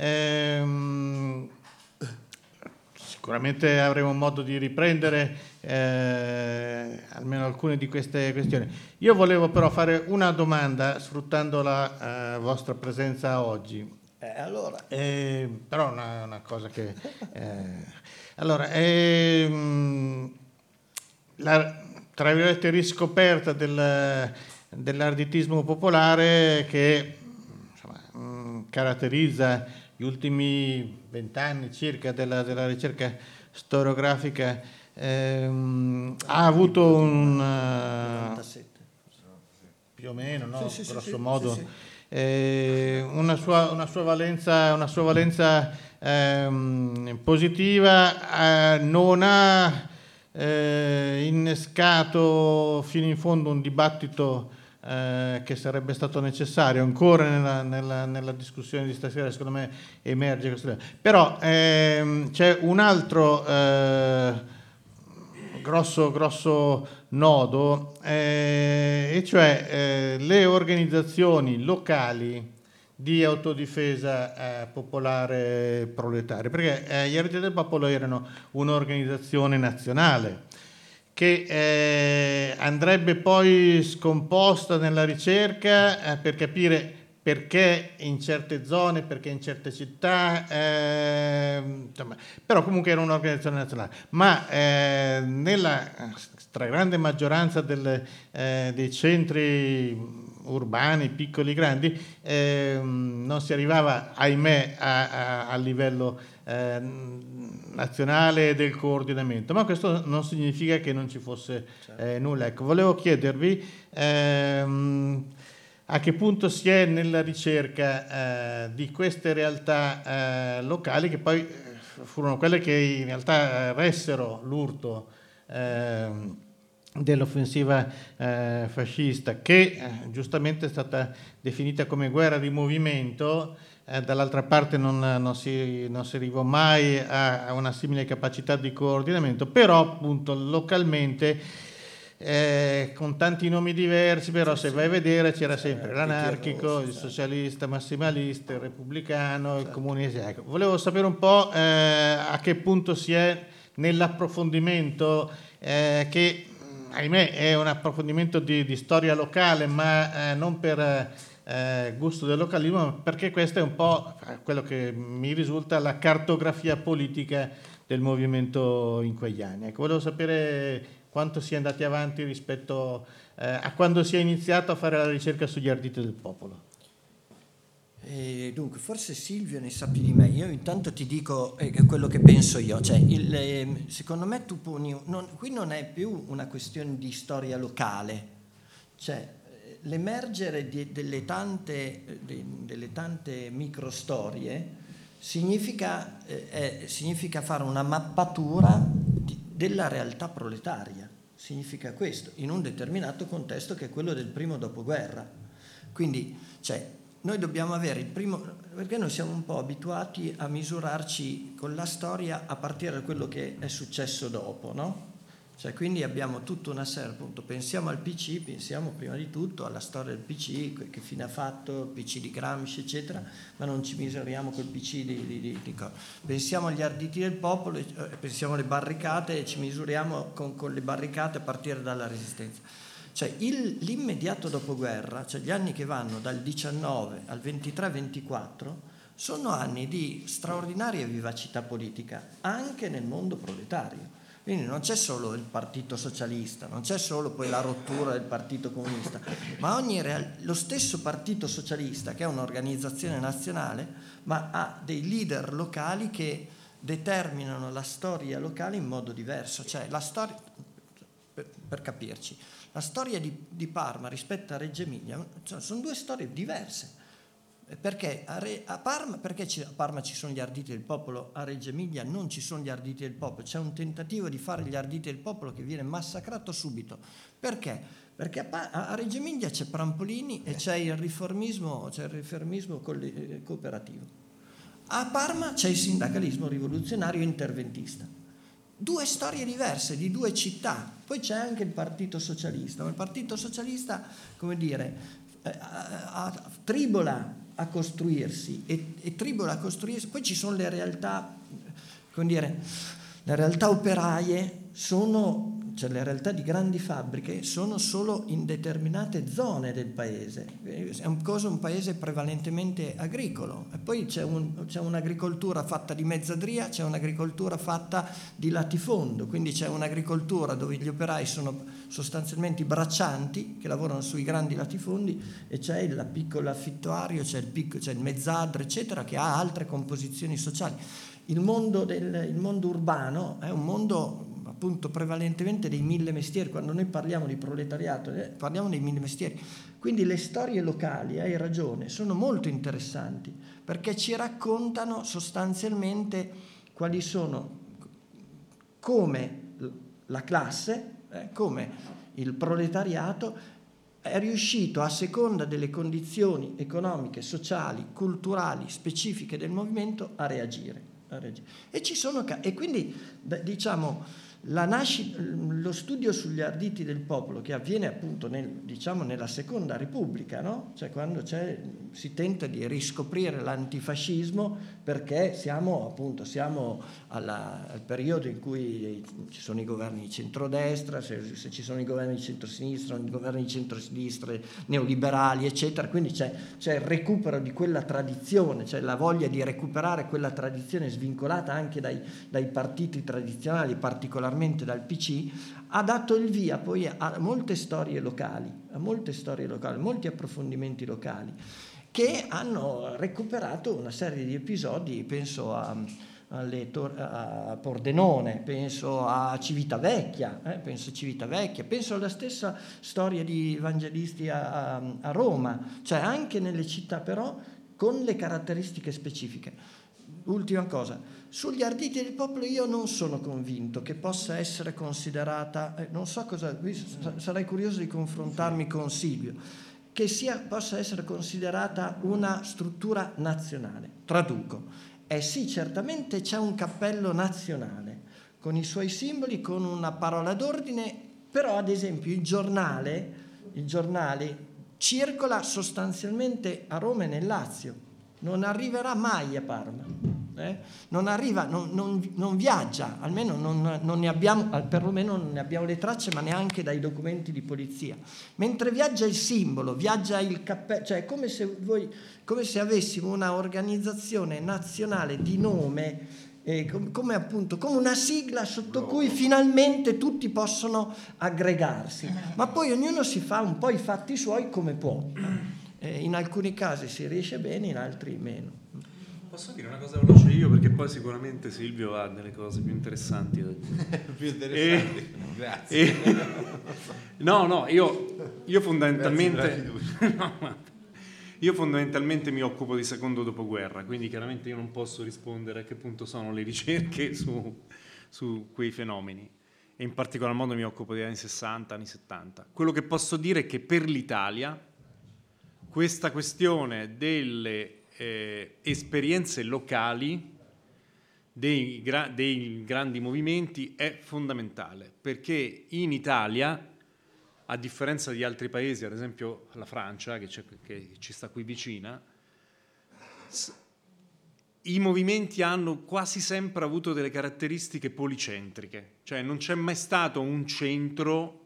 Sicuramente avremo modo di riprendere almeno alcune di queste questioni. Io volevo però fare una domanda sfruttando la vostra presenza oggi. Allora. Però una cosa che... allora, la, tra virgolette, riscoperta dell'arditismo popolare che insomma, caratterizza gli ultimi 20 anni circa della ricerca storiografica, ha avuto un... 97. più o meno, no? Sì, Grosso modo. sì. Una sua valenza positiva, non ha innescato fino in fondo un dibattito che sarebbe stato necessario ancora nella discussione di stasera. Secondo me emerge questo. Però c'è un altro grosso nodo, e cioè le organizzazioni locali di autodifesa popolare proletaria, perché gli Arditi del Popolo erano un'organizzazione nazionale che andrebbe poi scomposta nella ricerca per capire perché in certe zone, perché in certe città, insomma, però comunque era un'organizzazione nazionale. Ma nella stragrande maggioranza dei centri urbani, piccoli, grandi, non si arrivava, ahimè, a livello nazionale del coordinamento, ma questo non significa che non ci fosse nulla. Ecco, volevo chiedervi a che punto si è nella ricerca di queste realtà locali, che poi furono quelle che in realtà ressero l'urto dell'offensiva fascista, che giustamente è stata definita come guerra di movimento. Dall'altra parte non si arrivò mai a una simile capacità di coordinamento, però appunto localmente con tanti nomi diversi, però se vai a vedere c'era sempre l'anarchico, il socialista massimalista, il repubblicano, il comunista. Ecco, volevo sapere un po' a che punto si è nell'approfondimento che ahimè è un approfondimento di storia locale, ma non per gusto del localismo, ma perché questa è un po' quello che mi risulta la cartografia politica del movimento in quegli anni. Ecco, volevo sapere quanto si è andati avanti rispetto a quando si è iniziato a fare la ricerca sugli Arditi del Popolo. Dunque, forse Silvio ne sa più di me. Io intanto ti dico quello che penso io. Cioè, secondo me tu poni... qui non è più una questione di storia locale. Cioè, l'emergere delle tante microstorie significa fare una mappatura della realtà proletaria. Significa questo, in un determinato contesto che è quello del primo dopoguerra. Quindi, cioè, noi dobbiamo avere il primo, perché noi siamo un po' abituati a misurarci con la storia a partire da quello che è successo dopo, no? Cioè, quindi abbiamo tutta una serie, appunto, pensiamo al PC, pensiamo prima di tutto alla storia del PC, che fine ha fatto, il PC di Gramsci, eccetera, ma non ci misuriamo col PC di pensiamo agli arditi del popolo, pensiamo alle barricate e ci misuriamo con le barricate a partire dalla Resistenza. Cioè, l'immediato dopoguerra, cioè gli anni che vanno dal 19 al 23-24, sono anni di straordinaria vivacità politica, anche nel mondo proletario. Quindi non c'è solo il Partito Socialista, non c'è solo poi la rottura del Partito Comunista, ma lo stesso Partito Socialista, che è un'organizzazione nazionale, ma ha dei leader locali che determinano la storia locale in modo diverso. Cioè, la storia, per capirci, la storia di Parma rispetto a Reggio Emilia, cioè, sono due storie diverse. Perché a Parma ci sono gli arditi del popolo, a Reggio Emilia non ci sono gli arditi del popolo, c'è un tentativo di fare gli arditi del popolo che viene massacrato subito. Perché? Perché a Reggio Emilia c'è Prampolini e c'è il riformismo cooperativo. A Parma c'è il sindacalismo rivoluzionario interventista. Due storie diverse di due città. Poi c'è anche il Partito Socialista, ma il Partito Socialista, come dire, tribola a costruirsi e tribola a costruirsi. Poi ci sono le realtà, come dire, le realtà operaie cioè le realtà di grandi fabbriche sono solo in determinate zone del paese. È un paese prevalentemente agricolo, e poi c'è un'agricoltura fatta di mezzadria, c'è un'agricoltura fatta di latifondo, quindi c'è un'agricoltura dove gli operai sono sostanzialmente i braccianti che lavorano sui grandi latifondi, e c'è il piccolo affittuario, c'è il mezzadro, eccetera, che ha altre composizioni sociali. Il mondo urbano è un mondo appunto prevalentemente dei mille mestieri. Quando noi parliamo di proletariato parliamo dei mille mestieri, quindi le storie locali, hai ragione, sono molto interessanti perché ci raccontano sostanzialmente quali sono, come la classe, come il proletariato è riuscito, a seconda delle condizioni economiche, sociali, culturali specifiche del movimento, a reagire. E quindi, diciamo, lo studio sugli arditi del popolo, che avviene appunto nella Seconda Repubblica, no? Cioè quando si tenta di riscoprire l'antifascismo, perché siamo al periodo in cui ci sono i governi di centrodestra, se ci sono i governi di centrosinistra, i governi di centrosinistra neoliberali, eccetera. Quindi c'è il recupero di quella tradizione, c'è la voglia di recuperare quella tradizione svincolata anche dai partiti tradizionali, particolarmente dal PC, ha dato il via poi a molte storie locali, molti approfondimenti locali, che hanno recuperato una serie di episodi. Penso a Pordenone, penso a Civitavecchia, penso alla stessa storia di evangelisti a Roma, cioè anche nelle città, però con le caratteristiche specifiche. Ultima cosa, sugli arditi del popolo io non sono convinto che possa essere considerata, non so cosa, sarei curioso di confrontarmi con Silvio, che possa essere considerata una struttura nazionale. Traduco, sì, certamente c'è un cappello nazionale, con i suoi simboli, con una parola d'ordine, però ad esempio il giornale circola sostanzialmente a Roma e nel Lazio, non arriverà mai a Parma. Non viaggia, almeno non ne abbiamo, perlomeno non ne abbiamo le tracce, ma neanche dai documenti di polizia. Mentre viaggia il simbolo, viaggia il cappello, cioè come se avessimo una organizzazione nazionale di nome, come una sigla sotto cui finalmente tutti possono aggregarsi, ma poi ognuno si fa un po' i fatti suoi come può. In alcuni casi si riesce bene, in altri meno. Posso dire una cosa veloce io, perché poi sicuramente Silvio ha delle cose più interessanti da dire. Più interessanti, grazie. Io fondamentalmente io fondamentalmente mi occupo di secondo dopoguerra, quindi chiaramente io non posso rispondere a che punto sono le ricerche su quei fenomeni, e in particolar modo mi occupo degli anni 60, anni 70. Quello che posso dire è che per l'Italia questa questione delle esperienze locali dei grandi movimenti è fondamentale, perché in Italia, a differenza di altri paesi, ad esempio la Francia, che ci sta qui vicina, i movimenti hanno quasi sempre avuto delle caratteristiche policentriche, cioè non c'è mai stato un centro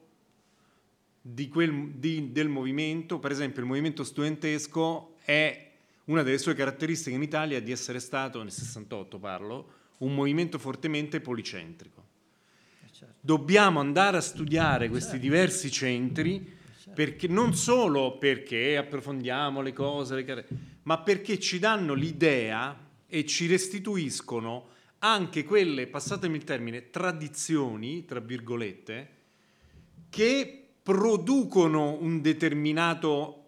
del movimento. Per esempio il movimento studentesco è una delle sue caratteristiche in Italia di essere stato, nel 68 parlo, un movimento fortemente policentrico. Dobbiamo andare a studiare questi diversi centri, perché non solo perché approfondiamo le cose, ma perché ci danno l'idea e ci restituiscono anche quelle, passatemi il termine, tradizioni, tra virgolette, che producono un determinato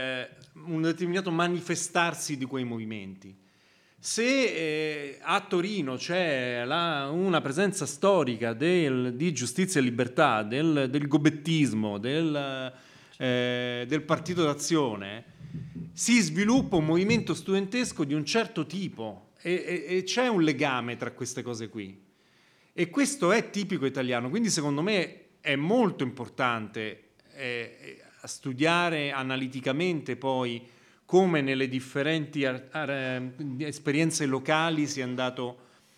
manifestarsi di quei movimenti. Se a Torino c'è una presenza storica di giustizia e libertà, del gobettismo, del partito d'azione, si sviluppa un movimento studentesco di un certo tipo e c'è un legame tra queste cose qui. E questo è tipico italiano, quindi secondo me è molto importante studiare analiticamente poi come nelle differenti esperienze locali si è andato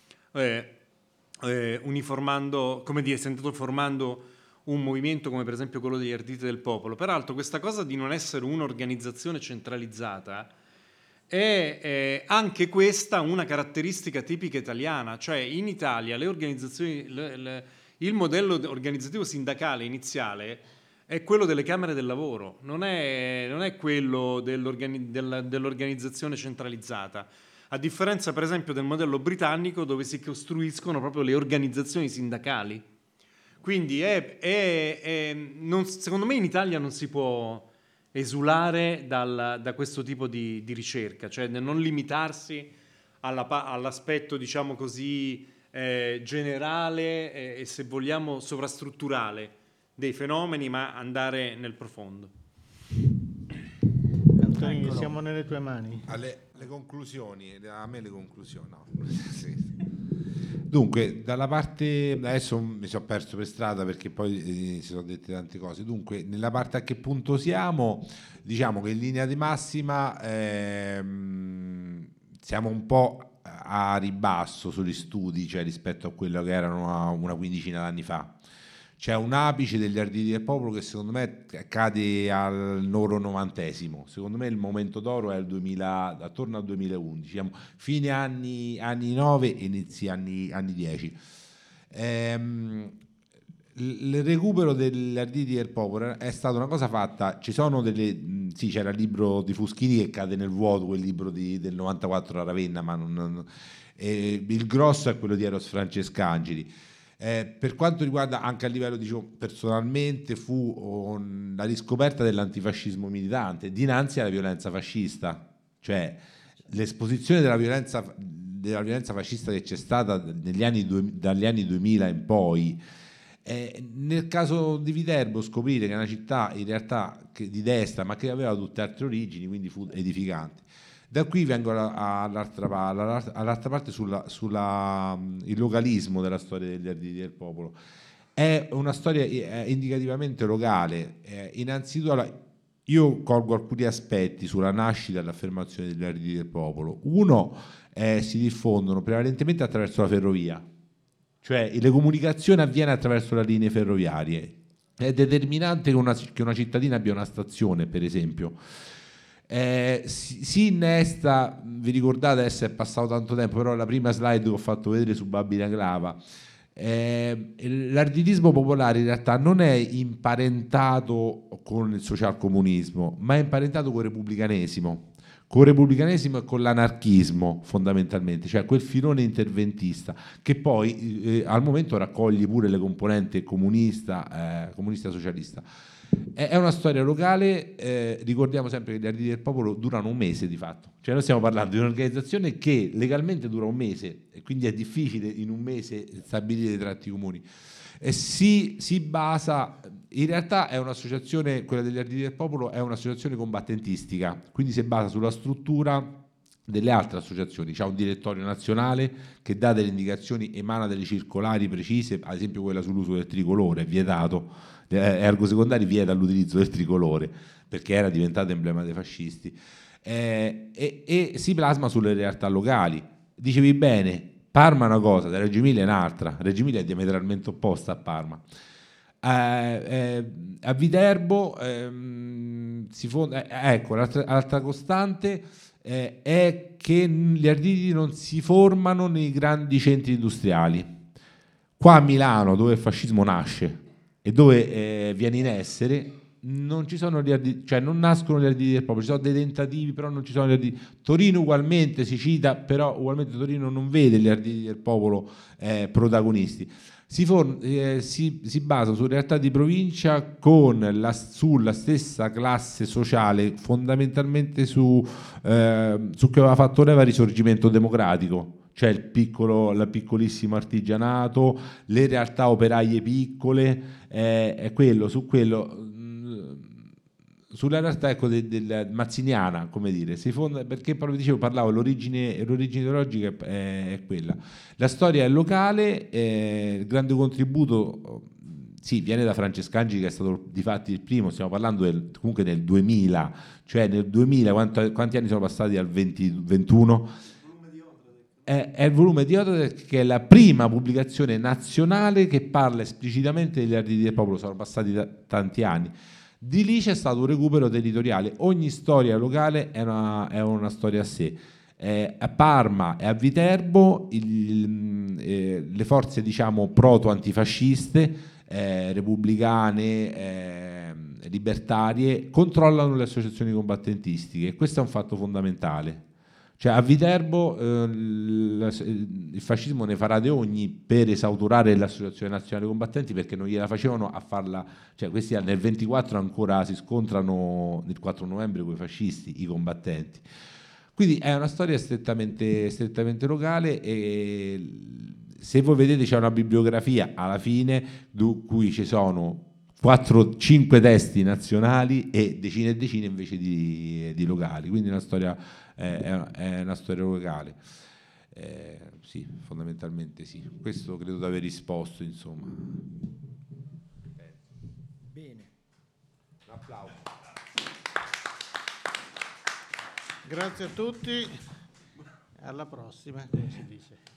uniformando, come dire, si è andato formando un movimento come per esempio quello degli Arditi del Popolo. Peraltro questa cosa di non essere un'organizzazione centralizzata è anche questa una caratteristica tipica italiana, cioè in Italia le organizzazioni, il modello organizzativo sindacale iniziale è quello delle camere del lavoro, non è quello dell'organizzazione centralizzata, a differenza per esempio del modello britannico dove si costruiscono proprio le organizzazioni sindacali. Quindi secondo me in Italia non si può esulare da questo tipo di ricerca, cioè non limitarsi all'aspetto, diciamo così, generale e se vogliamo sovrastrutturale dei fenomeni, ma andare nel profondo. Antonio, siamo nelle tue mani. Le conclusioni, a me le conclusioni, no. Sì. Dunque, dalla parte, adesso mi sono perso per strada perché poi si sono dette tante cose. Dunque, nella parte a che punto siamo, diciamo che in linea di massima siamo un po' a ribasso sugli studi, cioè rispetto a quello che erano una quindicina d'anni fa. C'è un apice degli Arditi del Popolo che secondo me cade al loro 90esimo. Secondo me il momento d'oro è attorno al 2011, diciamo, fine anni 9 e inizi anni 10. Il recupero degli Arditi del Popolo è stata una cosa fatta. Ci sono sì, c'era il libro di Fuschini che cade nel vuoto, quel libro del 94 a Ravenna, ma il grosso è quello di Eros Francescangeli. Per quanto riguarda anche a livello, diciamo, personalmente, fu la riscoperta dell'antifascismo militante dinanzi alla violenza fascista, cioè l'esposizione della violenza fascista che c'è stata dagli anni 2000 in poi. Nel caso di Viterbo scoprire che è una città in realtà di destra ma che aveva tutte altre origini, quindi fu edificante. Da qui vengo all'altra parte il localismo della storia degli Arditi del Popolo. È una storia indicativamente locale. Innanzitutto io colgo alcuni aspetti sulla nascita e l'affermazione degli Arditi del Popolo. Uno, si diffondono prevalentemente attraverso la ferrovia, cioè le comunicazioni avviene attraverso le linee ferroviarie. È determinante che una cittadina abbia una stazione, per esempio. Si innesta, vi ricordate, adesso è passato tanto tempo, però la prima slide che ho fatto vedere su Babila Clava, l'arditismo popolare in realtà non è imparentato con il socialcomunismo, ma è imparentato con il repubblicanesimo e con l'anarchismo, fondamentalmente, cioè quel filone interventista che poi al momento raccoglie pure le componenti comunista socialista. È una storia locale. Ricordiamo sempre che gli Arditi del Popolo durano un mese di fatto, cioè noi stiamo parlando di un'organizzazione che legalmente dura un mese e quindi è difficile in un mese stabilire dei tratti comuni, e si basa, in realtà è un'associazione, quella degli Arditi del Popolo è un'associazione combattentistica, quindi si basa sulla struttura delle altre associazioni. C'è un direttorio nazionale che dà delle indicazioni, emana delle circolari precise, ad esempio quella sull'uso del tricolore, è vietato, Ergo Secondari vieta l'utilizzo del tricolore perché era diventato emblema dei fascisti, e si plasma sulle realtà locali. Dicevi bene, Parma è una cosa, Reggio Emilia è un'altra. Reggio Emilia è diametralmente opposta a Parma. A Viterbo si fonda, ecco, l'altra costante è che gli arditi non si formano nei grandi centri industriali. Qua a Milano, dove il fascismo nasce e dove viene in essere, non ci sono gli arditi, cioè non nascono gli arditi del popolo, ci sono dei tentativi, però non ci sono gli arditi. Torino ugualmente si cita, però ugualmente Torino non vede gli arditi del popolo protagonisti. Si basa su realtà di provincia sulla stessa classe sociale, fondamentalmente su che aveva fatto leva il Risorgimento democratico, cioè il piccolissimo artigianato, le realtà operaie piccole, è quello, sulla realtà, ecco, del mazziniana, come dire, si fonda, perché proprio dicevo, parlavo, l'origine ideologica è quella. La storia è locale, il grande contributo sì, viene da Francescangi, che è stato difatti il primo, stiamo parlando comunque nel 2000, cioè nel 2000 quanti anni sono passati al 21? È il volume di Otradec, che è la prima pubblicazione nazionale che parla esplicitamente degli arditi del popolo, sono passati tanti anni. Di lì c'è stato un recupero territoriale, ogni storia locale è una storia a sé. A Parma e a Viterbo le forze, diciamo, proto-antifasciste, repubblicane, libertarie, controllano le associazioni combattentistiche, e questo è un fatto fondamentale. Cioè a Viterbo il fascismo ne farà di ogni per esautorare l'Associazione Nazionale Combattenti, perché non gliela facevano a farla, cioè questi nel 24 ancora si scontrano, nel 4 novembre, con i fascisti, i combattenti. Quindi è una storia strettamente locale, e se voi vedete c'è una bibliografia alla fine cui ci sono 4-5 testi nazionali e decine invece di locali, quindi è una storia locale. Sì, fondamentalmente sì. Questo credo di aver risposto, insomma. Bene. Un applauso. Grazie a tutti, alla prossima, come si dice.